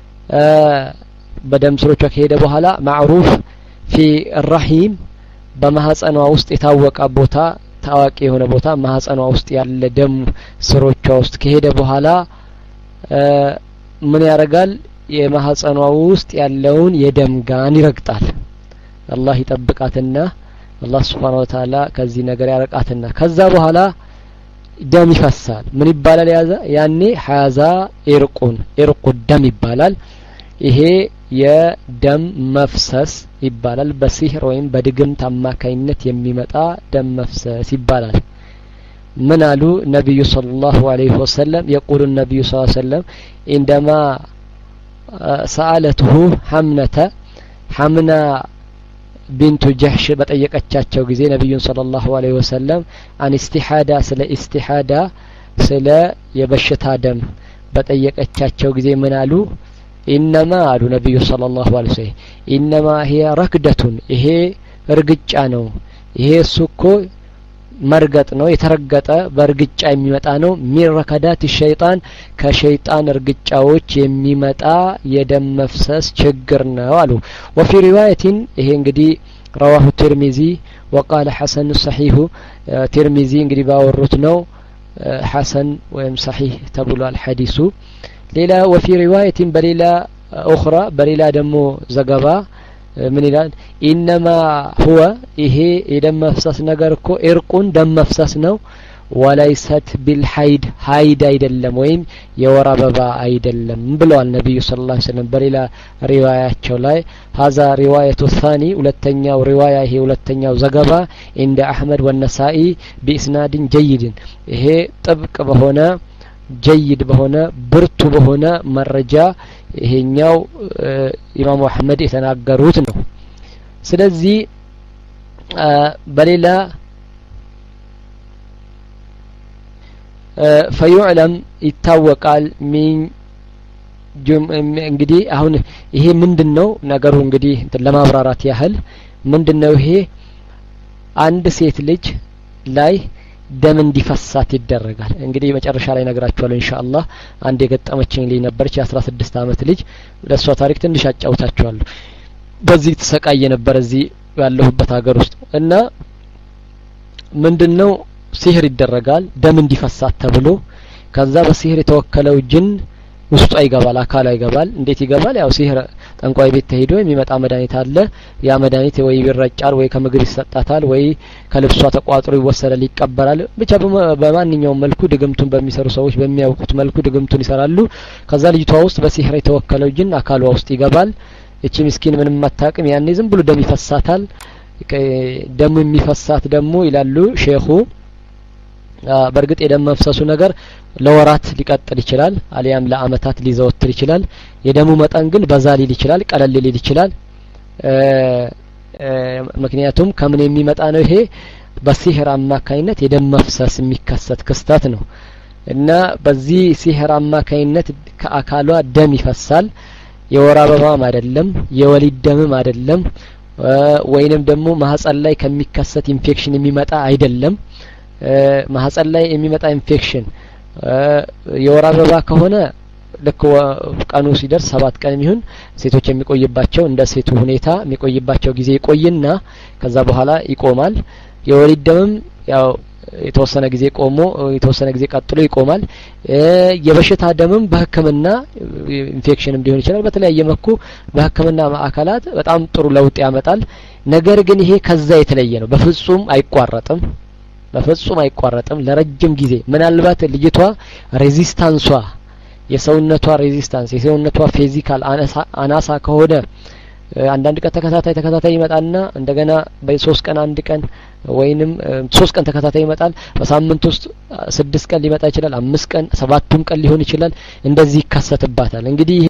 በደም ስሮቿ ከሄደ በኋላ معروف في الرحيم በማህፀኗ ውስጥ የታወቀ ቦታ ታዋቂ የሆነ ቦታ ማህፀኗ ውስጥ ያለ ደም ስሮቿ ውስጥ ከሄደ በኋላ ምን ያረጋል የማህፀኗ ውስጥ ያለውን የደም ጋን ይረግጣል አላህ ይጠብቃትና አላህ Subhanahu Wa Ta'ala ከዚህ ነገር ያረቃትና ከዛ በኋላ ደም ይፈሳል ምን ይባላል ያዛ ያኔ ሐዛ ኢርቁን ኢርቁ ደም ይባላል ይሄ የደም መፍሰስ ይባላል በሲህር ወይም በድግምት አማካይነት የሚመጣ ደም መፍሰስ ይባላል ምን አሉ ነብዩ ሰለላሁ ዐለይሂ ወሰለም يقول النبي صلى الله عليه وسلم عندما سألته حمنة حمنا بنت جحش በጠየቀቻቸው ጊዜ ነብዩን ሰለላሁ ዐለይሂ ወሰለም አን ኢስቲሃዳ ስለ ኢስቲሃዳ ስለ የበሽታ ደም በጠየቀቻቸው ጊዜ ምን አሉ ኢነማ አሉ ነብዩ ሰለላሁ ዐለይሂ ወሰለም ኢነማ هي ركدة ይሄ እርግጫ ነው ይሄ ሱኮ መርገጥ ነው የተረገጠ በእርግጫ የሚመጣ ነው ሚረከዳት ሸይጣን ከሸይጣን እርግጫዎች የሚመጣ የደም መፍሰስ ችግር ነው አሉ وفي روايه ይሄ እንግዲህ رواه الترمذي وقال حسن صحيح ترمذي እንግዲህ ባወሩት ነው حسن ወይም صحيح ተብሏል ሐዲሱ ሌላ وفي روايه بليلا اخرى بليلا ደግሞ ዘገባ ምን ይላል انما هو ይሄ የደም መፍሰስ ነገር እኮ ኢርቁን ደም መፍሰስ ነው ወላይሰት بالحيد حيد አይደለም ወይም የወር አበባ አይደለም ብለዋል ነብዩ ሰለላሁ ዐለይሂ ወሰለም በሌላ ሪዋያቸው ላይ هذا روايه الثاني ሁለተኛው ሪዋያ ይሄ ሁለተኛው ዘገባ عند احمد والنسائي باسناد جيد ይሄ ጥብቅ በሆነ جيد በሆነ ብርቱ በሆነ መረጃ ይሄኛው ኢማሙ አህመድ የተናገሩት ነው ስለዚህ በሌላ فيعلم ይታወቃል ሚን እንግዲህ አሁን ይሄ ምንድነው ነገሩ እንግዲህ ለማብራራት ያህል ምንድነው ይሄ አንድ ሴት ልጅ ላይ ደም እንዲፈሳት ይደረጋል እንግዲህ መጨረሻ ላይ ነግራችኋለሁ ኢንሻአላህ አንድ የገጠመችኝ ልጅ ነበርች የ16 አመት ልጅ ለሷ ታሪክ ትንሽ አጫውታችኋለሁ በዚህ ተሰቃየ ነበር እዚህ ያለሁበት ሀገር ውስጥ እና ምንድነው ሲህር ይደረጋል ደም እንዲፈሳት ተብሎ ከዛ በሲህር የተወከለው ጅን ውስጡ አይገባል አካል አይገባል እንዴት ይገባል ያው ሲህር ጠንቋይ ቤት ተሄዶ የሚመጣ መድኃኒት አለ ያ መድኃኒት ወይ ይረጫል ወይ ከምግብ ይሰጣታል ወይ ከልብሷ ተቋጥሮ ይወሰዳል ይቀበራል ብቻ በማንኛውም መልኩ ድግምቱን በሚሰሩ ሰዎች በሚያውቁት መልኩ ድግምቱን ይሰራሉ ከዛ ልጅቷ ውስጥ በሲህር የተወከለው ጅን አካሏ ውስጥ ይገባል እቺ ምስኪን ምንም ማታቅም ያኔ ዝም ብሎ ደም ይፈሳታል ደም የሚፈሳት ደግሞ ይላሉ ሼኹ በርግጥ የደም መፍሰሱ ነገር ለወራት ሊቀጥል ይችላል አሊያም ለአመታት ሊዘወትር ይችላል የደሙ መጠን ግን በዛ ሊል ይችላል ቀለል ሊል ይችላል ምክንያቱም ከምን የሚመጣ ነው ይሄ በሲህር አማካይነት የደም መፍሰስ የሚከሰት ክስተት ነው እና በዚህ ሲህር አማካይነት ከአካሏ ደም ይፈሳል የወር አበባም አይደለም የወሊድ ደምም አይደለም ወይንም ደግሞ ማህፀን ላይ ከሚከሰት ኢንፌክሽን የሚመጣ አይደለም ማህፀን ላይ የሚመጣ ኢንፌክሽን የወር አበባ ከሆነ ልክ ቀኑ ሲደርስ ሰባት ቀን ይሁን ሴቶች የሚቆይባቸው እንደ ሴቱ ሁኔታ የሚቆይባቸው ጊዜ ይቆይና ከዛ በኋላ ይቆማል የወሊድ ደምም ያው የተወሰነ ጊዜ ቆሞ የተወሰነ ጊዜ ቀጥሎ ይቆማል የበሽታ ደምም በህክምና ኢንፌክሽንም ሊሆን ይችላል በተለያየ መልኩ በህክምና ማዕከላት በጣም ጥሩ ለውጥ ያመጣል ነገር ግን ይሄ ከዛ የተለየ ነው በፍጹም አይቋረጥም በፍጹም አይቋረጥም ለረጅም ጊዜ ምናልባት ልጅቷ ሬዚስታንሷ የሰውነቷ ሬዚስታንስ የሰውነቷ ፊዚካል አናሳ ከሆነ አንዳንድ ቀን ተከታታይ ተከታታይ ይመጣልና እንደገና በሶስት ቀን አንድ ቀን ወይንም ሶስት ቀን ተከታታይ ይመጣል በሳምንት ውስጥ ስድስት ቀን ሊመጣ ይችላል አምስት ቀን ሰባቱም ቀን ሊሆን ይችላል እንደዚህ ይከሰትባታል እንግዲህ